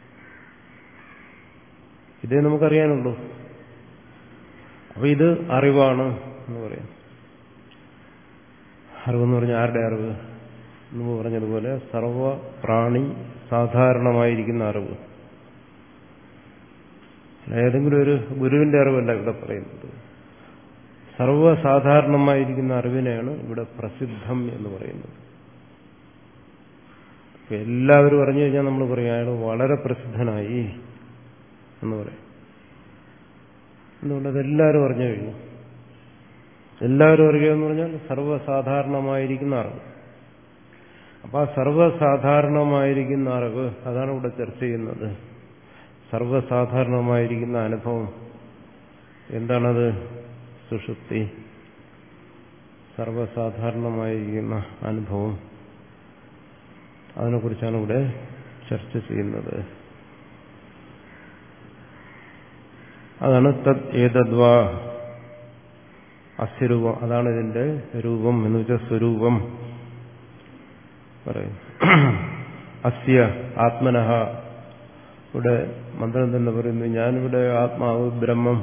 ഇതേ നമുക്കറിയാനുള്ളൂ. അപ്പൊ ഇത് അറിവാണ് എന്ന് പറയാം. അറിവെന്ന് പറഞ്ഞാൽ ആരുടെ അറിവ്? എന്ന് പറഞ്ഞതുപോലെ സർവ പ്രാണി സാധാരണമായിരിക്കുന്ന അറിവ്. ഏതെങ്കിലും ഒരു ഗുരുവിന്റെ അറിവല്ല ഇവിടെ പറയുന്നത്. സർവസാധാരണമായിരിക്കുന്ന അറിവിനെയാണ് ഇവിടെ പ്രസിദ്ധം എന്ന് പറയുന്നത്. എല്ലാവരും അറിഞ്ഞു കഴിഞ്ഞാൽ നമ്മൾ പറയും അയാൾ വളരെ പ്രസിദ്ധനായി എന്ന് പറയും. എന്തുകൊണ്ട്? അതെല്ലാവരും അറിഞ്ഞു കഴിഞ്ഞു. എല്ലാവരും അറിയുക എന്ന് പറഞ്ഞാൽ സർവ്വസാധാരണമായിരിക്കുന്ന അറിവ്. അപ്പൊ ആ സർവ്വസാധാരണമായിരിക്കുന്ന അറിവ് അതാണ് ഇവിടെ ചർച്ച ചെയ്യുന്നത്. സർവ്വസാധാരണമായിരിക്കുന്ന അനുഭവം എന്താണത്? സുഷുപ്തി. സർവ്വസാധാരണമായിരിക്കുന്ന അനുഭവം, അതിനെക്കുറിച്ചാണ് ഇവിടെ ചർച്ച ചെയ്യുന്നത്. അതാണ് തത് ഏതദ്വാ അസ്യരൂപം. അതാണ് ഇതിന്റെ രൂപം എന്ന് വെച്ചാൽ സ്വരൂപം പറയും. അസ്യ ആത്മനഃ. ഇവിടെ മന്ത്രം തന്നെ പറയുന്നു, ഞാനിവിടെ ആത്മാവ് ബ്രഹ്മം.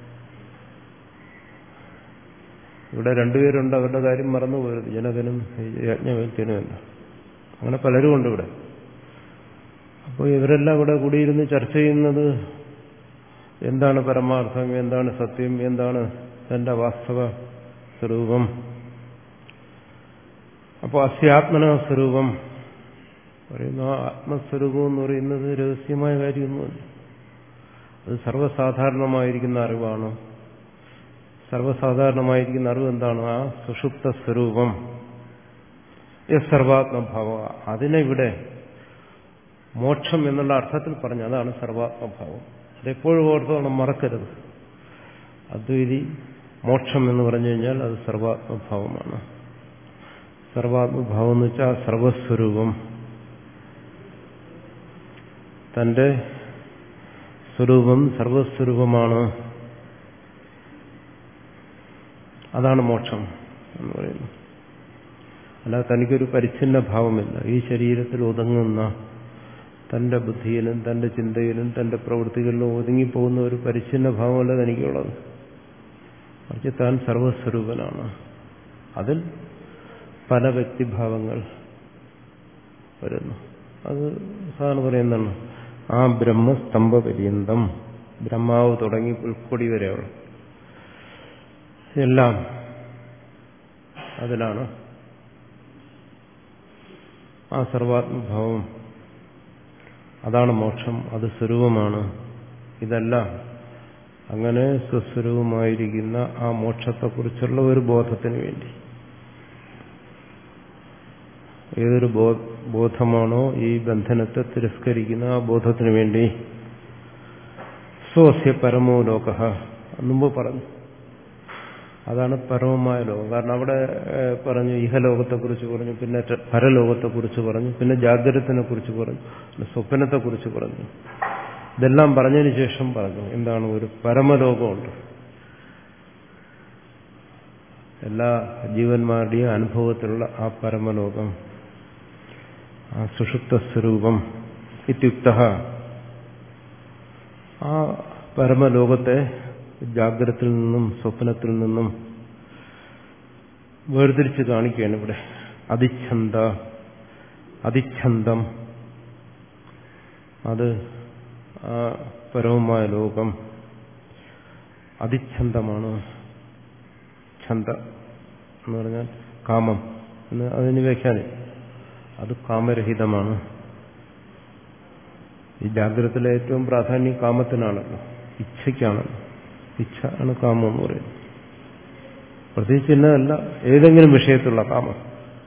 ഇവിടെ രണ്ടുപേരുണ്ട്, അവരുടെ കാര്യം മറന്നു പോയത്. ജനകനും യജ്ഞവൽക്യനുമല്ല. അങ്ങനെ പലരും ഉണ്ട് ഇവിടെ. അപ്പോൾ ഇവരെല്ലാം ഇവിടെ കൂടിയിരുന്ന് ചർച്ച ചെയ്യുന്നത് എന്താണ് പരമാർത്ഥം, എന്താണ് സത്യം, എന്താണ് തന്റെ വാസ്തവ സ്വരൂപം. അപ്പോൾ അസ്യാത്മന സ്വരൂപം പറയുന്ന ആത്മസ്വരൂപം എന്ന് പറയുന്നത് രഹസ്യമായ കാര്യമൊന്നുമല്ല. അത് സർവ്വസാധാരണമായിരിക്കുന്ന അറിവാണ്. സർവ്വസാധാരണമായിരിക്കുന്ന അറിവ് എന്താണ്? ആ സുഷുപ്ത സ്വരൂപം. സർവാത്മഭാവ. അതിനെ ഇവിടെ മോക്ഷം എന്നുള്ള അർത്ഥത്തിൽ പറഞ്ഞു. അതാണ് സർവാത്മഭാവം. അതെപ്പോഴും ഓർത്തോണം, മറക്കരുത്. അദ്വൈതി മോക്ഷം എന്ന് പറഞ്ഞു കഴിഞ്ഞാൽ അത് സർവാത്മഭാവമാണ്. സർവാത്മഭാവം എന്ന് വെച്ചാൽ സർവസ്വരൂപം, തന്റെ സ്വരൂപം സർവസ്വരൂപമാണ്. അതാണ് മോക്ഷം എന്ന് പറയുന്നത്. അല്ലാതെ തനിക്കൊരു പരിച്ഛിന്ന ഭാവമില്ല. ഈ ശരീരത്തിൽ ഒതുങ്ങുന്ന, തന്റെ ബുദ്ധിയിലും തന്റെ ചിന്തയിലും തന്റെ പ്രവൃത്തികളിലും ഒതുങ്ങിപ്പോകുന്ന ഒരു പരിച്ഛിന്ന ഭാവമല്ല തനിക്കുള്ളത്. മറിച്ച് താൻ സർവസ്വരൂപനാണ്. അതിൽ പല വ്യക്തിഭാവങ്ങൾ വരുന്നു. അത് സാധാരണ പറയുന്നതാണ് ആ ബ്രഹ്മസ്തംഭപര്യന്തം, ബ്രഹ്മാവ് തുടങ്ങി പുൽക്കൊടി വരെയുള്ള എല്ലാം അതിലാണ്. ആ സർവാത്മഭാവം അതാണ് മോക്ഷം, അത് സ്വരൂപമാണ്. ഇതെല്ലാം അങ്ങനെ സ്വസ്വരൂപമായിരിക്കുന്ന ആ മോക്ഷത്തെക്കുറിച്ചുള്ള ഒരു ബോധത്തിന് വേണ്ടി, ഏതൊരു ബോധമാണോ ഈ ബന്ധനത്തെ തിരസ്കരിക്കുന്ന ആ ബോധത്തിന് വേണ്ടി സ്വസ്യ പരമോ ലോകഃ മുമ്പ് പറഞ്ഞു. അതാണ് പരമമായ ലോകം. കാരണം അവിടെ പറഞ്ഞു ഇഹലോകത്തെക്കുറിച്ച് പറഞ്ഞു, പിന്നെ പരലോകത്തെക്കുറിച്ച് പറഞ്ഞു, പിന്നെ ജാഗ്രതത്തിനെ കുറിച്ച് പറഞ്ഞു, പിന്നെ സ്വപ്നത്തെക്കുറിച്ച് പറഞ്ഞു. ഇതെല്ലാം പറഞ്ഞതിന് ശേഷം പറഞ്ഞു എന്താണ് ഒരു പരമലോകമുണ്ട്. എല്ലാ ജീവന്മാരുടെയും അനുഭവത്തിലുള്ള ആ പരമലോകം, ആ സുഷുപ്ത സ്വരൂപം ഇത്യുക്തഃ. ആ പരമലോകത്തെ ജാഗ്രതത്തിൽ നിന്നും സ്വപ്നത്തിൽ നിന്നും വേർതിരിച്ച് കാണിക്കുകയാണ് ഇവിടെ. അതിച്ഛന്ത, അതിച്ഛന്തം, അത് ആ പരമമായ ലോകം അതിച്ഛന്തമാണ്. ഛന്ത എന്ന് പറഞ്ഞാൽ കാമം എന്ന് അതിന് വ്യാഖ്യാനം. അത് കാമരഹിതമാണ്. ഈ ജാഗ്രതത്തിലെ ഏറ്റവും പ്രാധാന്യം കാമത്തിനാണല്ലോ, ഇച്ഛയ്ക്കാണല്ലോ. ഇച്ഛ ആണ് കാമം എന്ന് പറയുന്നത്. പ്രത്യേകിച്ച് ഇന്നതല്ല, ഏതെങ്കിലും വിഷയത്തിലുള്ള കാമം.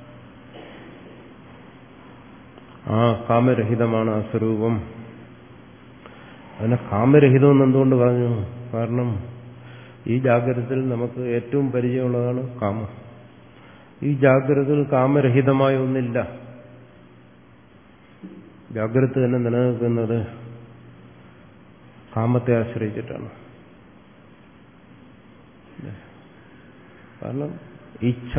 ആ കാമരഹിതമാണ് ആ സ്വരൂപം. അതിനെ കാമരഹിതം എന്ന് എന്തുകൊണ്ട് പറഞ്ഞു? കാരണം ഈ ജാഗ്രതത്തിൽ നമുക്ക് ഏറ്റവും പരിചയമുള്ളതാണ് കാമം. ഈ ജാഗ്രതയിൽ കാമരഹിതമായ ഒന്നില്ല. ജാഗ്രത തന്നെ നിലനിൽക്കുന്നത് കാമത്തെ ആശ്രയിച്ചിട്ടാണ്. കാരണം ഇച്ഛ,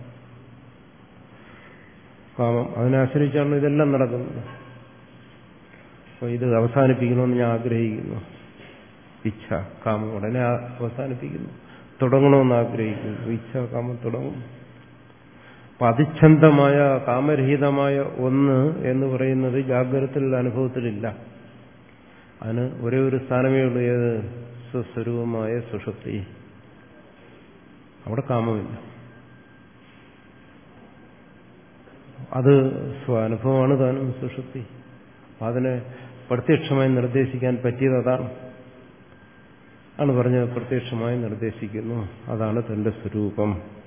കാമം, അതിനെ ആശ്രയിച്ചാണ് ഇതെല്ലാം നടക്കുന്നത്. അപ്പോൾ ഇത് അവസാനിപ്പിക്കണമെന്ന് ഞാൻ ആഗ്രഹിക്കുന്നു. ഇച്ഛ, കാമം ഉടനെ അവസാനിപ്പിക്കുന്നു. തുടങ്ങണമെന്ന് ആഗ്രഹിക്കുന്നു. ഇച്ഛ, കാമം തുടങ്ങും. അപ്പൊ അതിച്ഛന്തമായ കാമരഹിതമായ ഒന്ന് എന്ന് പറയുന്നത് ജാഗ്രതത്തിലുള്ള അനുഭവത്തിലില്ല. അതിന് ഒരേ ഒരു സ്ഥാനമേ ഉള്ളൂ, ഏത്? സ്വസ്വരൂപമായ സുഷുപ്തി. അവിടെ കാമമില്ല. അത് സ്വാനുഭവമാണ് താനും സുഷുപ്തി. അതിനെ പ്രത്യക്ഷമായി നിർദ്ദേശിക്കാൻ പറ്റിയത് അതാണ്. ആണ് പറഞ്ഞത്, പ്രത്യക്ഷമായി നിർദ്ദേശിക്കുന്നു. അതാണ് തന്റെ സ്വരൂപം.